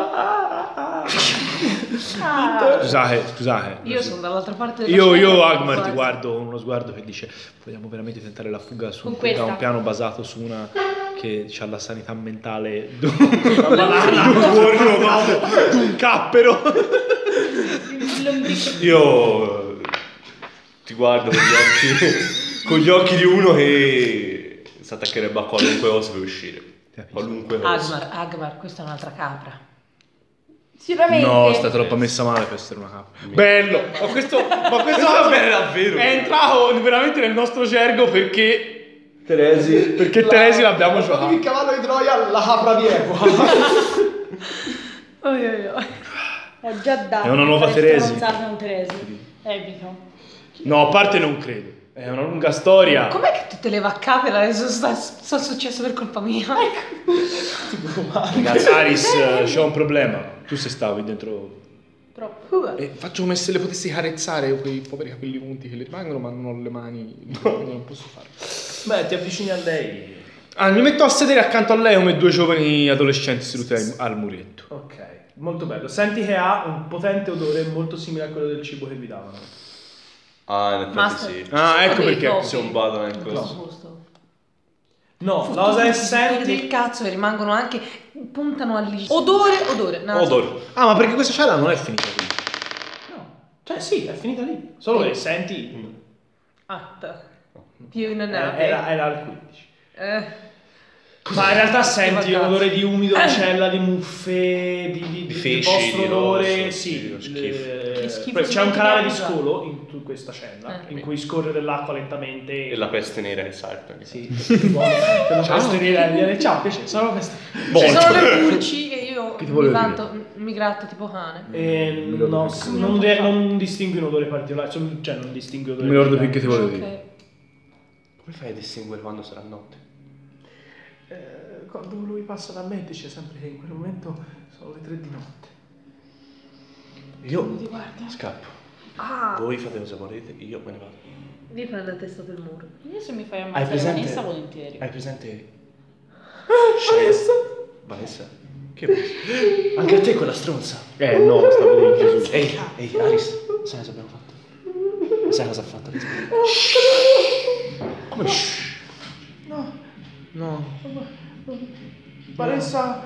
Scusate. Io sono dall'altra parte della Io scena, Agmar ti quasi. guardo con uno sguardo che dice vogliamo veramente tentare la fuga su Con da questa. un piano basato su una che ha la sanità mentale di un cappero. Io Ti guardo con gli occhi di uno che si attaccherebbe a qualunque cosa per uscire. Qualunque cosa. Agmar, questa è un'altra capra. Sicuramente. No, sta troppo messa male per essere una capra. Bello! Ma questo va bene davvero. È entrato veramente nel nostro gergo perché Teresi l'abbiamo giocato. Il cavallo di Troia, la capra di Equa. Ho già dato. È una nuova Teresi. Un Teresi. Evito. No, a parte non credo. È una lunga storia. Com'è che tutte le vaccate adesso sta successo per colpa mia? Ragazzi, Aris, c'è un problema. Tu se stavi dentro. Troppo. Faccio come se le potessi carezzare quei poveri capelli unti che le rimangono, ma non ho le mani. Non posso fare. Beh, ti avvicini a lei. Mi metto a sedere accanto a lei come due giovani adolescenti seduti al muretto. Ok, molto bello. Senti che ha un potente odore molto simile a quello del cibo che vi davano. Ah, in effetti Master. sì. Ah, ecco perché. no. Si badano in questo. No, la cosa è del senti. cazzo che rimangono anche, puntano all'is. Odore, naso. Odore. Ah, ma perché questa cella non è finita qui? No, cioè sì, è finita lì. Solo che senti. Più in and Era al 15. Ma in realtà senti l'odore di umido di cella, di muffe, di fesci, vostro di odore. rosso, Sì, sì, schifo. Che schifo, c'è un canale di si scolo in questa cella in cui scorre dell'acqua lentamente. E la peste nera che salta. Sì, ciao, piacere, sono la peste. Ci sono le pulci e io Che ti volevo mi gratto tipo cane. Non distingui un odore particolare, cioè non distingui odore. Mi ricordo più che ti volevo dire. Ok. Come fai a distinguere quando sarà notte? Quando lui passa da me dice sempre che in quel momento sono le 3 di notte. Io scappo. Ah, Voi fate cosa volete, io me ne vado. vi prende la testa del muro. Io se mi fai Hai ammazzare presente? Vanessa volentieri. Hai presente? Vanessa! Vanessa? Che Vanessa? Anche a te quella stronza. No, sta vedendo Gesù. Ehi, Aris, sai cosa abbiamo fatto? Sai cosa ha fatto? Come shh? No. Vanessa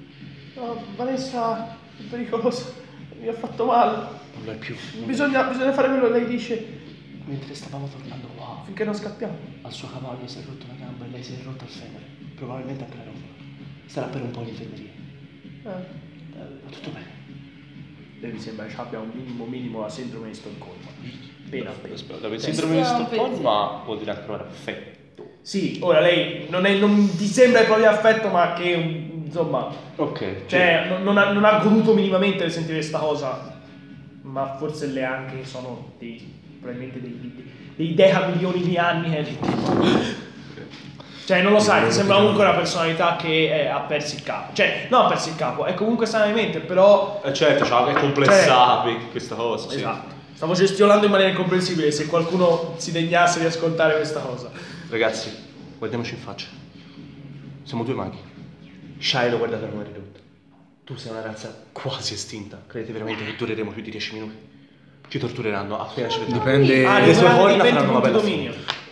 è pericolosa, mi ha fatto male. Non lo è più. Bisogna fare quello che lei dice Mentre stavamo tornando qua, finché non scappiamo. al suo cavallo si è rotto una gamba e lei si è rotta il femore. Probabilmente anche la roba. Starà per un po' in infermeria. Ma tutto bene. Lei mi sembra che abbia un minimo la sindrome di Stoccolma. Appena. La sindrome di Stoccolma vuol dire anche affetto. Sì, ora lei non ti sembra il proprio affetto, ma che insomma, Ok. cioè non ha goduto minimamente di sentire questa cosa, ma forse le anche sono probabilmente dei decamilioni di anni che è lì. Cioè non lo sai, ti sembra comunque una personalità che ha perso il capo. Cioè, non ha perso il capo, è comunque sana di mente, però. Certo, è complessata questa cosa. Sì. Esatto. Stavo gestionando in maniera incomprensibile, se qualcuno si degnasse di ascoltare questa cosa. Ragazzi, guardiamoci in faccia. Siamo due maghi. Shiloh, guardate come è ridotta. Tu sei una razza quasi estinta. Credete veramente che dureremo più di 10 minuti? Ci tortureranno appena ci vediamo. Dipende. Le sue corna 20 faranno una punti bella dominio.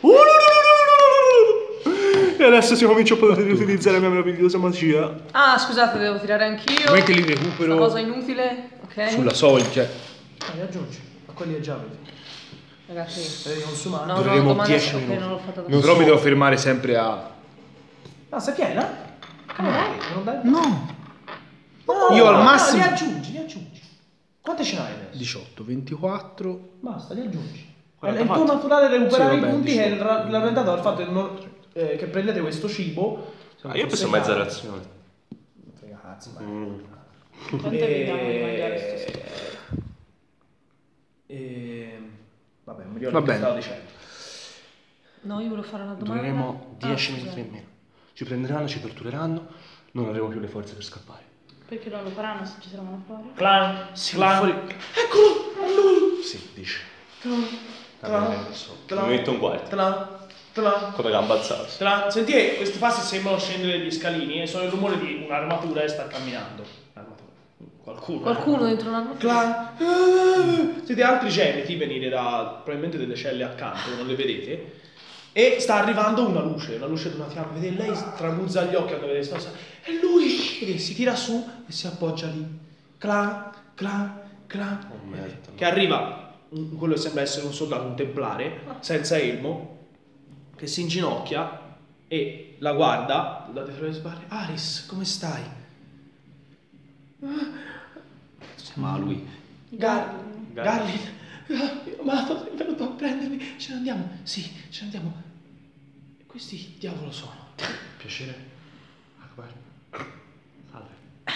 E adesso si comincia a poter utilizzare la mia meravigliosa magia. Ah, scusate, devo tirare anch'io. Come che li Questa recupero cosa inutile, ok? sulla soglia. Li aggiungi, ma quelli è già avete. Ragazzi, Devi consumare. no, Dureremo domanda 10 ok, minuti. non l'ho fatta da Non Però so- mi devo fermare sempre a. No, sei piena? Come mai? Non dai? No. No, Io al no, massimo- li aggiungi. Quante ce n'hai adesso? 18, 24. Basta, li aggiungi. È 44. il tuo naturale recuperare Sì, vabbè, i punti che è 18. rallentato dal fatto che prendete questo cibo. Ah, io penso mezza razione. Frega cazzo, ma. Quanto evitiamo di mangiare sto Vabbè, non mi ricordo Va che bene. stavo dicendo. No, io volevo fare una domanda. Dureremo 10 minuti scusate. in meno. Ci prenderanno, ci tortureranno. Non avremo più le forze per scappare. Perché non lo faranno se ci trovano fuori? Clan, Sì, clan. fuori. Eccolo, a lui. Sì, dice. Clan, Mi metto un guardia clan. con la gamba alzata. Senti che questi passi sembrano scendere gli scalini e sono il rumore di un'armatura che sta camminando. Armatura. Qualcuno dentro un'armatura? Clan. Siete altri gemiti venire da probabilmente delle celle accanto, non le vedete. E sta arrivando una luce di una fiamma. Vedete, lei tramuzza gli occhi quando vede questa cosa. E lui vedete, si tira su e si appoggia lì. Clan. Oh, merda. Che arriva quello che sembra essere un soldato, un templare, senza elmo, che si inginocchia e la guarda da dietro le spalle. Aris, come stai? Si chiama lui. Garlin. Mio amato, è venuto a prendermi. Ce ne andiamo? Sì, ce ne andiamo. E questi diavolo sono? Piacere. Akbar. Salve.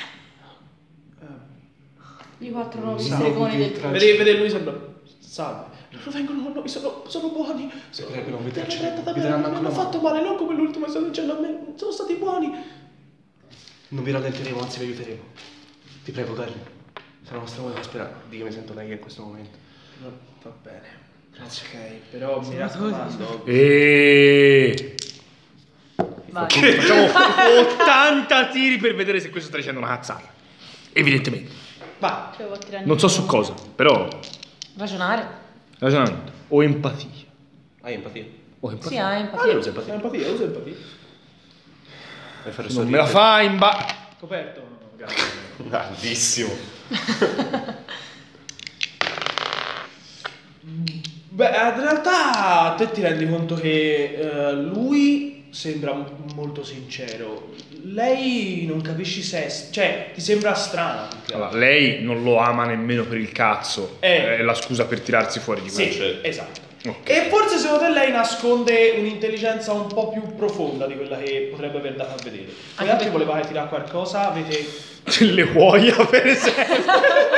I 4 nuovi Salve. stregoni del Vede lui sembra. Salve. Loro vengono con noi, sono buoni. prego, non vi Mi hanno traccerete. trattato Vi bene, daranno non mi ancora hanno fatto male, non come l'ultimo che sta dicendo a me. Sono stati buoni. Non vi rallenteremo, anzi vi aiuteremo. Ti prego, Garlin. Sarà la nostra unica speranza. Dio, mi sento meglio in questo momento. No, va bene. Grazie. Ok, però mi raccomando. Vai. Facciamo 80 tiri per vedere se questo sta dicendo una cazzata. Evidentemente. Vai. Cioè, vuoi tirare Non so su cosa, però Ragionare. ragionamento o empatia. Hai empatia? O empatia. Sì, hai Ah, empatia. usa empatia. Usa empatia. Vai a fare Non me la fa in Coperto. Grandissimo. Beh, in realtà te ti rendi conto che lui sembra molto sincero. Lei non capisci se... Cioè, ti sembra strana. più che altro. Allora, lei non lo ama nemmeno per il cazzo. È la scusa per tirarsi fuori di Sì, questo. esatto. Ok. E forse secondo te lei nasconde un'intelligenza un po' più profonda di quella che potrebbe aver dato a vedere. Voi Anche altri perché- volevate tirare qualcosa? Avete Le uoia, per esempio.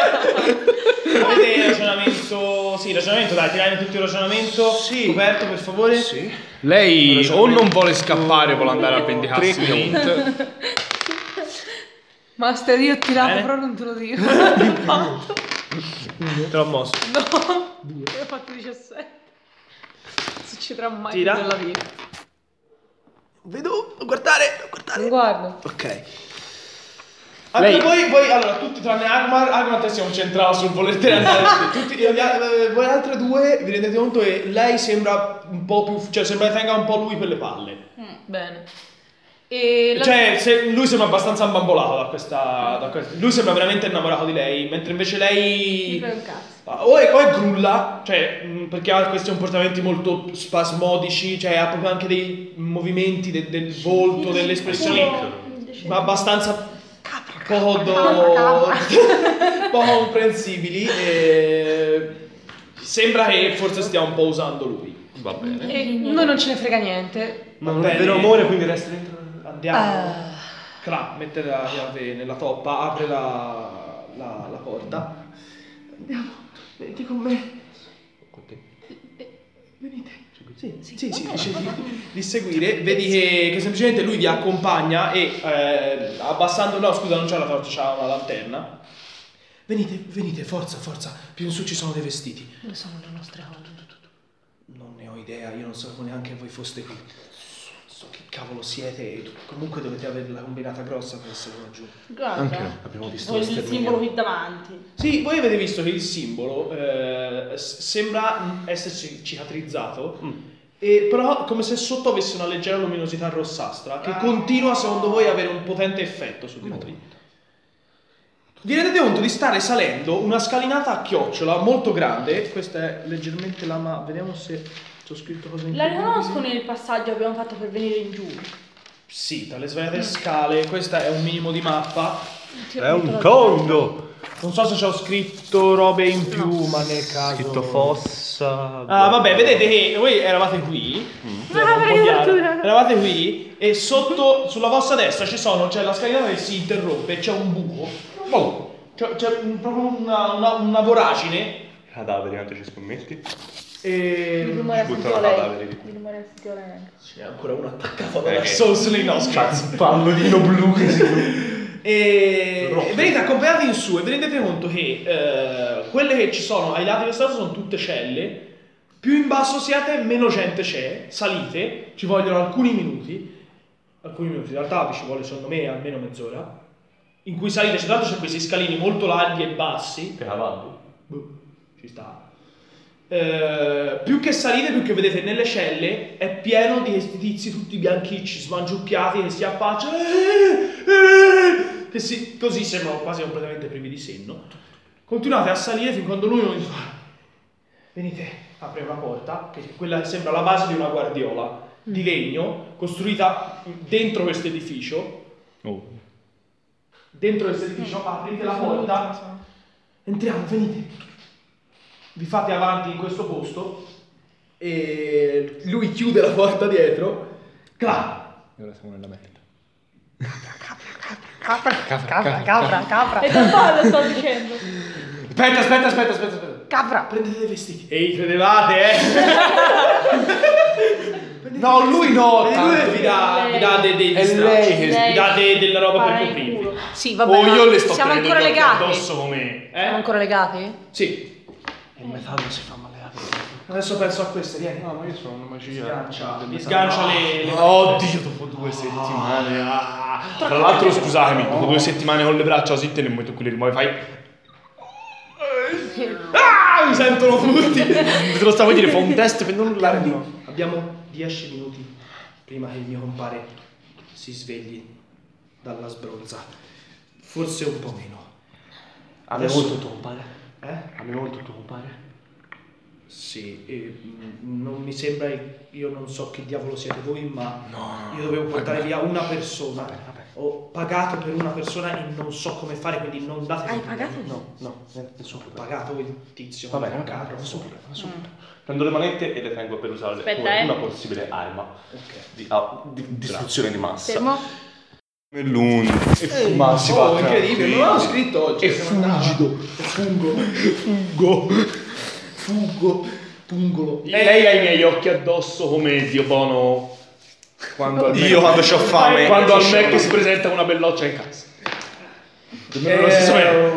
ragionamento? Sì, ragionamento, dai, tirare tutti il ragionamento. Sì. Coperto, per favore. Sì. Lei o non vuole scappare, vuole andare a vendicarsi di Hint. Master, io ho tirato, Bene. però non te lo dico. Te l'ho mosso. No, io ho fatto 17. Succederà mai Tira. nella vita. Vedo, guardare. Non guardo. Ok. Anche voi, allora, tutti tranne Agmar te si è concentrato sul voler andare. Tutti, voi altre due vi rendete conto che lei sembra un po' più, cioè sembra che tenga un po' lui per le palle. Bene. E la- Cioè, lui sembra abbastanza imbambolato da questa. Lui sembra veramente innamorato di lei, mentre invece Mi lei. frega un cazzo. O è grulla, cioè, perché ha questi comportamenti molto spasmodici, cioè ha proprio anche dei movimenti del volto, delle espressioni, ma abbastanza poco comprensibili. E sembra che forse stia un po' usando lui. Va bene. e noi non ce ne frega niente. Ma non Va è bene. vero amore, quindi resta dentro. Andiamo. Cla, mette la chiave nella toppa, apre la porta. Andiamo, venite con me. Con te. Venite. Sì, dice di seguire. Vedi che semplicemente lui vi accompagna e abbassando. No, scusa, non c'è la torcia, c'ha una lanterna. Venite, forza. Più in su ci sono dei vestiti. Dove sono le nostre cose? Non ne ho idea, io non sapevo neanche che voi foste qui. So che cavolo siete. Comunque dovete avere la combinata grossa per essere laggiù. Guarda. Anche noi. Abbiamo visto Vuoi lo il sterminio. simbolo qui davanti. Sì, voi avete visto che il simbolo sembra essersi cicatrizzato, però come se sotto avesse una leggera luminosità rossastra che continua secondo voi a avere un potente effetto su di voi. Vi rendete conto di stare salendo una scalinata a chiocciola molto grande. Questa è leggermente la ma. Vediamo se c'ho scritto cosa in La più. riconosco nel passaggio che abbiamo fatto per venire in giù. Sì, tra le svariate scale, questa è un minimo di mappa. È un condo. Non so se c'ho scritto robe in più, ma nel caso. Scritto fossa. Ah, vabbè, vedete che voi eravate qui. Era un po' chiaro. Eravate qui e sotto, sulla vostra destra c'è la scalinata che si interrompe, c'è un buco. C'è proprio una voragine. Cadaveri, quanto ci scommetti? Il E rumore ha buttano sentito lei. cadaveri. Il rumore ha sentito lei. c'è ancora uno attaccato da che- Souls nei nostri. Pallolino blu che si... E venite accompagnati in su e vi rendete conto che quelle che ci sono ai lati della strada sono tutte celle. Più in basso siete, meno gente c'è. Salite, ci vogliono alcuni minuti. In realtà vi ci vuole secondo me almeno mezz'ora. In cui salite, tra l'altro c'è questi scalini molto larghi e bassi. Per cavalli. Ci sta. Più che salite, più che vedete nelle celle, è pieno di questi tizi tutti bianchicci, smangiucchiati, che si affacciano. Così sembrano quasi completamente privi di senno. Continuate a salire fin quando lui non vi fa. venite, apre una porta, che quella sembra la base di una guardiola di legno costruita dentro questo edificio. Dentro questo edificio aprite la porta, entriamo, venite, vi fate avanti in questo posto e lui chiude la porta dietro. Ora siamo nella merda. Capra. E da qua lo sto dicendo. Aspetta. Capra. Prendete dei vestiti. Ehi, credevate, No, lui no. Lui vi dà dei stracci. Vi dà della roba per coprirvi. Sì, vabbè. Io le sto siamo tenendo ancora gli occhi legati. addosso come... Siamo ancora legati? Sì. Il metallo si fa male. Adesso penso a queste, vieni. No, ma io sono una magia. Mi sgancia le... Oddio, dopo 2 settimane. Tra l'altro, scusatemi, dopo 2 settimane con le braccia così te le metto qui, le rimuovi, fai... Mi sentono tutti. Te lo stavo a dire, fa un test per non urlare. Abbiamo 10 minuti prima che il mio compare si svegli dalla sbronza. Forse un po' meno. Abbiamo molto tuo compare? Abbiamo molto tuo compare? Sì, non mi sembra, io non so che diavolo siete voi, ma io dovevo portare via una persona. Ho pagato per una persona e non so come fare, quindi non date. Hai pagato? No, nessuno. Ho pagato il tizio. Va bene, un carro. nessun problema. Prendo le manette e le tengo per usarle come una possibile arma di distruzione di massa. Fermo. Meloni e fumarsi incredibile, non l'avevo scritto oggi. E fulgido. Pungolo. Lei ha i miei occhi addosso come Dio Bono quando Io quando c'ho fame. quando al Mac si presenta una belloccia in casa. Lo stesso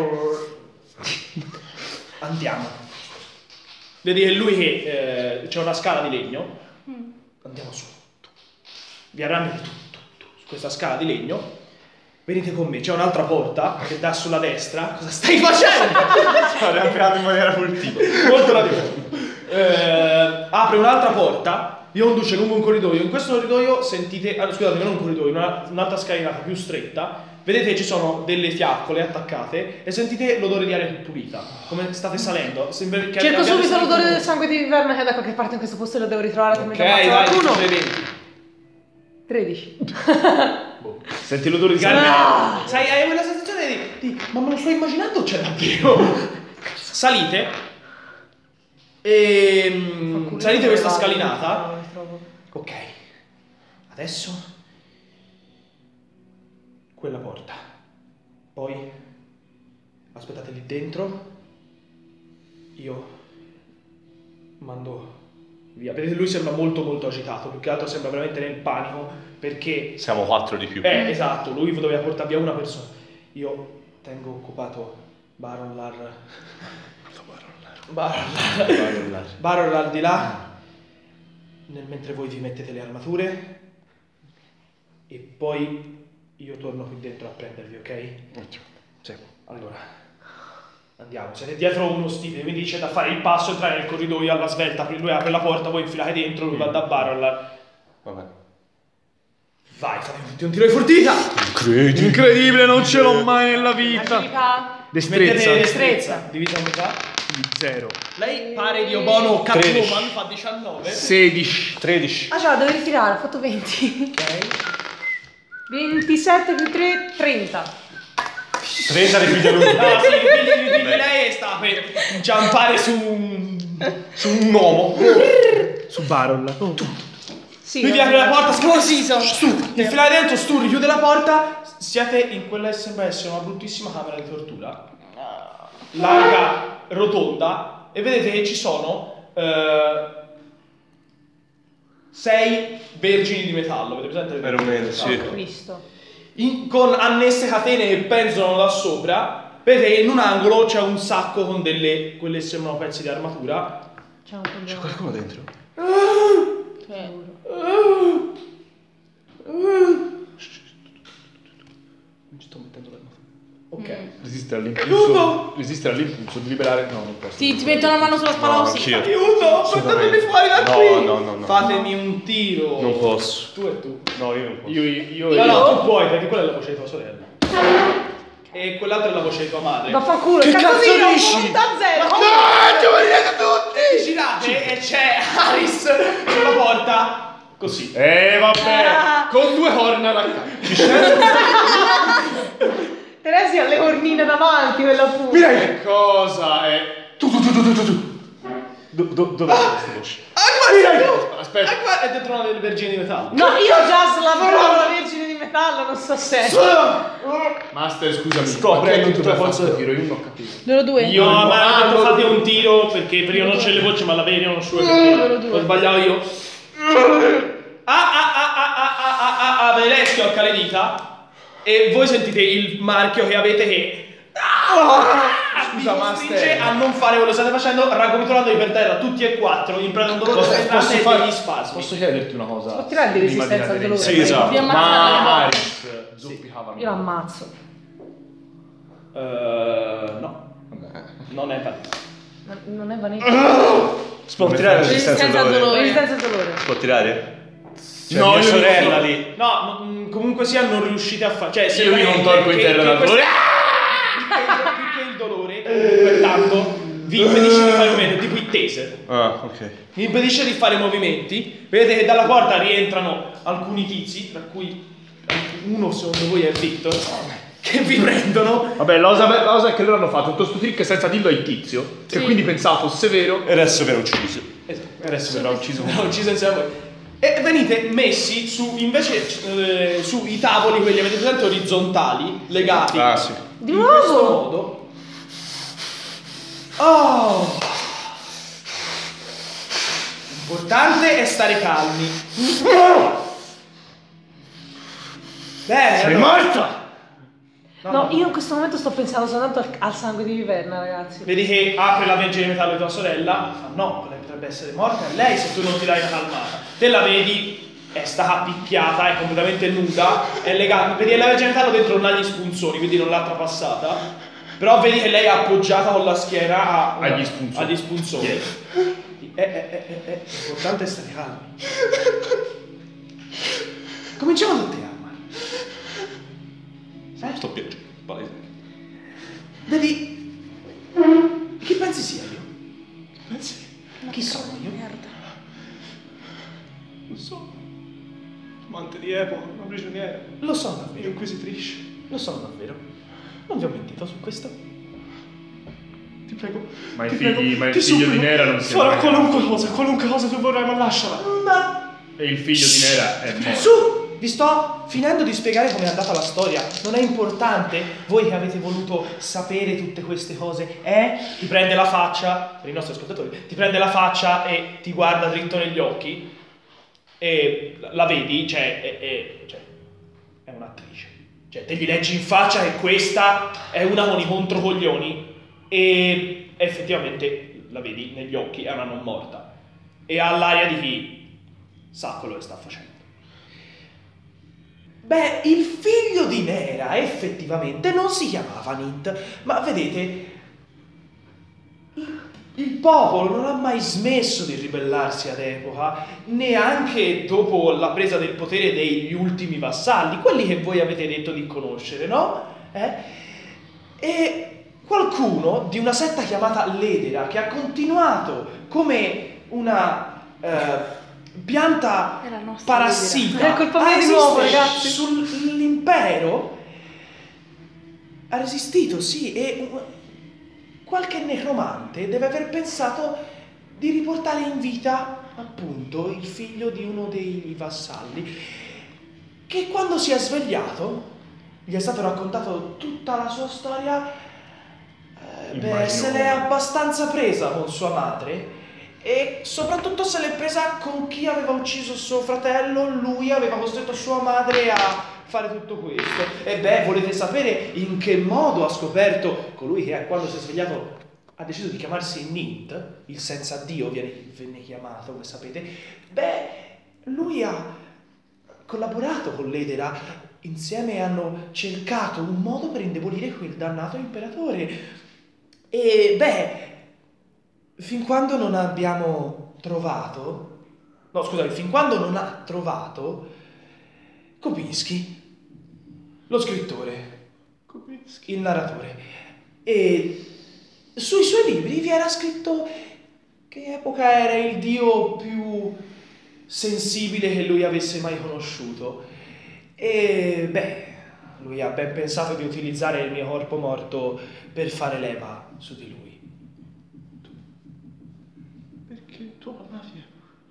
Andiamo. Vedi che lui che c'è una scala di legno. Andiamo su. Vi arrampicate tu su questa scala di legno. Venite con me, c'è un'altra porta che dà sulla destra. Cosa stai facendo? Sto arrampicando in maniera furtiva. Molto apre un'altra porta, vi conduce lungo un corridoio. In questo corridoio sentite, scusate, non un corridoio, un'altra scalinata più stretta. Vedete che ci sono delle fiaccole attaccate e sentite l'odore di aria più pulita. Come state salendo. Cerco subito l'odore del sangue di Viverne che è da qualche parte in questo posto e lo devo ritrovare. Ok, dai, 13. Senti l'odore di sangue. Sai, hai quella sensazione di ma me lo sto immaginando o c'è davvero? Salite e salite questa scalinata. Ok. Adesso quella porta. Poi aspettate lì dentro. Io mando via. Vedete, lui sembra molto agitato, più che altro sembra veramente nel panico perché siamo 4 di più. Esatto, lui doveva portare via una persona. Io tengo occupato Barollar di là. Mentre voi vi mettete le armature e poi io torno qui dentro a prendervi, ok? Sì. Allora andiamo, siete dietro uno stile, quindi c'è da fare il passo, entrare nel corridoio alla svelta, lui apre la porta, voi infilate dentro, lui va da Barollar. Vabbè. Vai, fate un tiro di fortità. Incredibile, non ce l'ho mai nella vita. Agilità. Destrezza. Divisa a metà. 0. Lei pare Dio Bono Catwoman, fa 19. 16. 13. Ah già, devo ritirare, ho fatto 20. Ok. 27 più 3, 30. 30 ripiglia lui. No, sì, lei sta per inciampare su un uomo. Su Barollar. Sì, Lui vi apre la porta, infilate dentro, Stu richiude la porta. Siete in quella che sembra essere una bruttissima camera di tortura, larga, rotonda, e vedete che ci sono 6 vergini di metallo. Vedete presente? Veramente, sì. Cristo. Con annesse catene che penzono da sopra. Vedete che in un angolo c'è un sacco con quelle che sembrano pezzi di armatura. C'è un problema. C'è qualcuno dentro? Mi sto mettendo l'armatura. Ok. Resistere all'impulso di liberare. No, non posso. Ti metto una mano sulla spalla così. Aiuto, portatemi fuori da qui. No. Fatemi un tiro. Non posso. Tu e tu. No, io non posso. No, tu puoi, perché quella è la voce di tua sorella. E quell'altra è la voce di tua madre. Vaffanculo, Che cazzo io dici? punta a 0. No, ci vedete tutti. E girate e c'è Aris sulla porta. Così. Vabbè, con 2 corna da Teresi ha le cornine davanti, quella pure. Mira che cosa è. Dov'è questo pesce? Aspetta. È dentro una delle vergini di metallo. No, io già lavoro la vergine di metallo, non so se. Master, scusami. Sto aprendo tutta la forza del tiro, io non ho capito. Loro due? Io- No, ma Ah, hanno loro fate due. un tiro perché prima non c'è le voci, ma la vedi non sua Loro perché due. ho sbagliato io. Avete il occa le dita e voi sentite il marchio che avete che Scusa, vi Master. costringe a non fare quello che state facendo, raggomitrolandovi per terra tutti e 4 in preda a un dolore penetrante e degli spasmi. Posso chiederti una cosa? Può tirare di Prima resistenza al cadere in dolore. Sì, esatto. Di ammazzare le Ma volte. Aris zoppicava. Io lo ammazzo. No, non è valido. Non è vanità. Si può tirare resistenza al dolore? Resistenza al dolore. Si può tirare? Cioè, No, mia io sorella dico- lì. No, comunque sia non riuscite a fare. Cioè, se Io mi non tolgo in terra dal dolore. Più che il dolore, pertanto vi impedisce di fare movimenti, tipo il taser. Ah, ok. Vi impedisce di fare movimenti. Vedete che dalla porta rientrano alcuni tizi, tra cui uno secondo voi è Victor, che vi prendono. Vabbè, la cosa è che loro hanno fatto tutto sto trick senza dirlo al tizio, che Sì. quindi pensavo fosse vero. E adesso viene ucciso. Esatto. Adesso verrà ucciso. L'ho ucciso insieme a voi. E venite messi su invece sui tavoli, quelli avete presente orizzontali, legati. Ah, sì. Di in nuovo? questo modo. Oh! L'importante è stare calmi. Bene, Sei allora. morta! No, io in questo momento sto pensando soltanto al sangue di Viverna, ragazzi. Vedi che apre la vergine di metallo di tua sorella. Fa no, lei potrebbe essere morta. È lei se tu non ti dai una calmata. Te la vedi, è stata picchiata, è completamente nuda, è legata. Vedi la vergine di metallo dentro non ha gli spunzoni, quindi non l'ha trapassata. Però vedi che lei è appoggiata con la schiena Agli spunzoni. agli spunzoni. L'importante è stare calmi. Cominciamo da te, Arman. Sto piangendo. Palese. Vedi, chi pensi sia io? Pensi? Chi sono io? Merda. Non so. Amante di Epo, una prigioniera. Lo sono davvero. Inquisitrice. Lo sono davvero. Non vi ho mentito su questo. Ti prego. Ma i ti figli- prego, ma il ti figlio di supplico, Nera non si farà è- qualunque cosa tu vorrai, ma lasciala. Ma E il figlio di Nera è morto. su! Vi sto finendo di spiegare come è andata la storia. Non è importante? Voi che avete voluto sapere tutte queste cose, Ti prende la faccia, per i nostri ascoltatori, ti prende la faccia e ti guarda dritto negli occhi e la vedi, cioè è un'attrice. Cioè, te gli leggi in faccia che questa è una con i controcoglioni e effettivamente la vedi negli occhi, è una non morta e ha l'aria di chi sa quello che sta facendo. Beh, il figlio di Nera effettivamente non si chiamava Nint, ma vedete, il popolo non ha mai smesso di ribellarsi ad epoca, neanche dopo la presa del potere degli ultimi vassalli, quelli che voi avete detto di conoscere, no? E qualcuno di una setta chiamata Ledera, che ha continuato come una pianta È la nostra parassita È colpa mia a di nuovo, esistere ragazzi. sull'impero, ha resistito, sì, e qualche necromante deve aver pensato di riportare in vita appunto il figlio di uno dei vassalli, che quando si è svegliato gli è stato raccontato tutta la sua storia. Immagino Se l'è abbastanza presa con sua madre e soprattutto se l'è presa con chi aveva ucciso suo fratello. Lui aveva costretto sua madre a fare tutto questo. E volete sapere in che modo ha scoperto colui che quando si è svegliato ha deciso di chiamarsi Nint, il senza Dio venne chiamato, come sapete? Lui ha collaborato con l'Edera, insieme hanno cercato un modo per indebolire quel dannato imperatore. E fin quando non abbiamo trovato, fin quando non ha trovato Kopinski, lo scrittore, il narratore, e sui suoi libri vi era scritto che epoca era il dio più sensibile che lui avesse mai conosciuto. E lui ha ben pensato di utilizzare il mio corpo morto per fare leva su di lui. Perché tu amavi?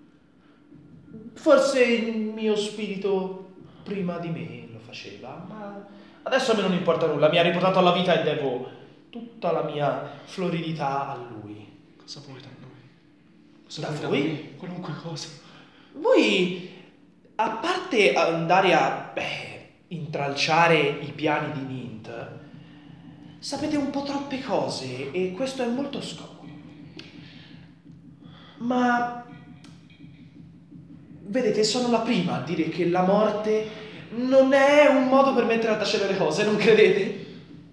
Forse il mio spirito prima di me lo faceva, ma adesso a me non importa nulla. Mi ha riportato alla vita e devo tutta la mia floridità a lui. Cosa vuoi da noi? Da voi? Noi? Qualunque cosa. Voi, a parte andare a intralciare i piani di Nint, sapete un po' troppe cose e questo è molto scomodo. Ma vedete, sono la prima a dire che la morte non è un modo per mettere a tacere le cose, non credete?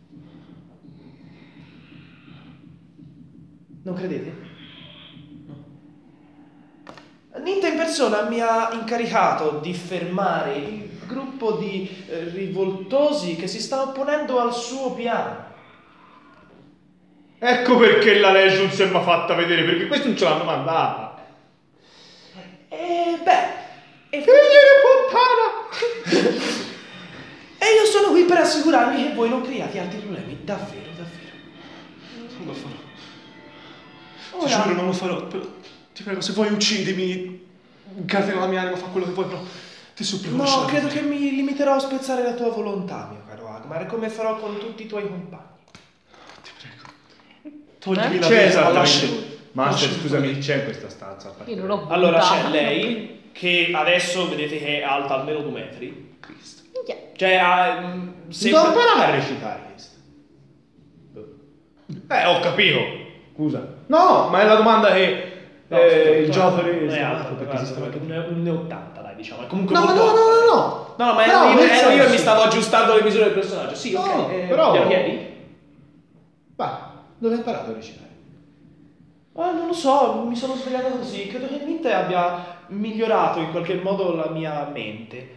Non credete? Nint in persona mi ha incaricato di fermare il gruppo di rivoltosi che si sta opponendo al suo piano. Ecco perché la legge non si è mai fatta vedere, perché questi non ce l'hanno mandata. Figli di puttana! E io sono qui per assicurarmi che voi non creiate altri problemi, davvero, davvero. Non lo farò. Ora- Ti giuro, non lo farò. Però, ti prego, se vuoi uccidimi, incatena la mia anima, fa quello che vuoi, però ti supplico. No, lasciami. credo che mi limiterò a spezzare la tua volontà, mio caro Agmar, come farò con tutti i tuoi compagni. Ti prego. Toglimi la C'è vita, esattamente. Master, lasciami. scusami, chi c'è in questa stanza? Io non l'ho Allora buttata. c'è lei, che adesso vedete che è alta almeno 2 metri. Cristo. Cioè, Si può imparare a recitare questo. Ho capito. Scusa. No, ma è la domanda che il giocatore non è alta, perché perché esiste un 1,80 dai, diciamo. È comunque No, molto no, alta. no, no. No, ma Però, nel ero io e mi senso- stavo aggiustando le misure del personaggio. Sì, No, ok. però- Glielo chiedi? Va, dove hai imparato a recitare? Non lo so, mi sono svegliato così. Credo che Nint abbia migliorato in qualche modo la mia mente.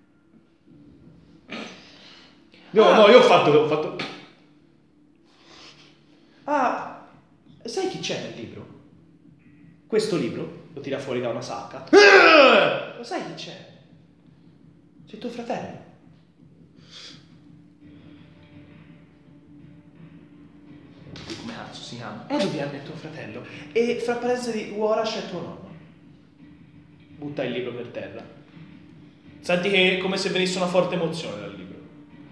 No, io ho fatto... Sai chi c'è nel libro? Questo libro lo tira fuori da una sacca. Lo sai chi c'è? C'è tuo fratello. Come cazzo si chiama? Edovian è tuo fratello. E fra parentesi di Warash è tuo nonno. Butta il libro per terra. Senti che è come se venisse una forte emozione dal libro.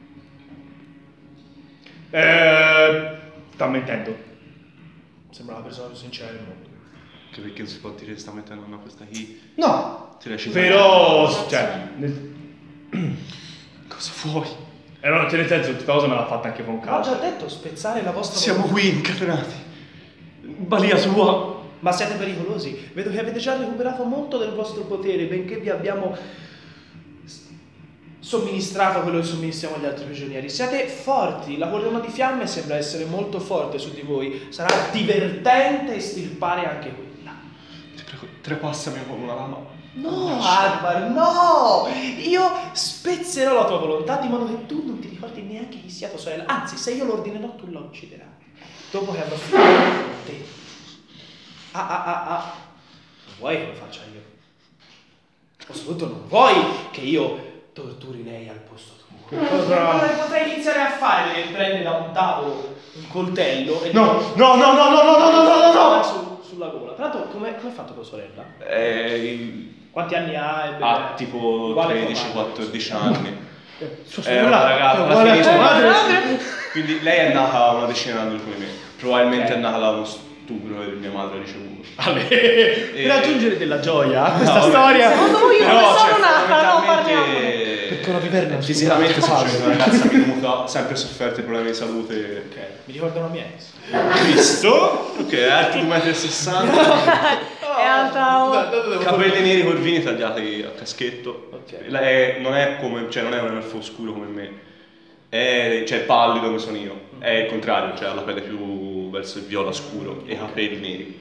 Sta mentendo. Sembra la persona più sincera del mondo. Anche perché non si può dire che sta mettendo una questa chi. No. Ti lasci Però, cioè... Cosa vuoi? no, nel senso, questa cosa me l'ha fatta anche con Ho calma. già detto, spezzare la vostra Siamo volontà. qui incatenati. Balia tua. Ma siete pericolosi. Vedo che avete già recuperato molto del vostro potere, benché vi abbiamo somministrato quello che somministriamo agli altri prigionieri. Siete forti, la corona di fiamme sembra essere molto forte su di voi. Sarà divertente estirpare anche quella. Ti prego, trepassami con una lama. No, Akbar, no! Io spezzerò la tua volontà di modo che tu non ti ricordi neanche chi sia tua sorella. Anzi, se io lo ordinerò, tu la ucciderai. Dopo che avrò finito con te. Non vuoi che lo faccia io? O soprattutto non vuoi che io torturi lei al posto tuo. Allora potrei iniziare a fare che prende da un tavolo un coltello e No. sulla gola. Tra l'altro, come è fatto tua sorella? Quanti anni ha? Ha tipo Uguale 13-14 anni. Sua È una ragazza, alla uguale fine a tua sono- madre. Quindi lei è nata una decina d'anni come me. Probabilmente Ok. è nata da uno stupro che mia madre ha ricevuto. Per aggiungere della gioia a questa No, storia. Secondo voi io Però, come cioè, sono nata? No, parliamo. fondamentalmente- Perché una viverna è un fisicamente stupro. sono una ragazza che comunque ha sempre sofferto di problemi di salute. Ok, mi ricordo una mia ex. Cristo? Ok, è alto 2,60 m. È alta... Capelli neri corvini tagliati a caschetto. Ok. Lei non è come, cioè non è un elfo scuro come me. È pallido come sono io. È il contrario, cioè ha la pelle più verso il viola scuro e i capelli neri.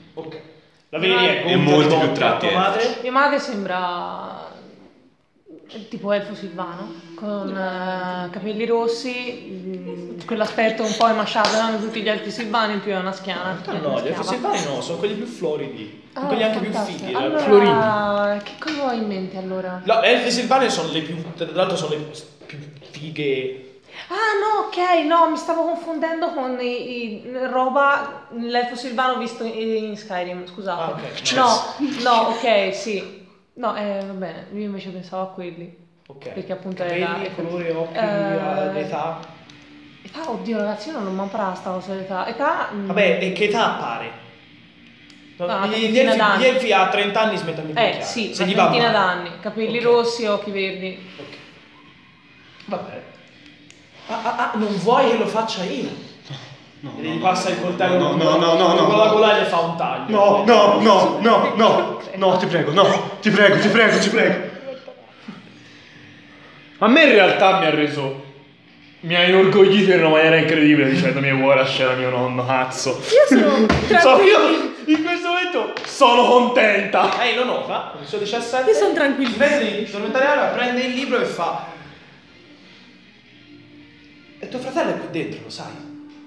Ok. La vedi è E molti più tratti, tua madre? Mia madre sembra tipo elfo silvano, con capelli rossi, quell'aspetto un po' emasciato, hanno tutti gli elfi silvani, in più è una schiana. No, gli elfi silvani no, sono quelli più floridi, quelli anche più fighi. Allora, che cosa hai in mente allora? No, le elfe silvane sono le più, tra l'altro sono le più fighe. Ah no, ok, no, mi stavo confondendo con roba l'elfo silvano visto in Skyrim, scusate. Ah, ok. No, ok, sì. No, va bene, io invece pensavo a quelli. Ok. Perché appunto capelli, era colore, occhi, età. Età, oddio ragazzi, io non l'ho mai imparata sta cosa d'età. Età... Vabbè, e che età appare? una Gli trentina d'anni. elfi a 30 anni smettono di picchiare. Sì, se una gli va trentina male. d'anni, capelli Ok. rossi, occhi verdi. Ok. Va bene. Non vuoi che lo faccia io? No, E gli passa il coltello no, con no, la gola e gli fa un taglio. No, ti prego. A me in realtà mi ha inorgoglito in una maniera incredibile dicendomi Warash era mio nonno, cazzo. Io sono Io in questo momento sono contenta. Lei lo nota, con il suo 17. Io sono tranquilla. Invece di tormentare Ara, prende il libro e fa. E tuo fratello è qui dentro, lo sai?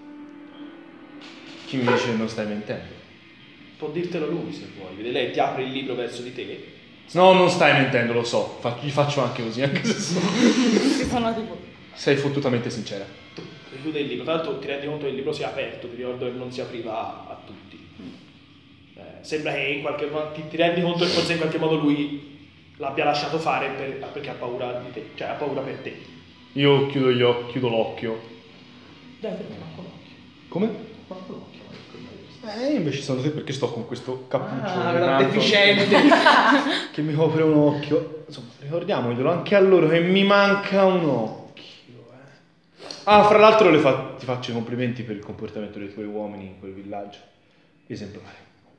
Chi mi dice che non stai mentendo? Può dirtelo lui se vuoi. Vede, lei ti apre il libro verso di te. No, non stai mentendo, lo so. Gli faccio anche così, anche se Sono tipo... sei fottutamente sincera. Tu chiude il libro. Tra l'altro ti rendi conto che il libro sia aperto, ti ricordo che non si apriva a tutti. Sembra che in qualche modo ti rendi conto che forse in qualche modo lui l'abbia lasciato fare perché ha paura di te, cioè ha paura per te. Io chiudo gli occhi, chiudo l'occhio. Dai, fermo con l'occhio. Come? Ma con l'occhio. Invece secondo te perché sto con questo cappuccio Grande deficiente. che mi copre un occhio? Insomma, ricordiamocelo anche a loro che mi manca un occhio. Ah, fra l'altro ti faccio i complimenti per il comportamento dei tuoi uomini in quel villaggio. Esemplare.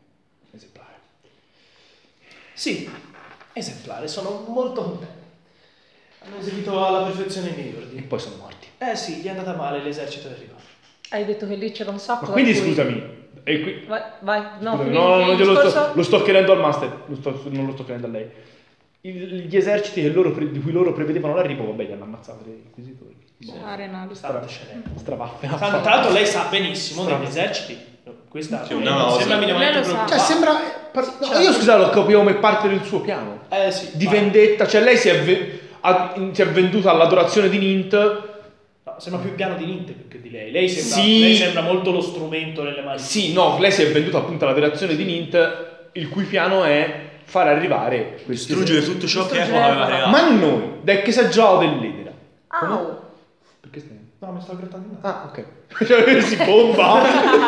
Sì, esemplare, sono molto contento. Hanno eseguito alla perfezione i miei E ordini. poi sono morti. Sì, gli è andata male, l'esercito è arrivato. Hai detto che lì c'era un sacco. Ma quindi da cui- scusami, e qui... Vai, no, Scusami, fini no, il glielo discorso. lo sto chiedendo al master, non lo sto chiedendo a lei. Gli eserciti di cui loro prevedevano l'arrivo, vabbè, gli hanno ammazzato gli inquisitori. Arena. Stante scenendo. Stravaffe. Tra l'altro lei sa benissimo degli eserciti. Questa Sì, non una cosa. sembra minimamente Lei lo sa. preoccupata. Cioè sembra... No, io scusate, lo capivo come parte del suo piano. Sì, Di ma- vendetta, cioè lei si è venduta all'adorazione di Nint. No, sembra più piano di Ninte più che di lei. Lei Sì. sembra molto lo strumento nelle mani. Sì, no, lei si è venduta appunto all'adorazione di Nint, il cui piano è far arrivare questi Distruggere eserciti. tutto ciò che Distruggere Epoca aveva Epoca. creato. Ma noi, dai che sa già dell'edera. Au. Perché stai? No, mi sto grattando il naso. Ah, ok. Cioè, si bomba.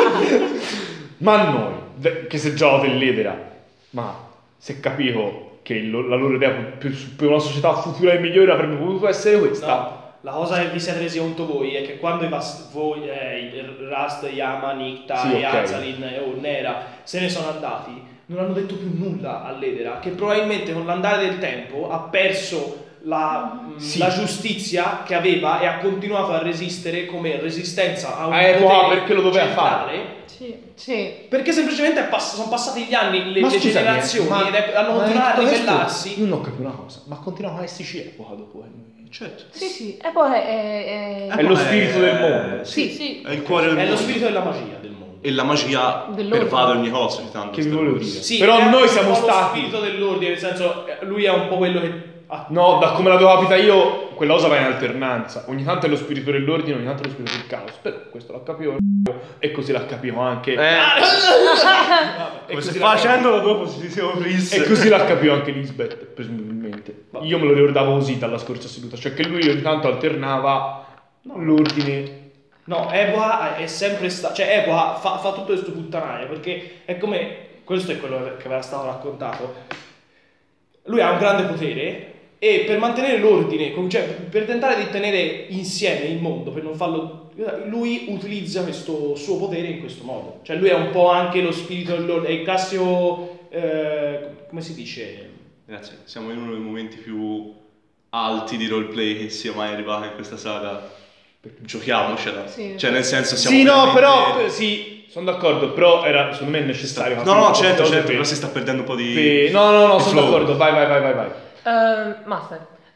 Ma noi, che se già dell'edera, ma se capivo che la loro idea per una società futura e migliore avrebbe potuto essere questa. No, la cosa che vi siete resi conto voi è che quando voi, Rast, Yama, Nikta Sì, e ok. Azalin e Ornera se ne sono andati, non hanno detto più nulla all'Edera, che probabilmente con l'andare del tempo ha perso la giustizia che aveva e ha continuato a resistere come resistenza a un potere perché lo doveva centrale. fare. Sì. Perché semplicemente sono passati gli anni, le scusami, generazioni ma- ed hanno ma continuato a tutto questo, ribellarsi. Io non ho capito una cosa, ma continuava a esserci epoca dopo. Certo. Sì. E poi è... È lo spirito del mondo. Sì. È il cuore del È lo mondo. spirito della magia del mondo. E la magia Dell'ordine. pervade ogni cosa. Tanto Che vi volevo dire? Sì, Però è noi un siamo po' lo stati... spirito dell'ordine, nel senso lui è un po' quello che No, da come l'avevo capita io, quella cosa va in alternanza. Ogni tanto è lo spirito dell'ordine, ogni tanto è lo spirito del caos. Però questo l'ha capito e così l'ha capito anche. Come se così facendolo dopo si siamo presi. E così l'ha capito anche Lisbeth, presumibilmente. Io me lo ricordavo così dalla scorsa seduta, cioè che lui ogni tanto alternava l'ordine. No, Epoa è sempre stato, cioè Epoa fa tutto questo puttanaio perché è come, questo è quello che aveva stato raccontato. Lui ha un grande potere e per mantenere l'ordine, cioè per tentare di tenere insieme il mondo, per non farlo, lui utilizza questo suo potere in questo modo. Cioè lui è un po' anche lo spirito dell'ordine, è il classico, come si dice? Grazie, siamo in uno dei momenti più alti di roleplay che sia mai arrivato in questa saga. Giochiamocela. Sì. Cioè nel senso siamo Sì, no, veramente- però sì, sono d'accordo, però era secondo me necessario. No, certo, però si sta perdendo un po' di... No, di sono flow. d'accordo, vai. Master,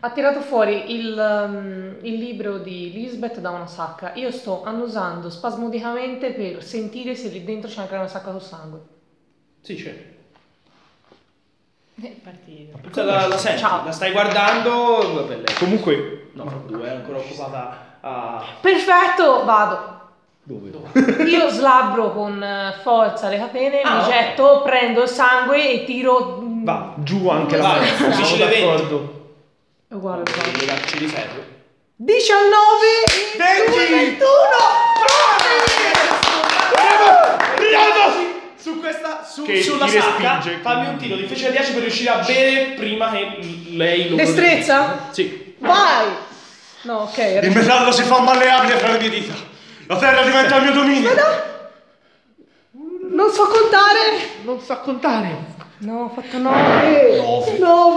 Ha tirato fuori il libro di Lisbeth da una sacca. Io sto annusando spasmodicamente per sentire se lì dentro c'è anche una sacca con sangue. Sì, c'è. Partito. La senti, Ciao. la stai guardando. Vabbè, lei. Comunque, No, fra due, è ancora occupata a... Perfetto, vado. dove? Io slabbro con forza le catene, mi getto, prendo il sangue e tiro. Va. Giù anche la Vai, mano. difficile d'accordo. È uguale. Le lacci di ferro. 19 20! 21. Su questa, Che sulla ti sacca, respinge. fammi un tiro difficile 10 per riuscire a bere prima che lei lo... Destrezza? Sì. Vai. No, ok. Il metallo si fa malleabile fra le mie dita. La terra diventa il mio dominio. Non so contare. Non sa contare. No, ho fatto 9.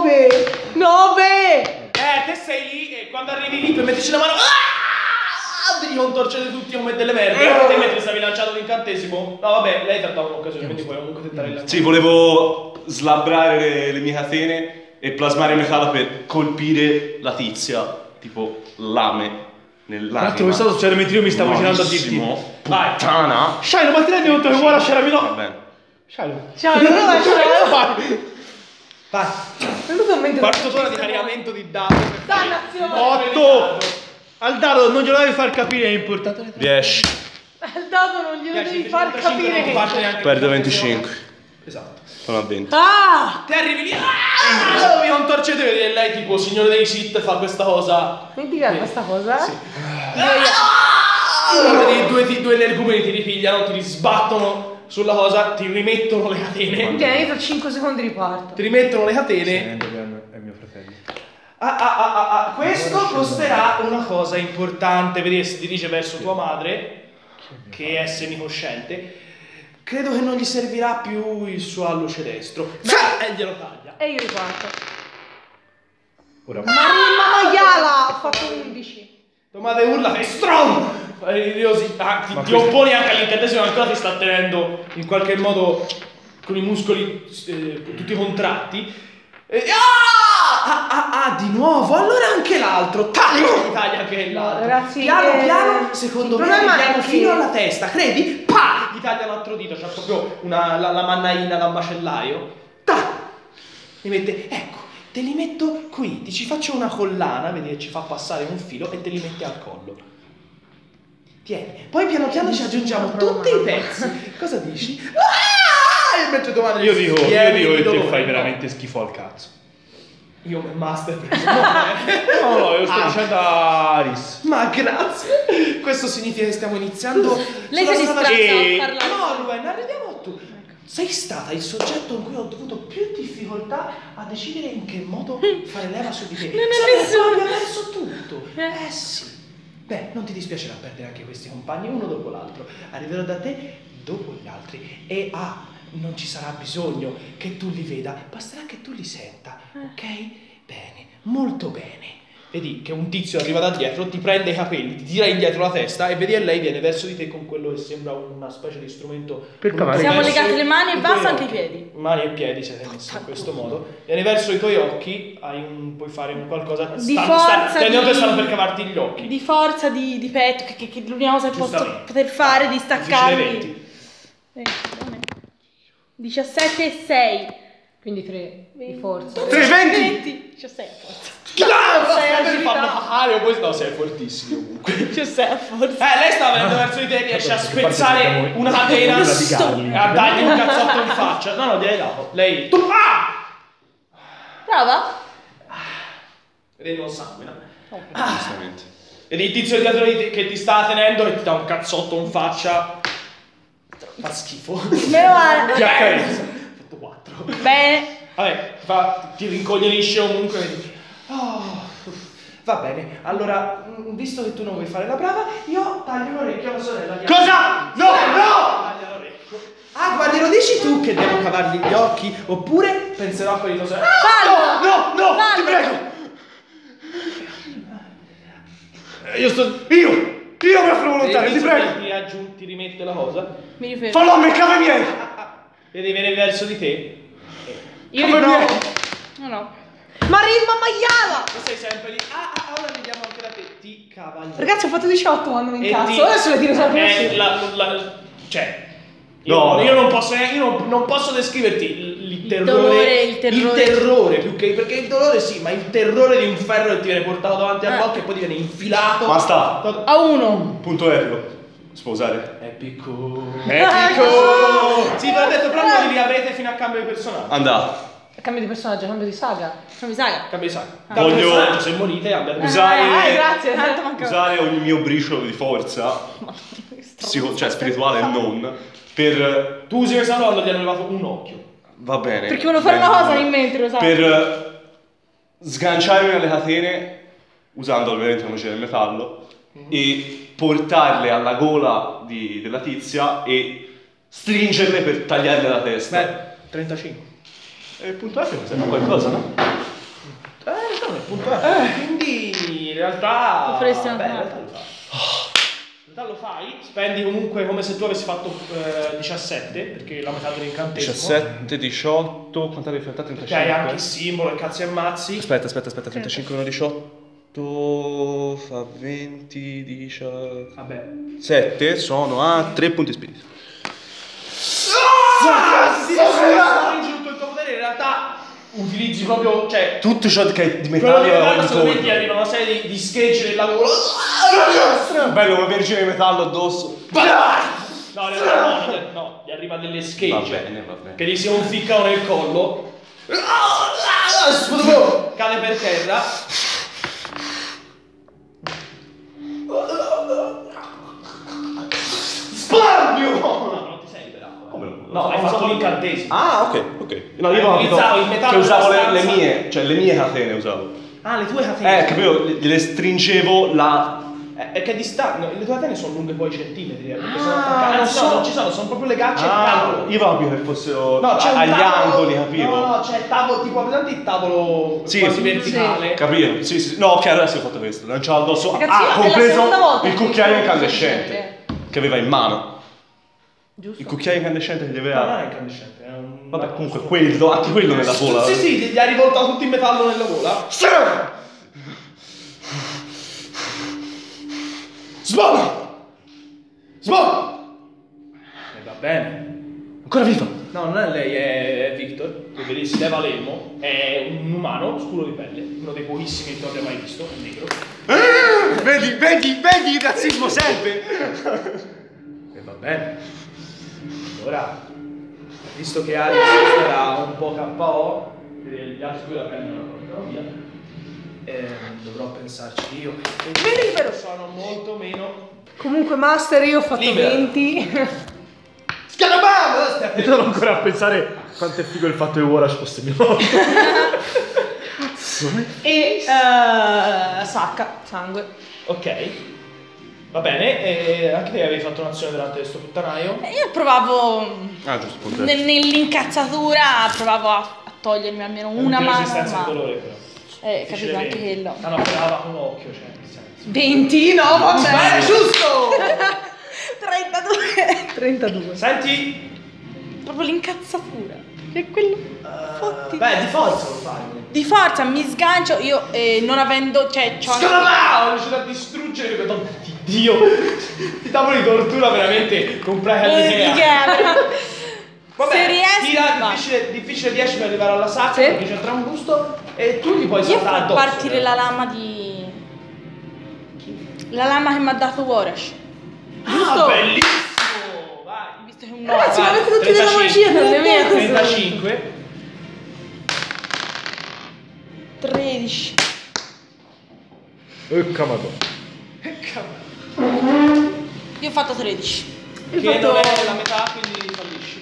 9. Te sei lì e quando arrivi lì per metterci la mano... Devi contorcere tutti come delle merde. Te mentre stavi lanciando l'incantesimo. No vabbè, lei ti ha dato un'occasione, quindi puoi comunque tentare il lanciare. Sì, volevo slabbrare le mie catene e plasmare il metallo per colpire la tizia, tipo lame nell'anima. Tra l'altro questo succede mentre io mi stavo girando a dirti. Malissimo. Vai. Puttana. Shiloh, ma ti rendi conto che ora c'era Va meno... bene. Shiloh. Ciao, non lo lascio. Vai. È venuto in mente Quarto d'ora di caricamento di dado. Dannazione. 8! Al dado non glielo devi far capire, è importante. 10. Il dado non glielo devi far capire che... Perdo 25. Esatto. Sono a 20. Ah! Te arrivi lì. Vi contorcete e lei tipo signore dei Sith fa questa cosa. Dimenticare questa cosa? Sì. Due energumeni ti ripigliano, ti risbattono sulla cosa, ti rimettono le catene. Vieni, tra 5 secondi riparto. Ti rimettono le catene. È mio fratello. Questo costerà una cosa importante. Vedi, si dirige verso tua madre, che è semicosciente. Credo che non gli servirà più il suo alluce destro. E glielo taglia. E io riparto. Ora Marina maiala! Ho fatto 11. Tua madre urla, sei strong! Ti opponi anche all'incantesimo, ancora ti sta tenendo in qualche modo con i muscoli tutti contratti. Di nuovo, allora anche l'altro. Taglia anche l'altro. Ragazzi, piano, secondo me problema arriviamo è che- fino alla testa, credi? Pa! Gli taglia l'altro dito, c'ha proprio la mannaina da un macellaio. Mi mette, ecco, te li metto qui, ti ci faccio una collana, vedi che ci fa passare un filo e te li metti al collo. Tieni, poi piano piano ci aggiungiamo tutti i pezzi. Cosa dici? E mentre tua madre io dico pieni che di te dolore, fai no? veramente schifo al cazzo. Io master preso. No, io sto dicendo a Aris. Ma grazie. Questo significa che stiamo iniziando. Lei sulla si strada- distrazza a parlare. No, Luen, arriviamo a tu. Sei stata il soggetto in cui ho avuto più difficoltà a decidere in che modo fare leva su di te. Non è nessuno. Abbiamo perso tutto. Sì. Beh, non ti dispiacerà perdere anche questi compagni uno dopo l'altro. Arriverò da te dopo gli altri. E non ci sarà bisogno che tu li veda, basterà che tu li senta, ok? Bene, molto bene. Vedi che un tizio arriva da dietro, ti prende i capelli, ti tira indietro la testa e vedi che lei viene verso di te con quello che sembra una specie di strumento Per cavare. Siamo verso legate le mani e i basta tuoi anche i occhi. piedi. Mani e piedi siete messi in questo modo. Viene verso i tuoi occhi, puoi fare un qualcosa. Di forza, Tenendo di- stanno per cavarti gli occhi. Di forza, di petto, che l'unica cosa che posso Giustamente. poter fare è di Difficile staccarmi. 20. 17 e 6. Quindi 3 di forza. 20. 17 a forza. Si fanno cacare, poi no, sei fortissimo comunque. 17 a forza. Lei sta venendo verso di te, riesce a spezzare una catena radicarli. e a dargli un cazzotto in faccia. No, gliel'hai dato. Lei. Tu. Prova. Vedi, non sanguina. Giustamente. Vedi il tizio dietro di te che ti sta tenendo e ti dà un cazzotto in faccia. Fa schifo. Meno male. Ti accarezza. Ho fatto 4. Bene. Vabbè, ti rincoglionisce comunque. Vedi. Va bene, allora, visto che tu non vuoi fare la brava, io taglio un orecchio alla sorella di Cosa? No, no! Taglia l'orecchio. Guardi, lo dici tu che devo cavargli gli occhi? Oppure penserò a quelli di tua sorella? Fallo. No, Fallo. ti prego! Io mi offro volontario, ti prego! Ti rimette la cosa. Mi rifermo. Fallo a me, cava miei! Vedi, viene verso di te. Io Come riprovo. viene? No. Ma maiala! Tu sei sempre lì. Ora vediamo anche da te. Ti cavaliere. Ragazzi, ho fatto 18 quando mi E incazzo. Adesso le tiro sempre cioè. No. Io non posso descriverti il terrore più che. Perché il dolore sì, ma il terrore di un ferro che ti viene portato davanti al blocco e poi ti viene infilato. Basta. A 1. Punto epico. Sposare. Epico. Epico. Sì, te l'ho detto, però non li riavrete fino a cambio di personaggio. Andà. Cambio di personaggio, cambio di saga. Cambio di saga. Voglio- Cambio di personaggio, se morite abbiate Usare- grazie. Tanto manca. Usare ogni mio briciolo di forza, cioè spirituale e non, per... Tu usi questa rolla, gli hanno levato un occhio. Va bene. Perché volevo fare una cosa in mente, lo sai. Per sganciarmi dalle catene, usando ovviamente una magia del metallo, e portarle alla gola della tizia e stringerle per tagliarle la testa. Beh, 35. E il punto F mi sembra qualcosa, no? No, è punto quindi in realtà. Potresti in anche realtà lo fai. In realtà lo fai, spendi comunque come se tu avessi fatto 17, perché la metà dell'incantesimo. 17, 18, quanto avevi fatto? 35? Che hai anche il simbolo e cazzi e ammazzi. Aspetta, 35 meno 18 fa 20, 17 Vabbè. sono a 3 punti spirito. Stringi tutto il tuo potere, in realtà utilizzi proprio, cioè. Tutto ciò che è di Quello che metallo fanno solamente intorno. arriva una serie di schegge nella gola. Bello, una vergine di metallo addosso. No, in realtà no, gli arriva delle schegge. Va bene. Che gli si conficcano nel collo. Cade per terra. Spambio! No, non ti sei liberato. Come no? No, hai fatto l'incantesimo. Ah, ok. No, io Hai utilizzato il metallo che usavo della le stanza. mie, cioè le mie catene usavo. Ah, le tue catene. Capito, gliele stringevo la... È che no, le tue catene sono lunghe poi centimetri. Perché sono Ah, attaccate. non so. Non ci sono proprio le gacce e il tavolo. io avevo capito che fossero No, c'è un agli tavolo, angoli, capivo. No, c'è il tavolo, tipo, presente il tavolo Sì, quasi sì. verticale. Capito? Sì. No, ok, adesso ho fatto questo. Lanciavo addosso. Ragazzi, è la compreso seconda volta il che cucchiaio faccio incandescente che aveva in mano. Giusto. Il cucchiaio incandescente che gli No, non aveva. è incandescente, è un. Vabbè, comunque quello, anche quello nella gola. Sì, gli ha rivoltato tutto in metallo nella gola. Sbona! E va bene. Ancora viva! No, non è lei, è Victor. Che vedi, si leva l'elmo. È un umano scuro di pelle. Uno dei pochissimi che tu abbia mai visto. È negro. Vedi, il razzismo serve! E va bene. Allora, visto che Alice era un po' KO, gli altri due la prendono via. Dovrò pensarci io. libero. Sono molto meno. Comunque, Master, io ho fatto Libera. 20. Scarabam! Io sono ancora a pensare quanto è figo il fatto che Warash fosse mio nonno. E sacca, sangue. Ok. Va bene, e anche te avevi fatto un'azione durante questo puttanaio. E io provavo Ah, giusto, punto. nell'incazzatura, provavo a togliermi almeno una mano. Resistenza al Ma... dolore però. capito anche quello. Hanno appena lavato un occhio, cioè, nel senso. 20, no, vabbè. giusto! 32. 32. Senti, Proprio l'incazzatura. Che è quello. Fotti. beh, di forza lo fai. Di forza mi sgancio, io non avendo, cioè, c'ho Scarabao! Riuscito a distruggere quel Dio! Ti tavoli di tortura veramente completa Vabbè, se riesco, tira va. difficile 10 per arrivare alla sacca, Sì. perché c'è tra un busto e tu gli puoi io saltare far addosso. partire la lama di... La lama che mi ha dato Warash. Ah, bellissimo! Vai! Visto che è un Ragazzi, no. ma avete tutti della magia nelle mie 35. 13. Madonna. Io ho fatto 13. Che non è la metà, quindi fallisci.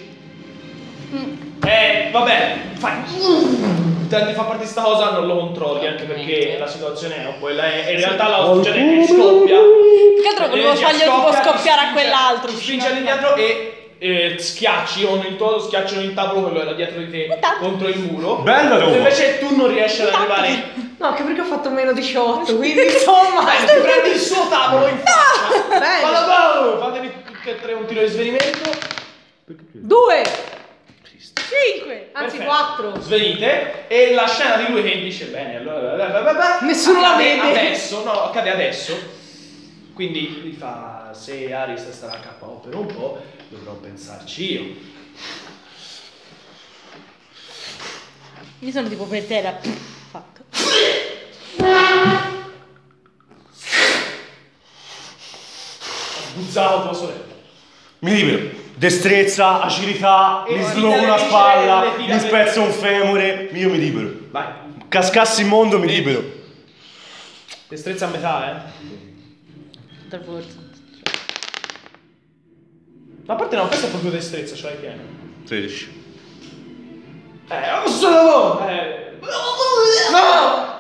Vabbè, fai. Ti fa partire sta cosa, non lo controlli, anche perché la situazione è un po' e in realtà la succede che scoppia. Più che altro volevo L'energia fargli tipo scoppia, scoppiare a ti quell'altro. Ti spinge all'indietro e schiacci con il tuo schiacciano il tavolo, quello era dietro di te, Intanto. contro il muro. Bella roba. Invece tu non riesci ad arrivare. No, anche perché ho fatto meno 18, quindi insomma. Dai, ti prendi il suo tavolo in faccia. Bene. Vado, fatevi tutti e tre un tiro di svenimento. 2. 5. Anzi, Perfetto. 4. Svenite e la scena di lui che dice bene, allora Nessuno la accade vede. adesso, no, accade adesso. Quindi gli fa se Aris starà KO per un po', dovrò pensarci io. Io sono tipo per terra. Fatto. Buzzavo tua sorella. Mi libero. Destrezza, agilità, E mi le slow una dice- spalla, le dica mi per- spezzo un femore, io mi libero. Vai. Cascassi il mondo, mi libero. Destrezza a metà, Per forza. Ma a parte no, questa è proprio destrezza, ce l'hai piena. 13. Non so! No!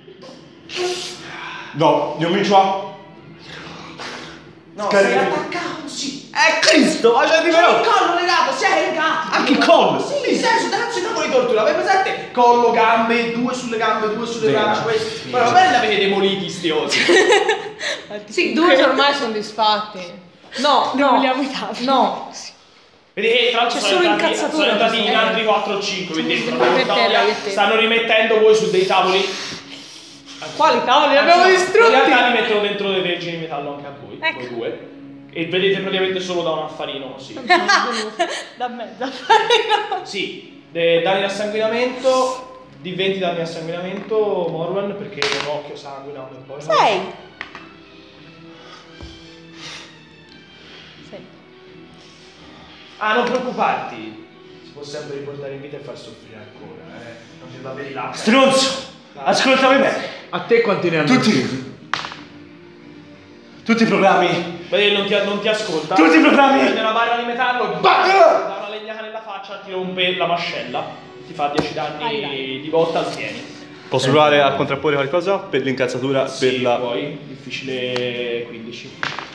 No, io comincio a... No, Scarica. sei attaccato, sì. Cristo, ma ci C'è arriverò! il collo legato, sei legato. Anche il collo? Sì, sei su cazzo in campo di tortura, avete presente? Collo, gambe, due sulle braccia, questi. Ma non è l'avete demoliti sti osi. Sì, 2 ormai sono disfatti. No, Non no. vogliamo i tavoli. No. Vedete, tra l'altro C'è solo incazzatura sono entrati in questo. altri 4 o 5 qui dentro. Per terra, io e te. Stanno rimettendo voi su dei tavoli. Quali tavoli? Li abbiamo Anzi, no, distrutti. In realtà li mettono dentro dei vergini di metallo anche a voi, Ecco. voi due. E vedete praticamente solo da un affarino così. Da mezza. Sì, danni di assanguinamento, di 20 danni di assanguinamento, Morwen, perché un occhio sanguina un po'. 6. 6. Ah, non preoccuparti, si può sempre riportare in vita e far soffrire ancora, non ti va bene là. Stronzo! Ascoltami bene. A te quanti ne hanno Tutti. uccisi? Tutti i programmi. Vedi, non ti ascolta. Tutti i programmi. Prende una barra di metallo, dà una legnata nella faccia, ti rompe la mascella, ti fa 10 danni di botta al tieni. Posso provare a contrapporre qualcosa per l'incazzatura? Sì, Per la... puoi, difficile 15.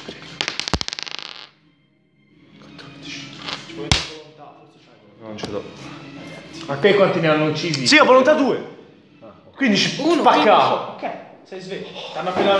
Ci puoi mettere volontà, forse c'hai volontà. Non ce l'ho. A te quanti ne hanno uccisi? Sì, ho volontà 2. Quindi spaccato. Ok, sei sveglio. Stanno appena...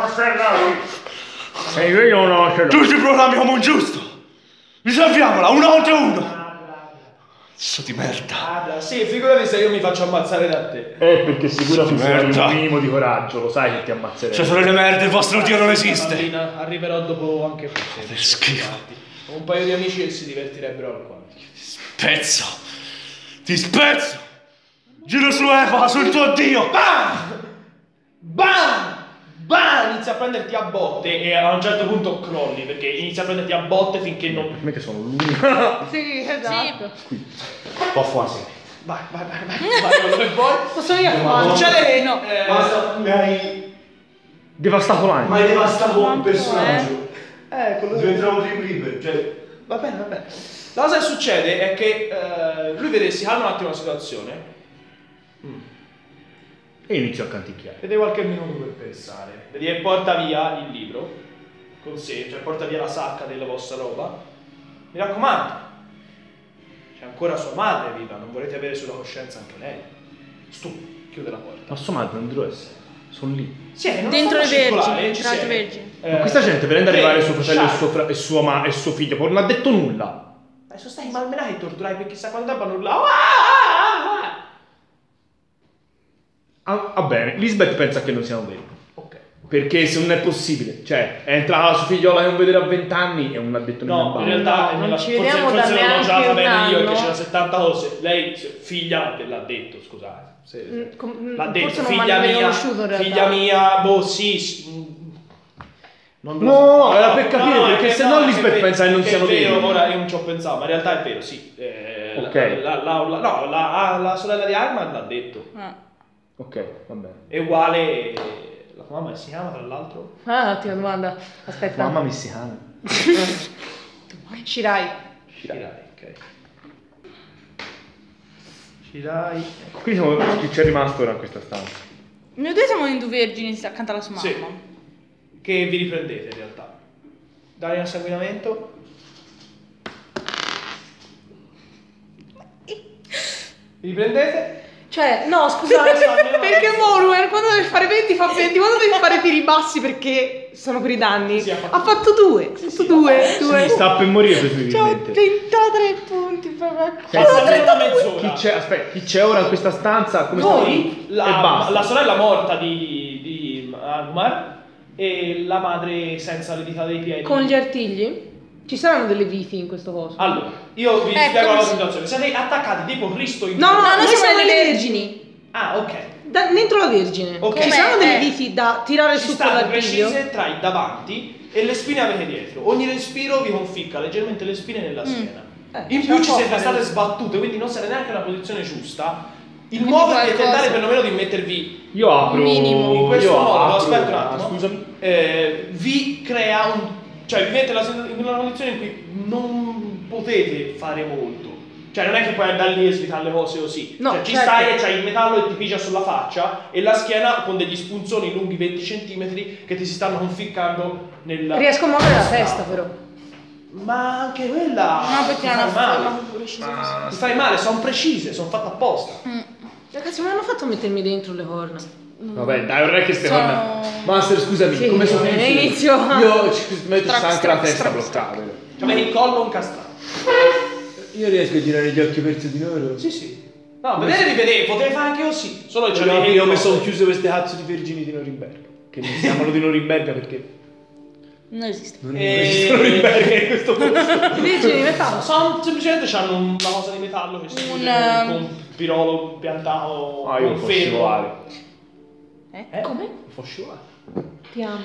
Io non ce l'ho. Tutti i programmi come un giusto. Risolviamola, uno contro uno. Cazzo di merda. Sì, figurati se io mi faccio ammazzare da te. Perché sicuramente se hai Merda. un minimo di coraggio, lo sai che ti ammazzerai. Cioè, sono le merde, il vostro Dio non esiste. Bambina, arriverò dopo anche per te. Che schifo. Ho un paio di amici che si divertirebbero alquanto. Spezzo. Ti spezzo. Giro su Eva, sul tuo Dio. Bam! Bam! Bam! Inizia a prenderti a botte e a un certo punto crolli perché inizia a prenderti a botte finché non... Per me che sono l'unico. Sì, esatto. Un po' fuori. Vai, quello che vuoi. Posso io fare? Succede che... No. Basta, mi hai Devastato l'anima. devastato un personaggio. quello Diventeremo team liberi. Cioè, Va bene. La cosa che succede è che lui vede, si calma un attimo la situazione, E inizio a canticchiare. vede qualche minuto per pensare, vedi che porta via il libro con sé, cioè porta via la sacca della vostra roba. Mi raccomando, c'è ancora sua madre viva, non volete avere sulla coscienza anche lei. Chiude la porta. Ma sua madre non deve essere. Sono lì. Sì, non Dentro fanno le vergini, circolare, ci tra le siete. vergini. Ma questa gente vedendo arrivare suo fratello Sciarpe. e suo figlio, poi non ha detto nulla. Adesso stai malmenati e torturai per chissà quanto tempo non la... Va bene, Lisbeth pensa che non siamo veri. Ok. Perché se non è possibile, cioè è entrata la sua figliola che non vedere a 20 anni e non ha detto No, in nulla. realtà non nella- ci vediamo da forse non l'ho già neanche fatta un bene io anno. che c'era 70 cose. Lei, figlia, te l'ha detto, scusate. L'ha detto, Forse non figlia mi hanno mia, conosciuto in realtà. figlia mia, boh sì. Non ve lo No, so. era per capire, perché è se che- no è Lisbeth che- pensa che non è siano vero, veri. ora io non ci ho pensato, ma in realtà è vero, sì. Ok. La sorella di Armand l'ha detto. Ok, va bene. È uguale. La tua mamma si chiama tra l'altro? Ah, ottima domanda. Aspetta. Mamma messicana. Shirai. Shirai, ok. Shirai. Qui siamo, chi c'è rimasto ora in questa stanza? Noi due siamo in due vergini accanto alla sua mamma. Sì. Che vi riprendete in realtà. Dai un sanguinamento. Vi riprendete Cioè, no, scusate, perché Moruer quando deve fare 20 fa 20, quando deve fare tiri bassi perché sono per i danni, Sì, ha fatto 2, due. Sì, sta per morire presumibilmente. 33 punti proprio. Passami una mezz'ora. Chi c'è ora in questa stanza? Come Noi, e basta. la sorella morta di Agmar e la madre senza le dita dei piedi. Con gli artigli? Ci saranno delle viti in questo coso? Allora, io vi spiego la situazione. Siete attaccati tipo Cristo in No, noi noi siamo siamo le le vergini. Ah, ok. Dentro la vergine. Ok. Ci saranno delle viti da tirare Ci su con state l'artiglio? precise tra i davanti e le spine avete dietro. Ogni respiro vi conficca leggermente le spine nella schiena. In ce più la ci può siete fare. state sbattute, quindi non siete neanche nella posizione giusta. Il Quindi muovervi e qualcosa. tentare perlomeno di mettervi Io apro. Minimo. in questo io modo, apro- aspetta un attimo. Scusami. Vi crea un. Cioè, vi mette in una condizione in cui non potete fare molto. Cioè, non è che puoi andare lì e svitare le cose così. No, cioè, ci certo. stai e c'hai il metallo e ti pigia sulla faccia e la schiena con degli spunzoni lunghi 20 cm che ti si stanno conficcando nella. Riesco a muovere la testa però. Ma anche quella. No, perché ti non fai ha male. preciso. Ti fai male, sono precise, sono fatte apposta. Ragazzi, mi hanno fatto mettermi dentro le corna. Vabbè, dai, non è che ste Sono- corna. Master, scusami, Sì, come sono inizio. Io ci metto Strac, anche la strac, testa strac, bloccata. Cioè, il collo incastrato. Io riesco a girare gli occhi verso di loro. Sì, sì. No, vedere li vedevi, potevi fare anche così. Solo che Io c'avevi. io mi sono chiuse queste cazzo di vergini di Norimberga. Che mi chiamano di Norimberga perché Non esiste. non esistono Norimberga in questo posto. Vergini di metallo. Semplicemente hanno una cosa di metallo che si Un, chiude con un pirolo piantato Ah, io con posso ferro. scivolare. Come? Posso scivolare. Ti amo.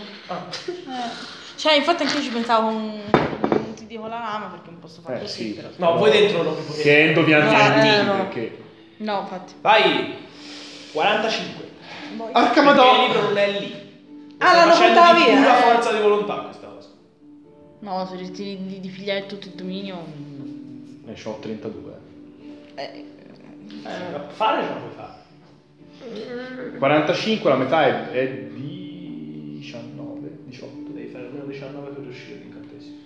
Cioè, infatti anche io ci pensavo non ti dico la lama perché non posso fare così, Sì. però. No, voi dentro non vi potete. Che è endopianti no. perché No, infatti. Vai! 45. Arca Perché il madonna. libro non è lì. Ah, Stai l'hanno facendo portata di via, pura eh. forza di volontà questa cosa. No, se rischi di pigliare tutto il dominio. ne c'ho 32. Fare ce la puoi fare. 45, la metà è 19, 18. Devi fare almeno 19 per riuscire all'incantesimo.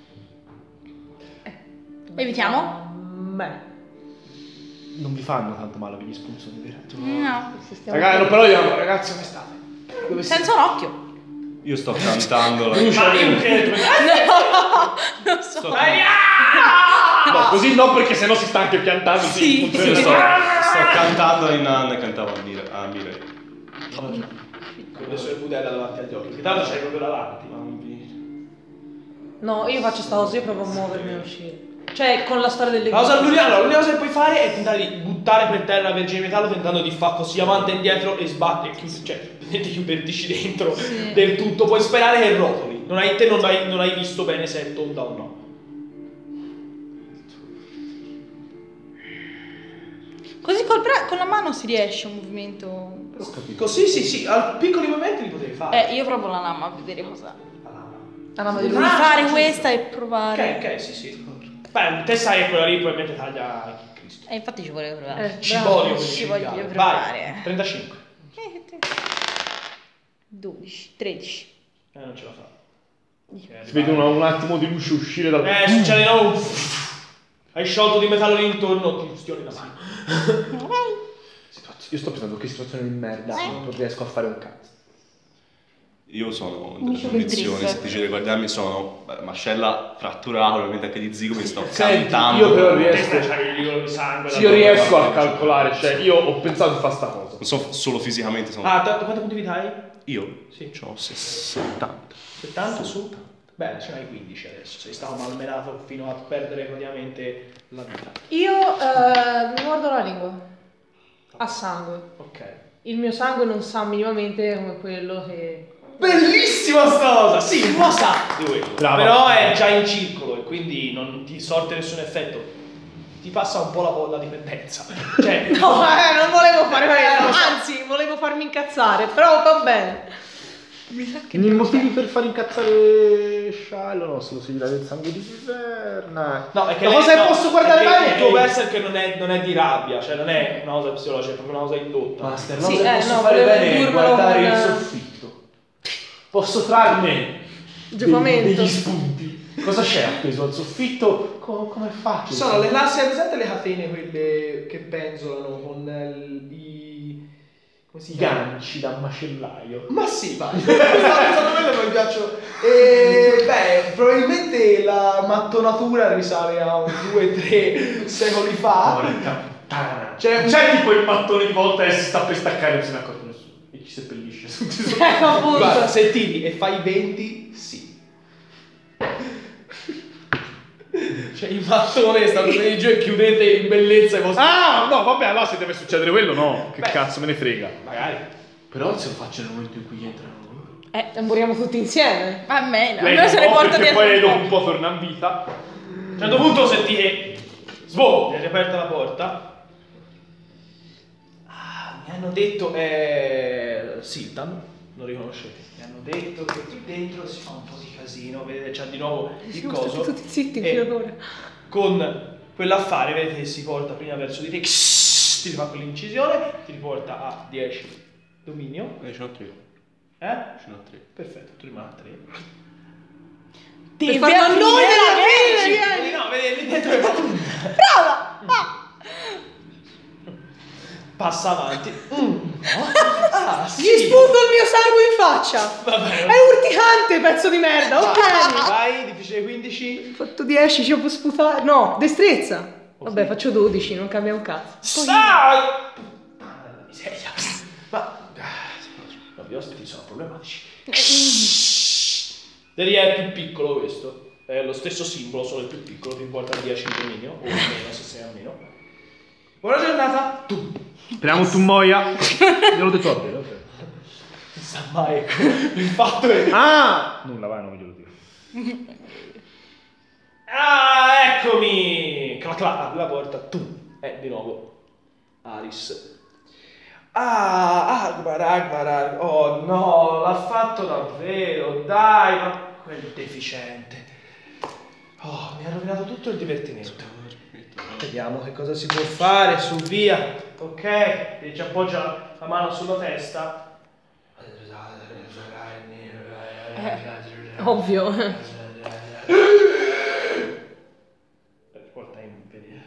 Evitiamo? Beh. Non vi fanno tanto male gli spunzoni, vero? No. Ragazzi, no, però io, ragazzi, come state? Dove siete? Senza un occhio. Io sto cantando. Ma io credo. Sto, No, così no, perché sennò si sta anche piantando. Sì. sto cantando in Anne e cantavo a Mirei. Con le sue budella davanti agli occhi. Che tanto c'hai proprio davanti. No, io faccio sta cosa, io provo a muovermi e a uscire. Cioè, con la storia delle L'unica cosa che puoi fare è tentare di buttare per terra la vergine di metallo tentando di fare così avanti e indietro e sbattere, cioè ti chiudertici dentro del tutto. Puoi sperare che rotoli. Non hai visto bene se è tonda o no. Così con la mano si riesce un movimento. Così sì, piccoli movimenti li potevi fare. Io provo la lama a vedere cosa. La lama di Devo lui. fare questa e provare. Ok, sì. Beh, te sai che quella lì probabilmente taglia Cristo. Infatti ci volevo provare. Ci voglio Ci voglio Vai, provare. 35. 12, 13. Non ce la fa. Si vede un attimo di luce uscire dal... Succede no. Hai sciolto di metallo lì intorno, ti ustioni la mano. Io sto pensando che situazione di merda, non riesco a fare un cazzo. Io sono Mi delle dice condizioni, quel se ti ci ricordarmi sono mascella fratturata, ovviamente anche di zigomi, sto Senti, cantando. io però Te riesco... c'hai il liquido di sangue. Sì, io riesco a calcolare, cioè io ho pensato di fare sta cosa. Non so solo fisicamente, sono... Quanti punti vita hai? Io? Sì. Ho 70. 70 su? Beh, ce n'hai 15 adesso. Sei stato malmenato fino a perdere praticamente la vita. Io mi guardo la lingua. A sangue. Ok. Il mio sangue non sa minimamente come quello che... Bellissima sta cosa! Sì, un po' sa di quello. Brava. Però è già in circolo e quindi non ti sorte nessun effetto. Ti passa un po' la dipendenza. Cioè, No, non volevo fare quello. Anzi, volevo farmi incazzare, però va bene. I motivi per far incazzare Shiloh no, se lo si tira del sangue di Viverna. no, è che la lei- cosa no, che posso guardare è che bene il è tuo che... berserk non è di rabbia, cioè non è una cosa psicologica, è proprio una cosa indotta. Master, Sì, la cosa che posso no, fare volevo bene è dirmelo guardare con- il soffitto. Posso trarne Giocamento. degli spunti. Cosa c'è appeso al soffitto? Come faccio? Ci sono le lassi, hai presente le catene quelle che penzolano con i ganci da macellaio. Ma sì, vai. Non mi piacciono. Probabilmente la mattonatura risale a 2-3 secoli fa. Porca puttana. C'è tipo il mattone di volta e si sta per staccare e non se ne accorge nessuno. E ci seppellisce. Appunto. Guarda, se tiri e fai 20, sì. Cioè il mattone sta venendo giù e chiudete in bellezza i vostri... Ah, no, vabbè, allora se deve succedere quello, no. Che Beh, cazzo me ne frega. magari. Però se lo faccio nel momento in cui entrano loro. Moriamo tutti insieme. Almeno Se ne porta perché dietro. poi lei dopo un po' torna in vita. A un certo punto senti che sboom, è riaperta la porta. Mi hanno detto Siltan, non riconoscete. Mi hanno detto che qui dentro si fa un po' di casino, vedete c'ha di nuovo il coso. Tutti zitti, E che orrore. con quell'affare vedete che si porta prima verso di te, ti fa quell'incisione, ti riporta a 10 dominio. Ce n'ho 3. Ce n'ho 3. Perfetto, tu rimani a 3. Devi farlo a noi finire, Vedi, no, vedi lì dentro che fa Brava! passa avanti. Gli sputo il mio sangue in faccia. Vabbè. È urticante, pezzo di merda. Ok. Vai, difficile 15. Ho fatto 10, ci ho sputato. No, destrezza. Vabbè, faccio 12, non cambia un cazzo. Sta! Miseria. Ma gli ospiti sono problematici. Deri è più piccolo questo. È lo stesso simbolo, solo il più piccolo, ti importa 10 in dominio, o meno se sei a meno. Buona giornata! Speriamo tu muoia. Glielo detto a te, Non sa mai, ecco. Il fatto è... Nulla, vai, non glielo dico. Eccomi! Clac clac, apri la porta, di nuovo Aris. Agmar, oh no, l'ha fatto davvero, dai, ma quel deficiente. Oh, mi ha rovinato tutto il divertimento. Vediamo che cosa si può fare, su via, ok? E ci appoggia la mano sulla testa. Ovvio. Porta in pedina.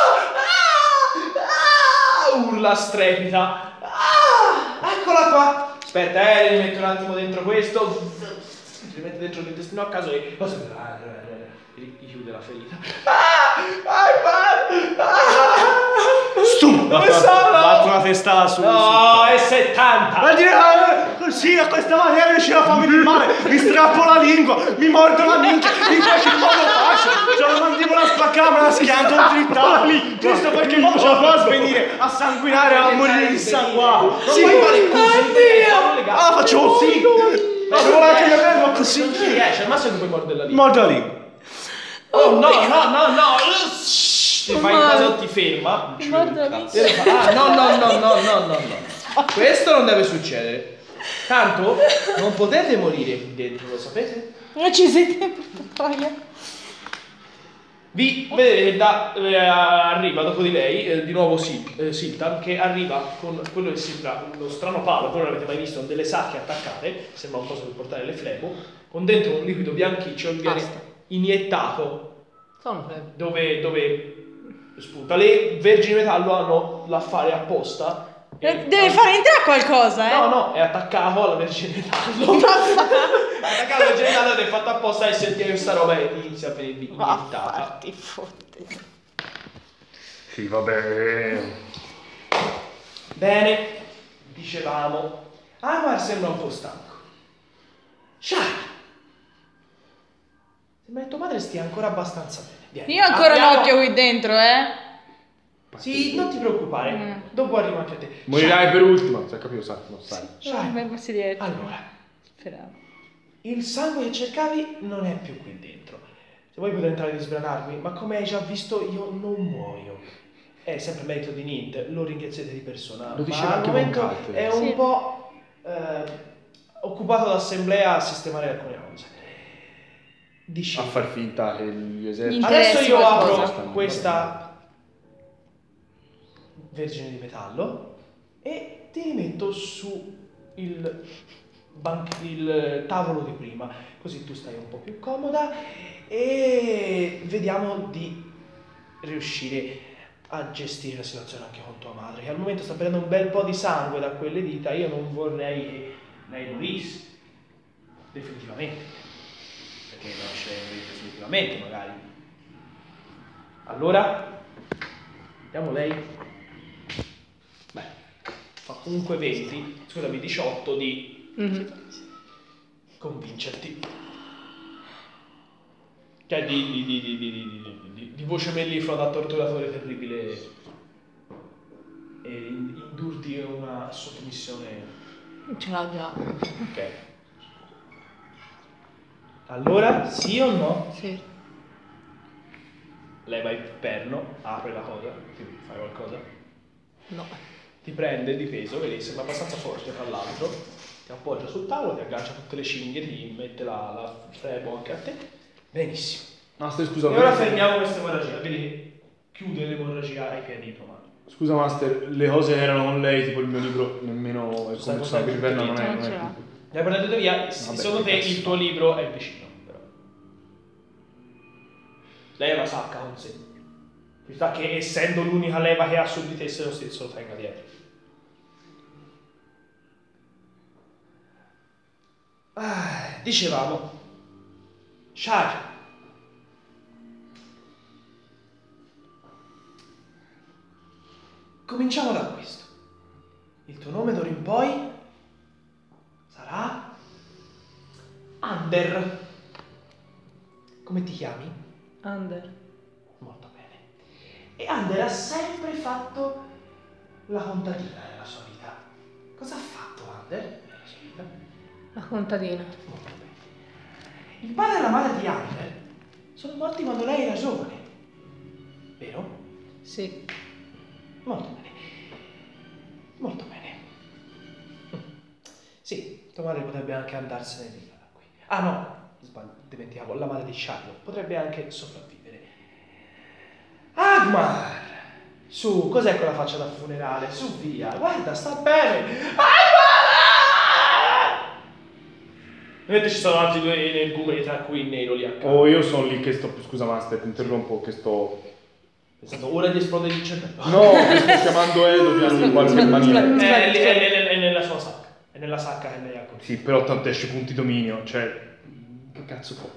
Urla strepita. Eccola qua. Aspetta, li metto un attimo dentro questo. Li mette dentro l'intestino a caso e gli chiude la ferita. Stupido! Dove sono? Batto una testa su. No, è 70. Ma dire così a questa maniera riuscirò a farmi del male. Mi strappo la lingua, mi mordo la minchia, in qualche modo faccio. C'ho la mandibola spaccata, me la schianto un trittato. Giusto perché non ce la fa svenire a sanguinare, a morire insanguato. Non puoi fare così. Ah, faccio così. Ma devo anche le mani, ma così. Non ci riesce, al massimo che puoi mordere la lingua. Mordo la lingua. Oh no. Ti fai in caso ti ferma. No. Questo non deve succedere. Tanto non potete morire qui dentro, lo sapete? Non ci siete portaia. Vi vedete che arriva dopo di lei di nuovo Siltan, che arriva con quello che sembra uno strano palo, voi non l'avete mai visto, con delle sacche attaccate, sembra un coso per portare le flebo, con dentro un liquido bianchiccio che viene iniettato Sono flebo. dove spunta. Le vergini di metallo hanno l'affare apposta. Deve fare entrare qualcosa, No, è attaccato alla vergine di metallo. Attaccato alla vergine di metallo ed è fatto apposta e sentire questa roba e inizia a venirvi iniettata. Ti fotte. Sì, vabbè. Bene, dicevamo. Amar sembra un po' stanco. Shai! Sembra che tua madre stia ancora abbastanza bene. Vieni. Io ho ancora un Abbiamo- occhio qui dentro, Sì, non ti preoccupare. Dopo arrivo anche a te. Morirai per ultima, se hai capito, sai, non sai. Shai. Mi passi dietro. Allora, Speravo. il sangue che cercavi non è più qui dentro. Se vuoi puoi entrare di sbranarmi, ma come hai già visto io non muoio. È sempre merito di niente, lo ringraziate di persona. Lo diceva ma al anche momento Von Calter. è un Sì. po' occupato l'assemblea a sistemare alcune cose. Dici, A far finta che gli eserciti... Gli adesso interessi io qualcosa. apro questa vergine di metallo e ti rimetto su il tavolo di prima, così tu stai un po' più comoda e vediamo di riuscire a gestire la situazione anche con tua madre, che al momento sta prendendo un bel po' di sangue da quelle dita. Io non vorrei che lei morisse definitivamente, perché non ce lei morire definitivamente magari. Allora vediamo lei. Beh, fa comunque 18 di convincerti, cioè di voce melliflua da torturatore terribile e indurti una sottomissione. Ce l'ha già. Ok. Allora, sì o no? Sì. Leva il perno, apre la cosa, ti fai qualcosa? No. Ti prende di peso, vedi, sembra abbastanza forte tra l'altro, ti appoggia sul tavolo, ti aggancia tutte le cinghie, ti mette la flebo anche a te. Benissimo. Master, scusa. E ora fermiamo questa emorragia, vedi che chiude l'emorragia ai piedi di tua madre. Scusa Master, le cose erano con lei, tipo il mio libro nemmeno è Stai come contento? il perno non Non è ce l'ha. tutto. L'hai portato via, Vabbè, secondo te che cazzo il tuo libro è vicino, però. Lei ha una sacca con sé. Mi sa che essendo l'unica leva che ha su di te, se lo stesso lo tenga dietro. Dicevamo, Shar. Cominciamo da questo. Il tuo nome d'ora in poi sarà Ander. Come ti chiami? Under. Molto bene. E Ander ha sempre fatto la contadina nella sua vita. Cosa ha fatto Ander nella sua vita? La contadina. Molto bene. Il padre e la madre di Ander sono morti quando lei era giovane, vero? Sì. Molto bene. Molto bene. Sì, tua madre potrebbe anche andarsene via da qui. Ah no, sbaglio, dimenticavo, la madre di Charlo potrebbe anche sopravvivere. Agmar! Su, cos'è quella faccia da funerale? Su, via, guarda, sta bene! Agmar! Vedete, ci sono altri due energumeni, tra cui il nero lì accanto. Oh, io sono lì che sto. Scusa Master, ti interrompo, che sto. Pensando, ora gli esplode il cervello. No, che sto chiamando Edo piano in qualche maniera. È nella sua sacca. È nella sacca che lei ha così. Sì, però tanto esce punti dominio, cioè. Che cazzo fa?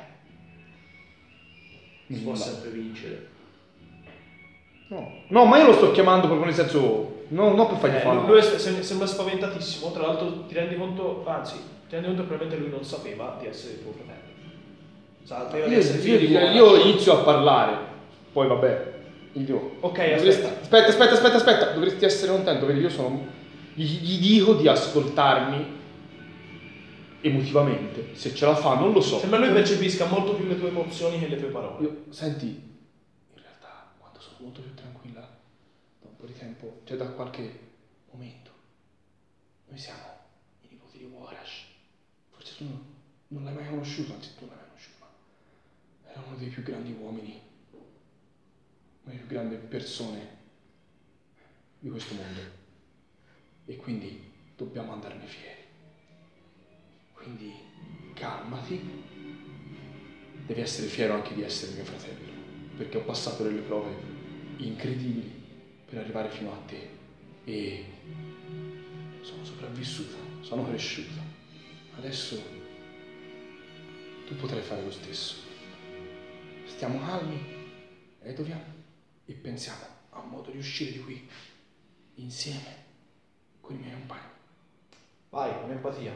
Si può sempre vincere. No, ma io lo sto chiamando proprio nel senso. No, non per fargli fare. Lui sembra spaventatissimo, tra l'altro ti rendi conto, anzi, ti rendi conto che probabilmente lui non sapeva di essere tuo fratello. Sapeva di essere figlio di Io inizio a parlare, poi vabbè. Io. Ok, Aspetta, dovresti essere contento, vedi, io sono. Gli dico di ascoltarmi emotivamente. Se ce la fa, non lo so. Sembra lui percepisca molto più le tue emozioni che le tue parole. Senti, in realtà, quando sono molto più tranquilla, da un po' di tempo, cioè da qualche momento, noi siamo i nipoti di Warash. Forse tu non l'hai mai conosciuto, anzi tu non l'hai mai conosciuto, ma era uno dei più grandi uomini, una delle più grandi persone di questo mondo. E quindi dobbiamo andarne fieri. Quindi calmati, devi essere fiero anche di essere mio fratello, perché ho passato delle prove incredibili per arrivare fino a te e sono sopravvissuta, sono cresciuta. Adesso tu potrai fare lo stesso. Stiamo calmi, Edovian, e pensiamo a un modo di uscire di qui insieme con i miei compagni. Vai, con empatia.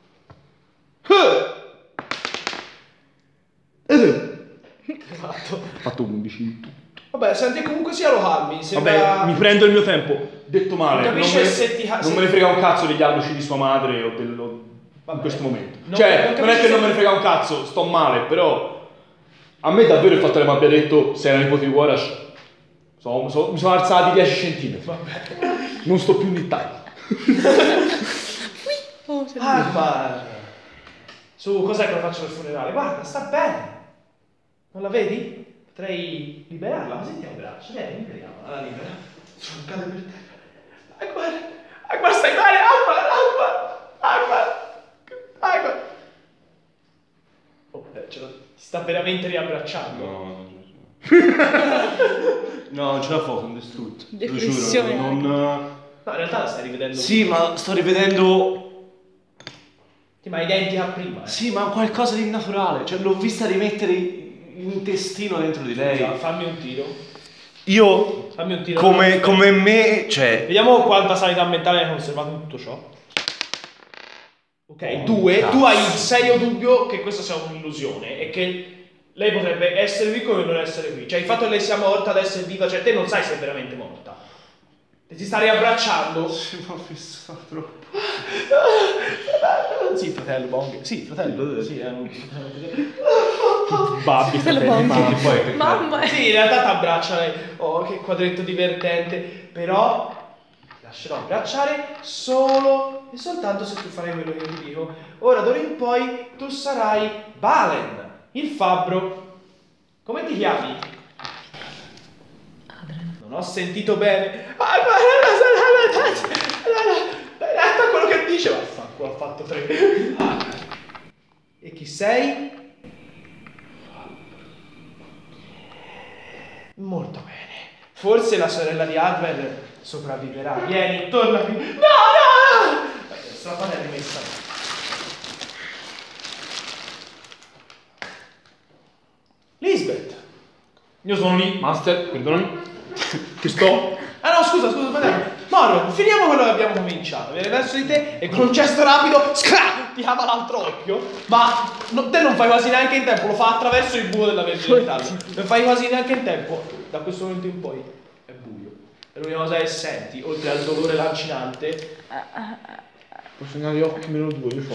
Esatto. Fatto 11. Vabbè, senti, comunque sia lo calmi. Vabbè, mi prendo il mio tempo. Detto male, non Capisce se me ne frega un cazzo degli alluci di sua madre o in questo momento. Non- Cioè, non non è che capisci non me ne frega un cazzo, sto male, però a me davvero il fatto che mi abbia detto sei la nipote di Warash mi sono alzati 10 centimetri. Vabbè. Non sto più in Italia. Agmar! Su, cos'è che lo faccio al funerale? Guarda, sta bene. Non la vedi? Potrei liberarla, ma sentiamo il braccio. Vieni, liberiamola, la libera. Sono cade per terra. Agmar, stai male! Agmar! Oh, ti sta veramente riabbracciando. No. No, non ce la fa, sono distrutto. Lo Depressione. giuro, non... No, in realtà la stai rivedendo. Sì, ma sto rivedendo... Sì, ma identica a prima. Sì, ma qualcosa di naturale. Cioè, l'ho vista rimettere l'intestino dentro di lei. Fammi un tiro. Io, Fammi un tiro. come me, cioè... Vediamo quanta sanità mentale hai conservato in tutto ciò. Ok, 2. cazzo. Tu hai il serio dubbio che questa sia un'illusione e che lei potrebbe essere qui come non essere qui. Cioè il fatto che lei sia morta ad essere viva, cioè te non sai se è veramente morta. Te ti sta riabbracciando. Sì, ma fissa troppo. Sì, fratello Bong. Sì, fratello. Sì, è un... Babbi, Bong. Mamma. Sì, in realtà ti abbraccia lei. Oh, che quadretto divertente. Però ti lascerò abbracciare solo e soltanto se tu farai quello che io ti dico. Ora d'ora in poi tu sarai Valen, il fabbro. Come ti chiami? Non ho sentito bene. Aspetta quello che dice. Vaffanculo, ha fatto 3. E chi sei? Molto bene. Forse la sorella di Adver sopravviverà. Vieni, torna qui. No! Questa parte è rimessa. Lisbeth. Io sono lì, master, perdonami. Che sto? Ah no, scusa, aspetta. Mario, finiamo quello che abbiamo cominciato. Viene verso di te e con un gesto rapido ti cava l'altro occhio. Ma te non fai quasi neanche in tempo, lo fa attraverso il buco della Vergine d'Italia. Non fai quasi neanche in tempo. Da questo momento in poi è buio. E l'unica cosa che senti, oltre al dolore lancinante, Posso segnare gli occhi meno 2, io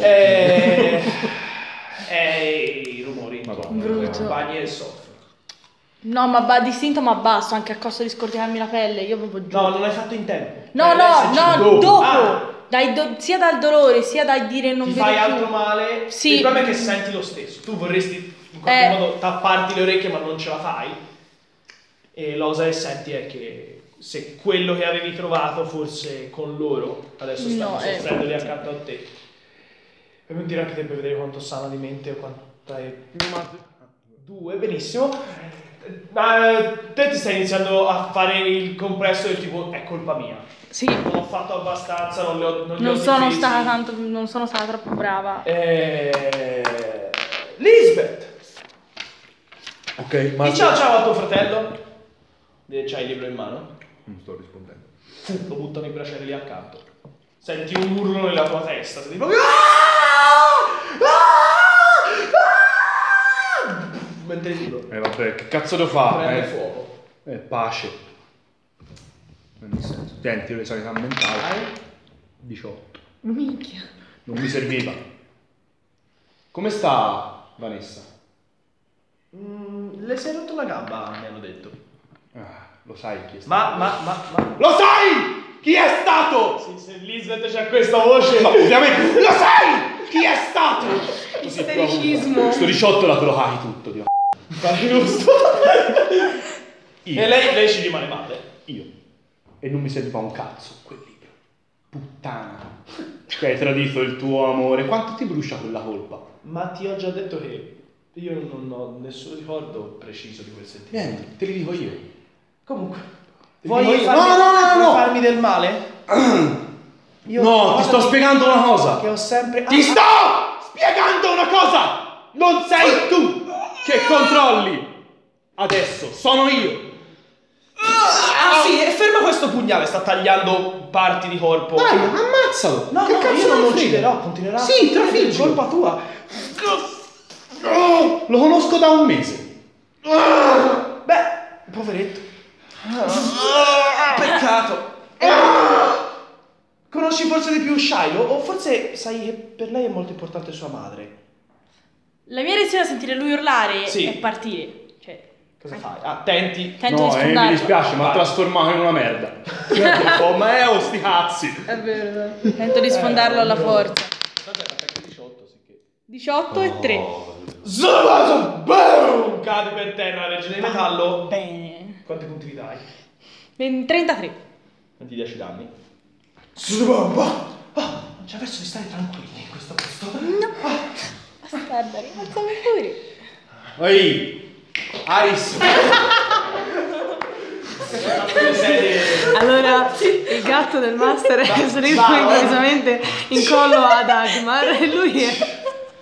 è i rumori Madonna, Brutto. compagni e soffro. No, ma distinto ma basso, anche a costo di scorticarmi la pelle, io proprio giù. No, non l'hai fatto in tempo. No, Devi esserci dopo. Ah. Sia dal dolore, sia dal dire non Ti vedo fai più. altro male. Sì. Il problema è che senti lo stesso. Tu vorresti in qualche modo tapparti le orecchie, ma non ce la fai. E la cosa che senti è che se quello che avevi trovato fosse con loro, adesso stanno soffrendo lì accanto a te. Puoi un dire anche te per vedere quanto sana di mente o quanto hai. 2, benissimo. Ma te ti stai iniziando a fare il complesso del tipo è colpa mia. Sì. Non ho fatto abbastanza, non li ho Non sono difesi. stata troppo brava. Lisbeth! Ok, ma... Di ciao a tuo fratello. C'hai il libro in mano? Non sto rispondendo. Lo buttano i bracieri lì accanto. Senti un urlo nella tua testa. Senti proprio... Mentre il libro Vabbè, che cazzo devo fare? prende fuoco. Pace. Non ha senso. Senti, le sanità mentali. 18. Minchia. Non mi serviva. Come sta Vanessa? Le sei rotto la gamba, mi hanno detto. Lo sai chi è stato? Ma... Lo sai! Chi è stato? Sì, se Lisbeth c'ha questa voce... Ma ovviamente lo sai! Chi è stato? Istericismo. Sto 18 la trocai tutto, Dio. Pare giusto. Io. E lei ci rimane male. Io. E non mi serviva un cazzo quel libro. Puttana. Che hai tradito il tuo amore. Quanto ti brucia quella colpa? Ma ti ho già detto che io non ho nessun ricordo preciso di quel sentimento. Niente, te li dico io. Comunque, dico vuoi io? farmi, No. vuoi farmi del male? Io No, ti sto spiegando una cosa. che ho sempre... Ti sto spiegando una cosa. Non sei tu che controlli. Adesso sono io. Ah sì, e ferma questo pugnale, sta tagliando parti di corpo. Dai, ammazzalo. No, Che no, cazzo io non me lo ne frega? ucciderò, continuerà Sì, a fare trafiggilo. colpa tua. Lo conosco da un mese. Beh, poveretto. Peccato. Conosci forse di più Shiloh? O forse sai che per lei è molto importante sua madre? La mia reazione a sentire lui urlare Sì. è partire. Cioè, Cosa fai? Ah, tenti. tento di No, mi sfondarlo. dispiace, mi ha trasformato in una merda. Oh, ma sti cazzi. È vero. Tento di sfondarlo alla forza. Aspetta, attacca 18, sicché. 18 e 3. Boom! Cade per terra la vergine di metallo. Bene. Quanti punti vi dai? 33. Quanti 10 danni? Non c'è verso di stare tranquilli in questo posto. Bastarda, rimazzami pure. Ehi, Aris. Allora, il gatto del master è salito improvvisamente in collo ad Agmar e lui è...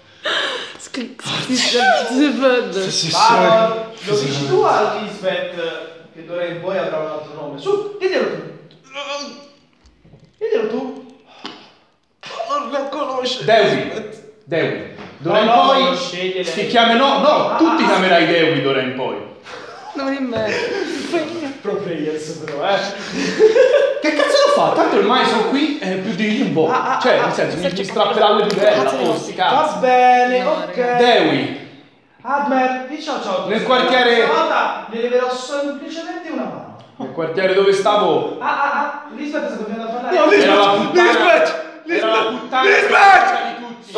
Ma lo dici tu a Lisbeth che d'ora in poi avrà un altro nome? Su, diglielo tu. Diglielo tu. Non conosce. Dewi. D'ora in poi ti chiami tu ti chiamerai Dewi d'ora in poi. Non mi merda. Pro players però, Che cazzo l'ho fatto? Tanto ormai sono qui più di un po'. Cioè, nel senso, mi strapperà le budella, sti cazzi. Va bene, No, ok. Dewi. Admer, di ciao. Nel quartiere- Stavolta ne leverò semplicemente una mano. Nel quartiere dove stavo Lisbeth sta continuando a parlare. No, era la puttana. Lisbeth! Era la puttana Lisbeth! di tutti.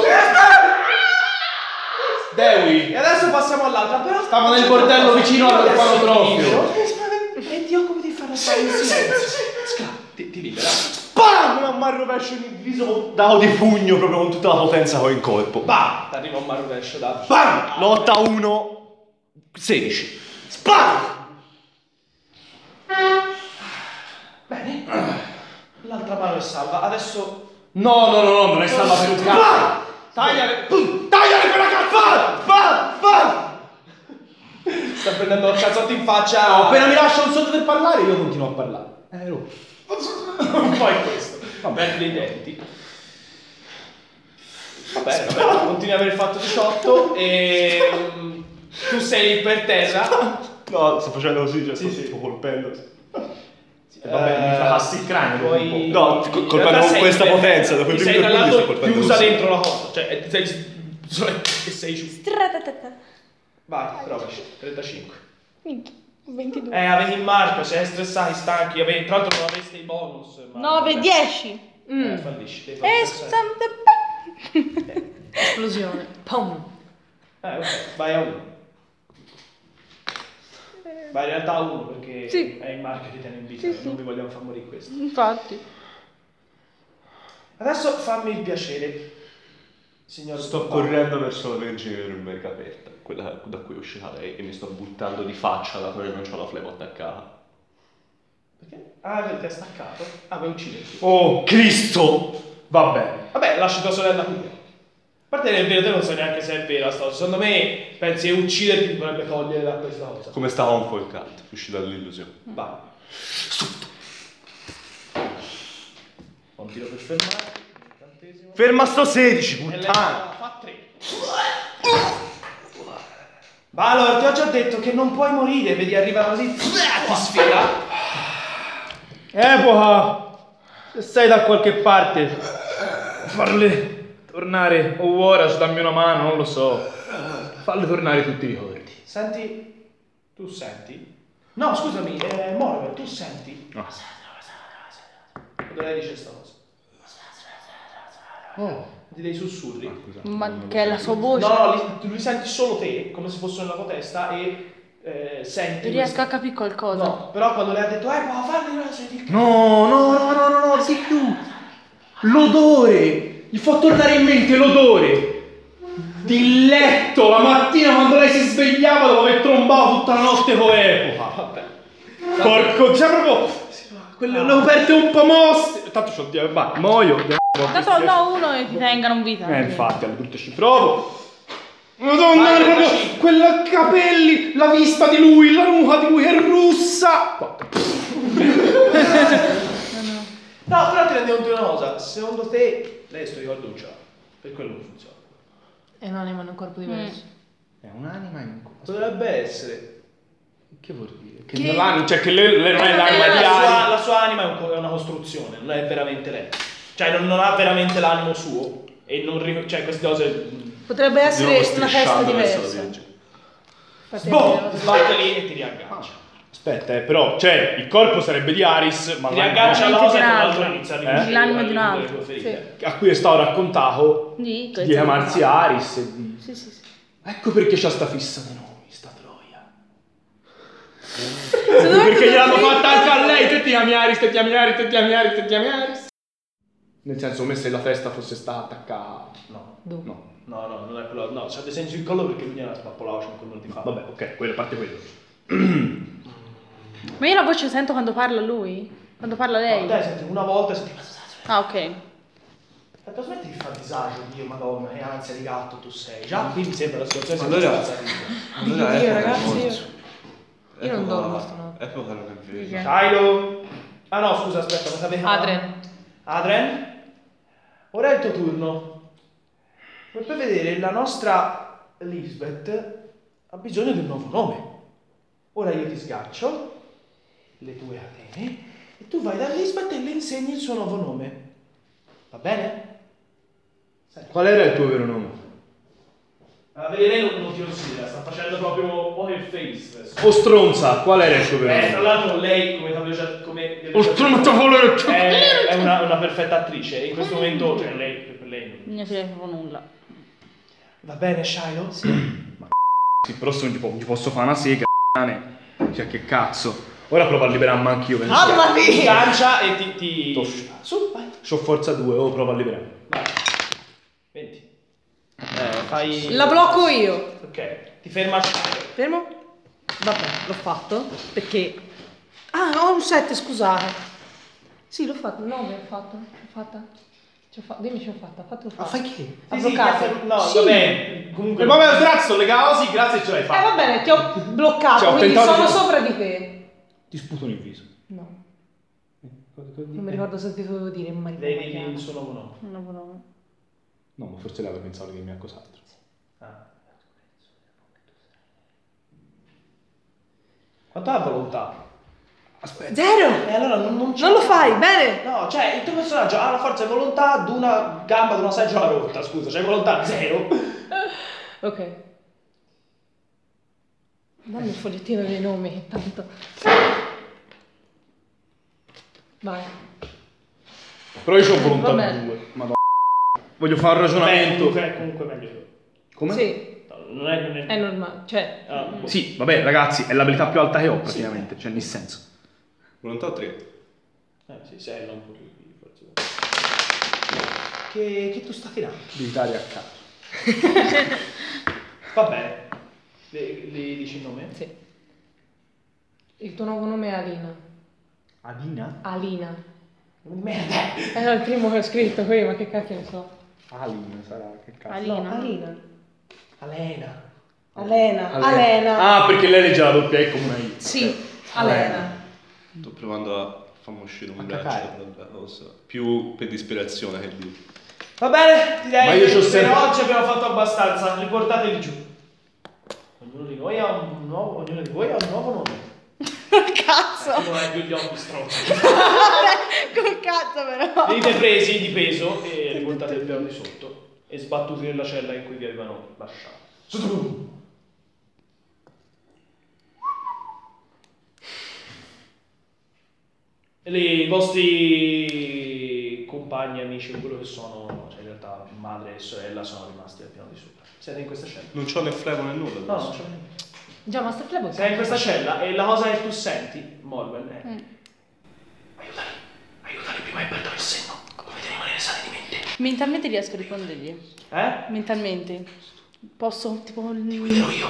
Dewi. E adesso passiamo all'altra, però... Stavo nel bordello vicino all'orfanotrofio. E ti occupi di farla stare in silenzio. Ti libera. Bam! Ma rovescio in viso dato di pugno proprio con tutta la potenza che ho in corpo. Bam! Arriva un marrovescio da... Bam! Lotta 1 16. Spam! Bene. L'altra mano è salva. Adesso... No, non è stata per un cazzo. Tagliare quella cazzo! Bam! sta prendendo il cazzotti in faccia. Appena mi lascia un soldo per parlare, io continuo a parlare. Un po' è questo. Perdi i denti. Va bene, continui ad aver fatto 18 e tu sei per terra. No, sto facendo così, cioè Sì, sto sì. tipo colpendo. Vabbè, mi fracassi il cranio. Poi... No, colpendo con questa potenza, dopo i primi sei due pugni sto dall'alto colpendo chiusa così. dentro la cosa. Cioè, sei giù. Vai, provaci. 35. 22. Avevi il marchio, sei stressati, stanchi, tra l'altro non avresti i bonus. ma- 9, 10. Fallisci. devi fare Esplosione. Pum. ok, vai a 1. Vai in realtà a 1 perché Sì. è il marchio che tiene in vita, Sì, sì. non vi vogliamo far morire questo. Infatti. Adesso fammi il piacere, signor Sto Turbano. correndo verso la Vergine di Nuremberg aperta, quella da cui è uscita lei, e mi sto buttando di faccia dato che non c'ho la flebo attaccata. Perché? Ti ha staccato? Vuoi ucciderti? Oh, Cristo! Vabbè. Vabbè, lasci tua sorella qui. A parte che è vero, te non sai neanche se è vera sta cosa. Secondo me, pensi che ucciderti ti dovrebbe togliere da questa cosa. Come stava un po' il cat, uscita dall'illusione. Vai. Ho un tiro per fermarti. Incantesimo. Ferma sto 16, E lei puttana! fa 3. Valor, ti ho già detto che non puoi morire, vedi arriva così, ti sfida. Epoca! Se sei da qualche parte, farle tornare o Warash, dammi una mano, non lo so. Falle tornare tutti i ricordi. Senti, tu senti? No, scusami, Morve, tu senti? No. Quando lei dice sta cosa. Di dei sussurri. Ma che è la sua voce? No, lui senti solo te, come se fosse nella tua testa, e senti... Riesco a capire qualcosa. No, però quando lei ha detto, può farli, non senti... No, sei tu. L'odore. Gli fa tornare in mente l'odore di letto la mattina quando lei si svegliava dopo aver trombato tutta la notte con Epoca. Vabbè. Porco, c'è proprio quelle le coperte un po' mosse. Tanto c'ho Dio, va, muoio. Tanto no uno e ti tengano in vita. Infatti, alle tutte ci provo. Madonna, Vai, proprio 35. quella capelli, la vista di lui, la nuca di lui è russa. No, però ti rendi conto di una cosa, secondo te lei sto ricordo un ciao, per quello non funziona. È un'anima in un corpo diverso. È un'anima in un corpo. Potrebbe essere. Che vuol dire? Che l'anima, cioè che lei non è l'anima di La sua anima è una costruzione, non è veramente lei. Cioè non ha veramente l'animo suo. E non cioè queste cose. Potrebbe essere una testa diversa. Boh! Ti sbatte lì e ti riaggancia. Aspetta, però, cioè, il corpo sarebbe di Aris, ma Ti riaggancia alla anche cosa e di un l'altro altro. inizia a riuscire L'anima di un a altro, le tue ferite. a cui è stato raccontato Sì, di chiamarsi Aris e di... Sì, sì, sì. Ecco perché c'ha sta fissa dei nomi, sta troia. Secondo me Perché gliel'hanno tu- fatta anche a lei, te ti chiami Aris, te ti chiami Aris, te ti chiami Aris, te ti chiami Aris. Nel senso, come se la testa fosse stata attaccata. No. No. No, non è quello. No, c'ha descenso il collo perché lui gliela spappolava, c'è un collo di fa. Vabbè, ok, quello, parte quello. Ma io la voce sento quando parla lui? Quando parla lei? No, dai, senti, una volta senti... Ah, ok. Aspetta, smetti di fare disagio, Dio, madonna, che ansia di gatto tu sei. Già qui mi sembra la situazione Allora- senza Io ragazzi, io non dormo stanotte. Epoca non è vero. Shiloh! Ah no, scusa, aspetta, non sapevo. Adren? Ora è il tuo turno. Come puoi vedere, la nostra Lisbeth ha bisogno di un nuovo nome. Ora io ti sgaccio le tue catene e tu vai da Lisbeth e le insegni il suo nuovo nome. Va bene? Qual era il tuo vero nome? Vedi, lei non ti considera, sta facendo proprio poker face adesso. O stronza, qual era il tuo vero Tra nome? l'altro lei, come t'avevo già... O stronza volevo... è una perfetta attrice. In questo momento, cioè lei, per lei... Non si proprio nulla. Va bene, Shiloh? Sì. Sì, però se non gli posso fare una sega, cane. Cioè, che cazzo. Ora provo a liberarmi anch'io. Mamma mia! Sgancia e ti... Su, vai. C'ho forza 2, o provo a liberarmi. Vai. 20. Fai... La blocco io. Ok, ti ferma Shiloh. Fermo? Vabbè, l'ho fatto. Perché... Ah, ho un 7, scusate. Sì, l'ho fatto. 9 ho fatto. L'ho fatta. Dimmi ce l'ho fatta. L'ho fatta. fai che? Ha bloccato. No, Sì. vabbè. Comunque... vabbè, cazzo, le cose, grazie, ce l'hai fatta. Va bene, ti ho bloccato, Cioè, ho quindi tentato sono di- sopra di te. Ti sputo nel viso. No. Non mi ricordo se ti dovevo dire, ma Devi il suo nuovo nome. Non lo volevo. No, ma forse lei aveva pensato che mi ha cos'altro. Ah. Quanto ha volontà? Aspetta. 0! E allora non Non lo fai, bene? No, cioè il tuo personaggio ha la forza e volontà di una gamba di una seggiola rotta, scusa, c'hai volontà 0. Ok. Dammi il fogliettino dei nomi, che tanto... Vai. Però io ho volontà Vabbè. 2. Madonna. Voglio fare un ragionamento. Comunque meglio io. Come? Sì, No, non è... è normale, cioè... Ah, boh. Sì, vabbè, ragazzi, è l'abilità più alta che ho praticamente, cioè nel senso. Volontà 3. Sì, sei un po' più forse. Che tu sta tirando? Militari a caso. Va bene. Le dici il nome? Sì. Il tuo nuovo nome è Alina. Adina? Alina. Merda! Era il primo che ho scritto qui, ma che cacchio ne so. Alina sarà, che cazzo. Alina. No, Alina. Alena. Alena. Ah, perché lei legge la doppia E come una I. Sì, Alena. Sto provando a farmi uscire un cacare. braccio, lo so. Più per disperazione che di... Va bene, direi Ma io c'ho che sempre- per oggi abbiamo fatto abbastanza. Riportatevi giù. Ognuno di voi ha un nuovo nome. Cazzo! Non hai più gli occhi stronzi. Col cazzo però! Venite presi di peso e riportate il velo di sotto e sbattuti nella cella in cui vi avevano lasciato. E i vostri compagni, amici o quello che sono, cioè in realtà madre e sorella, sono rimasti al piano di sopra. Siete in questa cella? Non c'ho né flebo né nulla. No, adesso. non c'è niente. Già, Master Flebo. Sei in questa cella e la cosa che tu senti, Morwen, è aiutali prima di perdere il senno, dovete rimanere sani di mente. Mentalmente riesco a rispondergli. Mentalmente. Posso, tipo... Ti guiderò io.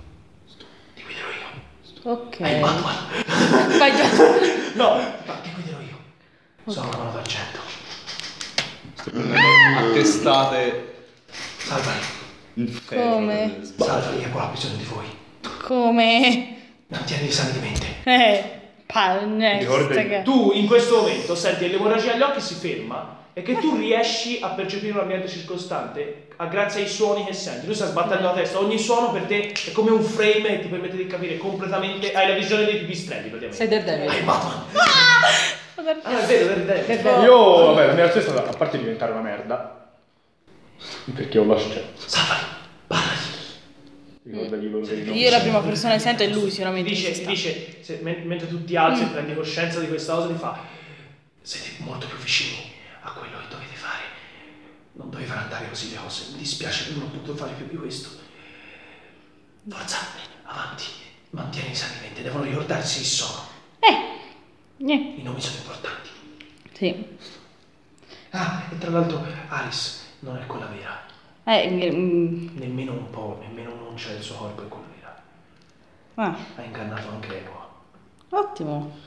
Ok. Batman. Vai già. No, ma ti guiderò io. Sono una mano d'argento. Sto prendendo a testate Salvali. il ferro. Come? delle spalle. Salvali, che qua ha bisogno di voi. Come? Mantienili sani di mente. Palnestra. Tu in questo momento senti l'emorragia agli occhi si ferma e che tu riesci a percepire l'ambiente circostante grazie ai suoni che senti. Tu stai sbattendo la testa, ogni suono per te è come un frame e ti permette di capire completamente, hai la visione dei pipistrelli praticamente. Sei Daredevil. Hai Batman. Ah, è vero, Daredevil. Io, vabbè, la mia reazione è stata, a parte diventare una merda, perché ho lasciato, cioè, Salvali, parlagli. ricordagli loro dei nomi. Io la prima persona che sento è lui sicuramente. Ti dice mentre tu ti alzi e prendi coscienza di questa cosa, ti fa: siete molto più vicini a quello che dovete fare. Non dovevano andare così le cose. Mi dispiace che non ho potuto fare più di questo. Forza, avanti. Mantieni sani di mente. Devono ricordarsi chi sono. I nomi sono importanti. Sì. Ah, e tra l'altro Alice non è quella vera. Nemmeno un po', nemmeno un'oncia del suo corpo è quella vera. Ah, Ha ingannato anche Epoa. Ottimo.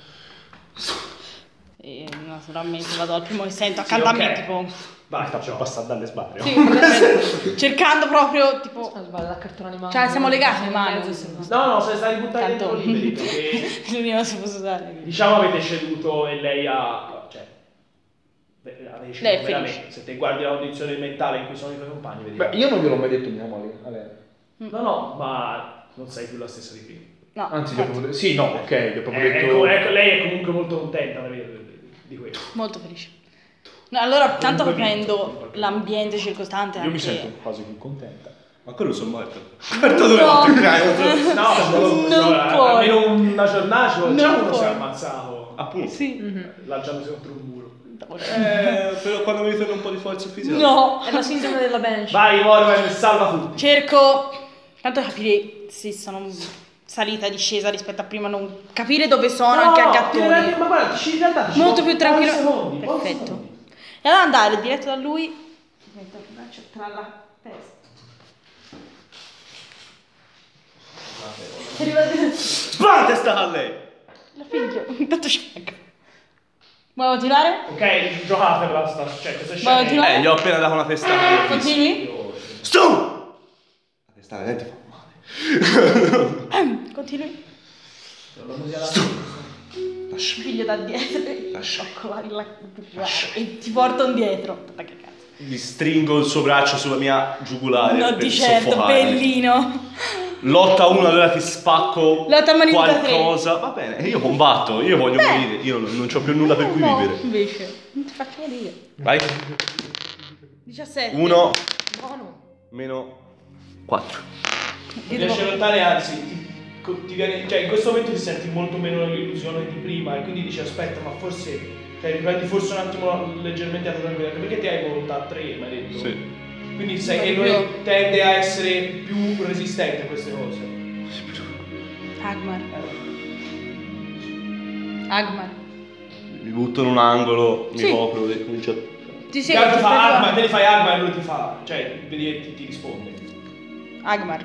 E naturalmente vado al primo che sento accanto a me, tipo. Vai, Sta per passare dalle sbarre. Sì, cercando proprio, tipo. Sbaglio la cartone animato. Cioè, siamo legati le mani. No, se stai buttati Tanto. dentro liberi perché L'unico si può usare. diciamo avete ceduto e lei ha... cioè... avete ceduto Lei è veramente. felice. Se te guardi la condizione mentale in cui sono i tuoi compagni, vedi. Beh, io non gliel'ho mai detto mia moglie. A lei. No, ma non sei più la stessa di prima. No. Anzi, gli ho proprio detto. Sì, no, ok, gli ho proprio detto. Ecco, lei è comunque molto contenta di questo. Molto felice. No, allora, tanto capendo l'ambiente circostante Io anche... mi sento quasi più contenta. Ma quello sono morto. Guarda dove va più Non puoi. Almeno una giornata ci Non uno si puoi. è ammazzato Appunto. Sì. lanciandosi contro un muro. Però quando mi ritorna un po' di forza fisica. No. È la sindrome della bench. Vai, Morwen, salva tutti. Cerco... Tanto capire se sono salita e discesa rispetto a prima, non capire dove sono anche a gattoni. Ma guarda, in realtà ci Molto sono più tranquillo. secondi, pochi Perfetto. secondi. E allora andare diretto da lui. Metto il braccio tra la testa. Spara testa a lei! La figlio. Intanto ci vengo. Vuoi tirare? Ok, giocatela sta, cioè queste Vai, scene. tirare. Gli ho appena dato una testata. Continui? Stu! La testata lei ti fa male. Continui. Lasciami. Figlio da dietro. Lasciami. E ti porto indietro. Ma che cazzo? Gli stringo il suo braccio sulla mia giugulare. No, per di certo, soffocarmi. bellino. Lotta 1, allora ti spacco Lotta a mani nude a tre. qualcosa. Va bene, io combatto, io voglio morire, io non c'ho più nulla per cui No, vivere. invece. Non ti faccio morire. Vai. 17. 1 Buono. meno 4. Mi riesci a lottare, anzi, ti viene, cioè in questo momento ti senti molto meno l'illusione di prima e quindi dici aspetta, ma forse, cioè riprendi forse un attimo leggermente a tranquillità, perché ti hai volontà 3, mi hai detto? Sì. Quindi sai che lui tende a essere più resistente a queste cose. Agmar. Agmar. Mi butto in un angolo, mi Sì. copro e comincio a... Ti Sì, sei ti fa Agma, te li fai Agma e lui ti fa, cioè vedi che ti risponde. Agmar.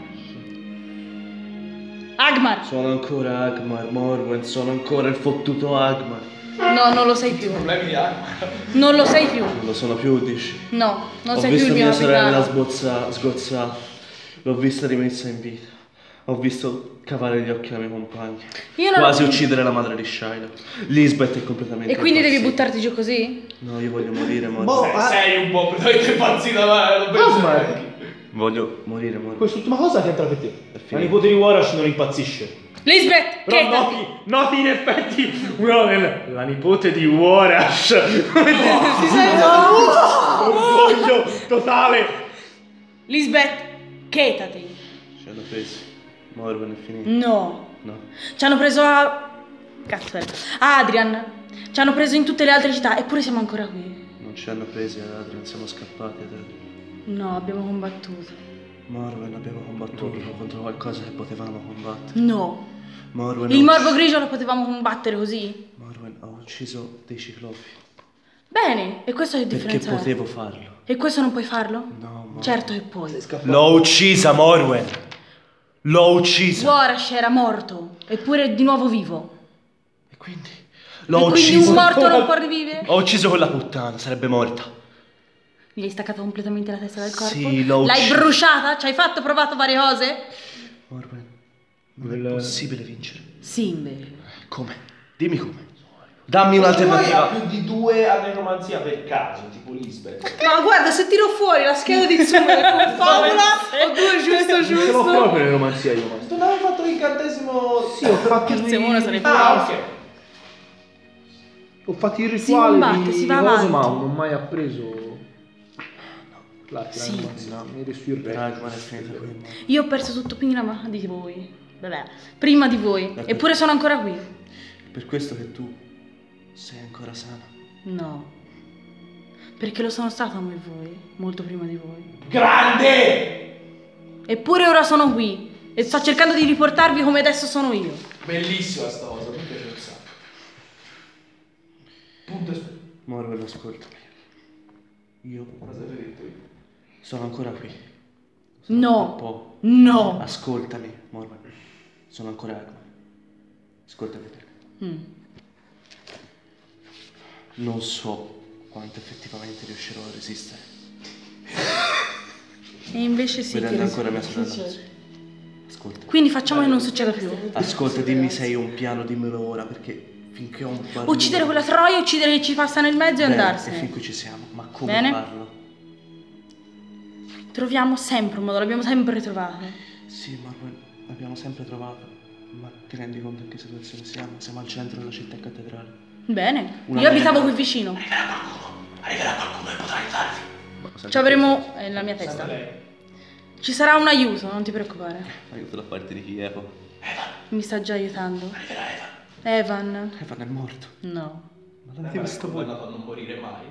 Agmar. Sono ancora Agmar, Morwen, sono ancora il fottuto Agmar. No, non lo sei più. Problemi di Agma. Non lo sei più. Non lo sono più, dici? No, non Ho sei più visto il mio mia sorella capitano. sgozzata, l'ho vista rimessa in vita. Ho visto cavare gli occhi ai miei compagni. Io non Quasi ho- uccidere la madre di Shiloh. Lisbeth è completamente E quindi devi impazzita. buttarti giù così? No, io voglio morire, Morwen. Sei un po' completamente impazzita, ma non penso neanche. Voglio morire, Morwen. Quest'ultima cosa ti entra per te. La finito. nipote di Warash non impazzisce. Lisbeth, Però chetati. noti in effetti la nipote di Warash. Ti sei Orgoglio totale. Lisbeth, chetati. Ci hanno presi. Morwen è finito. No. No. Ci hanno preso a... Cazzo era. A Adrian. Ci hanno preso in tutte le altre città, eppure siamo ancora qui. Non ci hanno presi ad Adrian, siamo scappati ad Adrian. No, abbiamo combattuto. Morwen, abbiamo combattuto contro qualcosa che potevamo combattere. No. Morwen, Il morbo grigio lo potevamo combattere così? Morwen, ho ucciso dei ciclopi. Bene, e questo che Perché differenza è? potevo farlo. E questo non puoi farlo? No, Morwen. Certo che puoi. L'ho uccisa, Morwen. L'ho uccisa. Warash era morto, eppure è di nuovo vivo. E quindi? E L'ho quindi uccisa. un morto non può rivivere? Ho ucciso quella puttana, sarebbe morta. Gli hai staccato completamente la testa dal corpo? Sì, l'ho L'hai ucciso. bruciata? Ci hai fatto, provato varie cose? Morwen, non è possibile vincere. Sì, invece. Come? Dimmi come. Dammi Ha un'alternativa. più di 2 a necromanzia per caso, tipo Lisbeth. Ma guarda, se tiro fuori la scheda di Zume con favola, ho 2 giusto Ce l'ho proprio in romanzia io, ma. Non avevi fatto l'incantesimo? Sì, ho fatto Forse uno se ne può. Ah, ok. Ho fatto il Si rituale combatte, di si va coso, avanti. ma non ho mai appreso l'arte Sì. della romanzia. Mi resurretto. Agmar è finita qui. Io ho perso tutto prima di voi. Vabbè, prima di voi. Eppure sono ancora qui. Per questo che tu sei ancora sana. No. Perché lo sono stato come voi, molto prima di voi. Grande! Eppure ora sono qui. E sto cercando di riportarvi come adesso sono io. Bellissima sta cosa, mi piace un sacco. Punto e Morwen, ascoltami. Io cosa ti ho detto io? sono ancora qui. Sono un No. po'. No. Ascoltami, Morwen. Sono ancora Agmar. Ascoltami bene. Non so quanto effettivamente riuscirò a resistere. E invece sì. Vedendo ancora mia sorella. Ascolta. Quindi facciamo che non succeda più. Ascolta, dimmi se hai un piano, dimmelo ora, perché finché ho un barlume... Uccidere quella troia, uccidere che ci passa nel mezzo e Bene, andarsene. E fin qui ci siamo, ma come Bene. farlo? Troviamo sempre un modo, l'abbiamo sempre trovato. Sì, ma l'abbiamo sempre trovato. Ma ti rendi conto in che situazione siamo? Siamo al centro della città cattedrale. Bene. Una Io abitavo mela. qui vicino. Arriverà qualcuno e potrà aiutarvi. Ci avremo... è la mia testa. Lei. Ci sarà un aiuto, non ti preoccupare. Aiuto da parte di chi, Evo? Mi sta già aiutando. Arriverà Evan. Evan è morto. No. Ma l'avete visto voi? a non morire mai.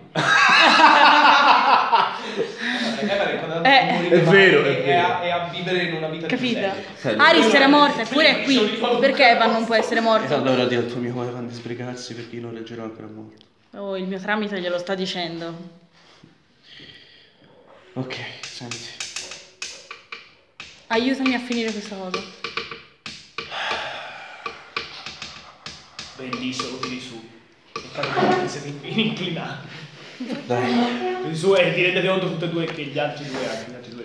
È vero, è E a vivere in una vita Capita? differente. Aris era morta, eppure è qui. Perché Evan non può essere E morto? allora di al tuo mio Evan di sbrigarsi perché io non leggerò ancora morto. Oh, il mio tramite glielo sta dicendo. Ok, senti. Aiutami a finire questa cosa. Bellissimo, lo tiri su. E fate sei inclinato. Dai. Tiri su e ti rendete conto tutte e due che gli altri due anche, gli altri due.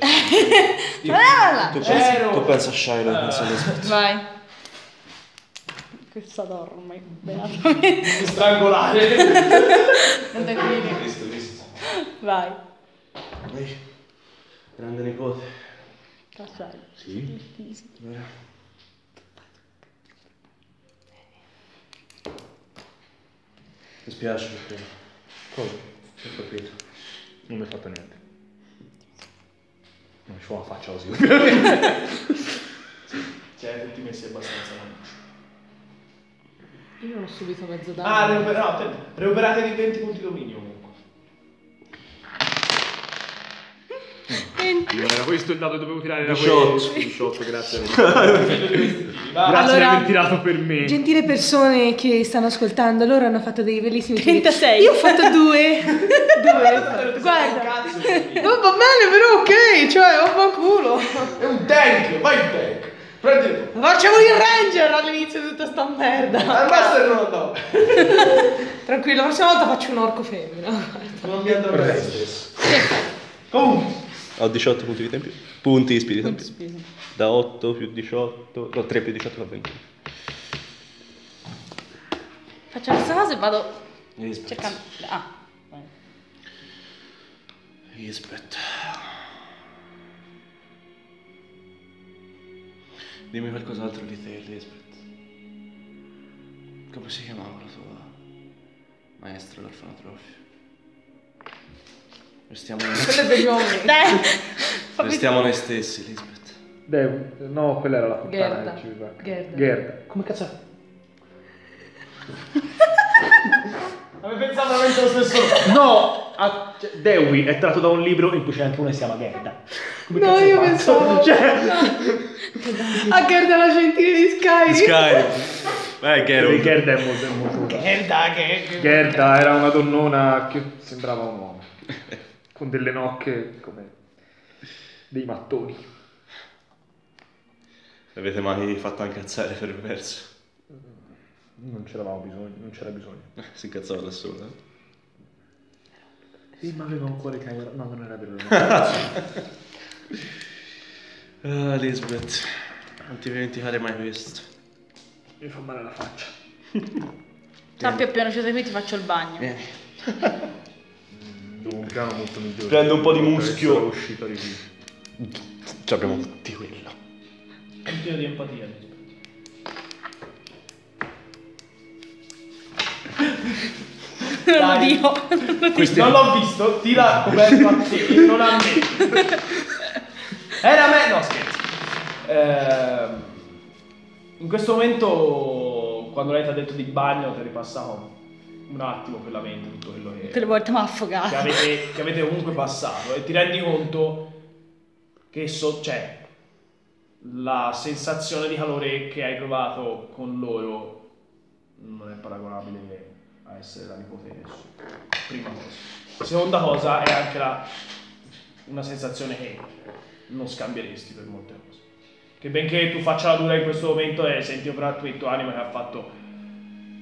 Tu pensa a Shiloh, pensa a Lisbeth. Vai. Questa dorme. Beatamente. Strangolare. Non è qui. Visto. Vai. Vai. Grande nipote. Passai. Sì. Mi spiace perché Cosa? ho capito. Non mi ha fatto niente. Non ci fa una faccia così. Cioè, tutti messi abbastanza. Io non ho subito mezzo Ah, danno. recuperate di 20 punti dominio comunque. Non era questo il dato che dovevo tirare, era 18. questo. 18, grazie. Grazie Grazie Allora, di aver tirato per me. Gentili persone che stanno ascoltando, loro hanno fatto dei bellissimi tiri. 36. Io ho fatto due. Guarda. Cazzo, Va bene, però ok, cioè, vaffanculo. è un tank, vai in tank. Prendi. Facciamo il ranger all'inizio di tutta sta merda. Al master non andavo. Tranquillo, la prossima volta faccio un orco femmina. Non mi andavo bene stesso. Comunque. Ho 18 punti vita in più. Punti di spirito in più. Da 8 più 18. No, 3 più 18 fa 20. Faccio questa cosa e vado Lisbeth. cercando... Ah, vai. Lisbeth. Dimmi qualcos'altro di te, Lisbeth. Come si chiamava la tua maestra all'orfanotrofio? Restiamo Restiamo noi stessi, Lisbeth. No, quella era la puttana Gerda. che ci viveva. Gerda. Gerda. Come cazzo è? Avevo pensato veramente lo stesso. No! Dewey è tratto da un libro in cui c'è anche uno che si chiama Gerda. Come No, cazzo io hai fatto? pensavo Cioè... a Gerda la gentile di Sky. Vai, Gerda è molto... Gerda che... Gerda era una donnona che sembrava un uomo. Con delle nocche come dei mattoni. Avete mai fatto incazzare per verso? Non c'eravamo bisogno, non c'era bisogno. Si incazzava da sola. Sì, ma aveva un cuore che... No, non era vero. Ah, Lisbeth, non ti dimenticare mai questo. Mi fa male la faccia. Sappi appena uscito qui ti faccio il bagno. Vieni. Devo un piano molto migliore. Prendo un po' di per muschio. essere uscito di qui. Ci abbiamo tutti quello. Un tiro di empatia. Non lo dico. Non l'ho visto, tira coperto a te, non a me. Era a me, no scherzo. In questo momento, quando lei ti ha detto di bagno, ti è ripassato un attimo per la mente tutto quello Tutte le volte mi ha affogato. che avete comunque passato e ti rendi conto che cioè, la sensazione di calore che hai provato con loro non è paragonabile a essere la nipote di nessuno. Prima cosa. Seconda cosa è anche una sensazione che non scambieresti per molte cose. Che benché tu faccia la dura in questo momento e senti operato il tuo anima che ha fatto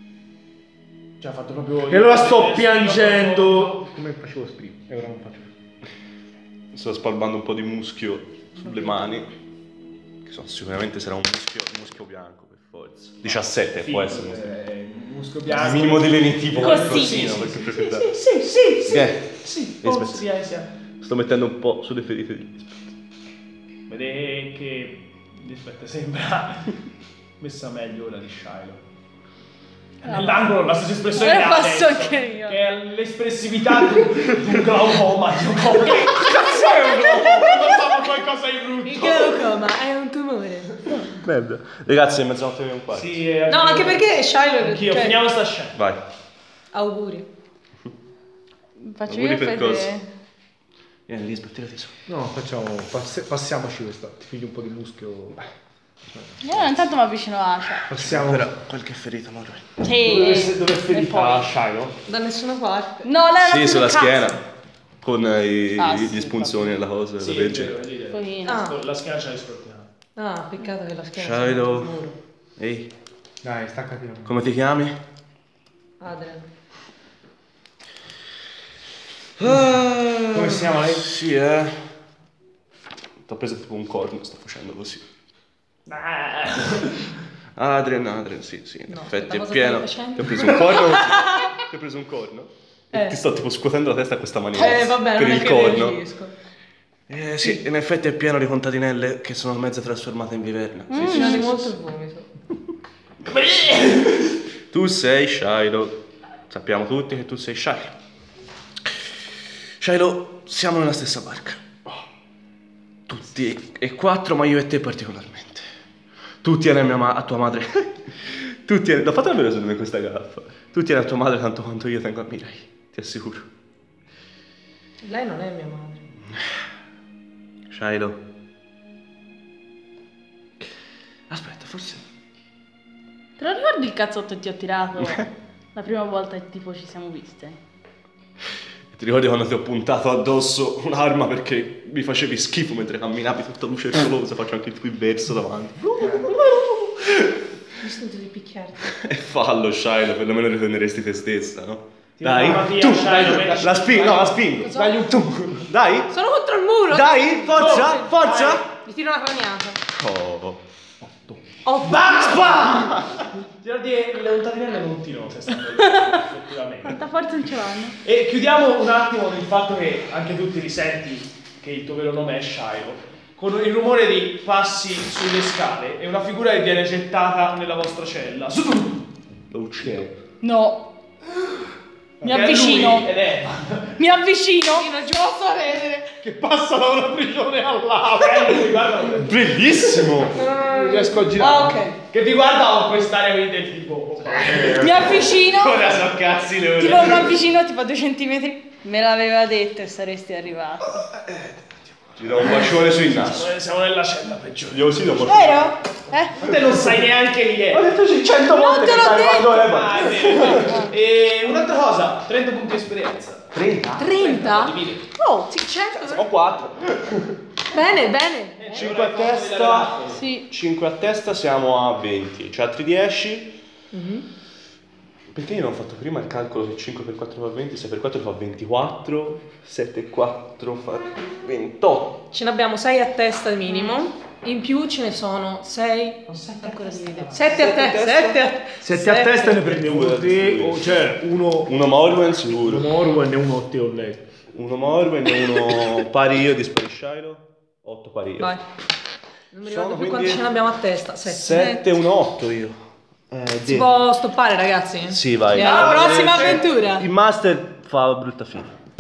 Cioè, ha fatto proprio... E allora sto piangendo come facevo prima. E ora non faccio più. Sto spalmando un po' di muschio sulle mani. Che sicuramente sarà un muschio bianco per forza. 17 può essere. Muschio Il bianco. minimo di lenitivo Così. qualcosina, perché proprio da- Sì, Aspetta. Sto mettendo un po' sulle ferite di Vede che Lisbeth sembra messa meglio ora di Shiloh. Nell'angolo la stessa espressione Ora che ha passo adesso, anche io. che è l'espressività di un glaucoma. Di un glaucoma. Che cazzo è un glaucoma? Non stava qualcosa di brutto. Il glaucoma è un tumore. merda. Ragazzi, è mezzanotte e un quarto. Sì, No, anche perché Shiloh... Anch'io, cioè, finiamo sta scena. Vai. Auguri. Faccio Auguri io per Fede. cosa? Vieni Lisbeth, tirati su. No, passiamoci questa. Ti figli un po' di muschio. Io intanto mi avvicino a Asha. Passiamo. Però qualche ferita, Mauro. Sì. Dove è ferita Shiloh? Da nessuna parte. No, lei Sì, l'ha sulla preso in schiena. cazzo. Con Sì, gli spunzoni e la cosa, Sì, la vergine. è vero. Pochino. Ah. La schiena ce l'hai scorpiata. Ah, peccato che la schiena... Shiloh. Ehi, Dai, staccati. come ti chiami? Adrian. Come si chiama lei? Sì, t'ho preso tipo un corno, sto facendo così. Adrian, sì, in No, effetti aspetta, è cosa pieno. stai facendo? Ti ho preso un corno così. Ti ho preso un corno. E ti sto tipo scuotendo la testa a questa maniera. Vabbè, per non è il che corno. reagisco. Sì, in effetti è pieno di contadinelle che sono mezze trasformate in viverna. Sì, sì. Mi di molto il vomito. Tu sei Shiloh. Sappiamo tutti che tu sei Shiloh. Shiloh, siamo nella stessa barca. Tutti e quattro, ma io e te particolarmente. Tu tieni a tua madre. Tu tieni... L'ho fatto davvero secondo me questa gaffa. Tu tieni a tua madre tanto quanto io tengo a Mirai. Ti assicuro. Lei non è mia madre. Shiloh. Aspetta, forse... Te lo ricordi il cazzotto che ti ho tirato la prima volta che tipo ci siamo viste? Ti ricordi quando ti ho puntato addosso un'arma perché mi facevi schifo mentre camminavi tutto lucercoloso? Faccio anche il tuo verso davanti. Mi sento di picchiarti. E fallo, Shiloh, perlomeno riprenderesti te stessa, no? Ti Dai, do una via, tu, Shiloh, metti- la spingo, no, la spingo. Dai, tu, dai, Sono contro il muro! dai, forza, forza. Gli tiro una craniata. Oh, Tirarti le ontarinelle non tirano se stanno effettivamente. Quanta forza non ce l'hanno? E chiudiamo un attimo con il fatto che anche tu ti risenti che il tuo vero nome è Shiloh, con il rumore di passi sulle scale e una figura che viene gettata nella vostra cella. lo uccido. No. Mi Che è avvicino. lui ed è Mi avvicino. Io non ci posso credere. che passa da una prigione all'altra. Lui guarda, Bellissimo. non riesco a girare. Ah, ok. Che ti guarda con quest'area qui del tipo. Mi avvicino. Ora so cazzi le Tipo mi avvicino tipo a 2 centimetri. Me l'aveva detto e saresti arrivato. Ti do un bacione sui naso. Siamo nella cella peggiore. Io sì, lo Vero? Te non sai neanche chi è. Ho detto 100 volte te che l'ho sai detto! quando è. Ah, è vero. E un'altra cosa, 30 punti di esperienza. 30? Dividi. Oh, sì, certo. Ho 4. Bene, bene. 5 a testa. Sì. 5 a testa siamo a 20. Cioè altri 10. Perché io non ho fatto prima il calcolo che 5 per 4 fa 20, 6 per 4 fa 24, 7 per 4 fa 28. Ce ne abbiamo 6 a testa minimo. In più ce ne sono 6. Ancora si vede. 7 a testa. 7 a testa ne prendiamo te, o cioè uno Uno Morwen sicuro. Morwen e uno te o lei. Uno Morwen e uno pari io di Shiloh. 8 pari io. Vai. Non mi ricordo Sono più quindi quanti ce ne abbiamo a testa. 7 1 8 io. Si può stoppare, ragazzi? Sì, vai. Alla prossima avventura. Il master fa brutta fine.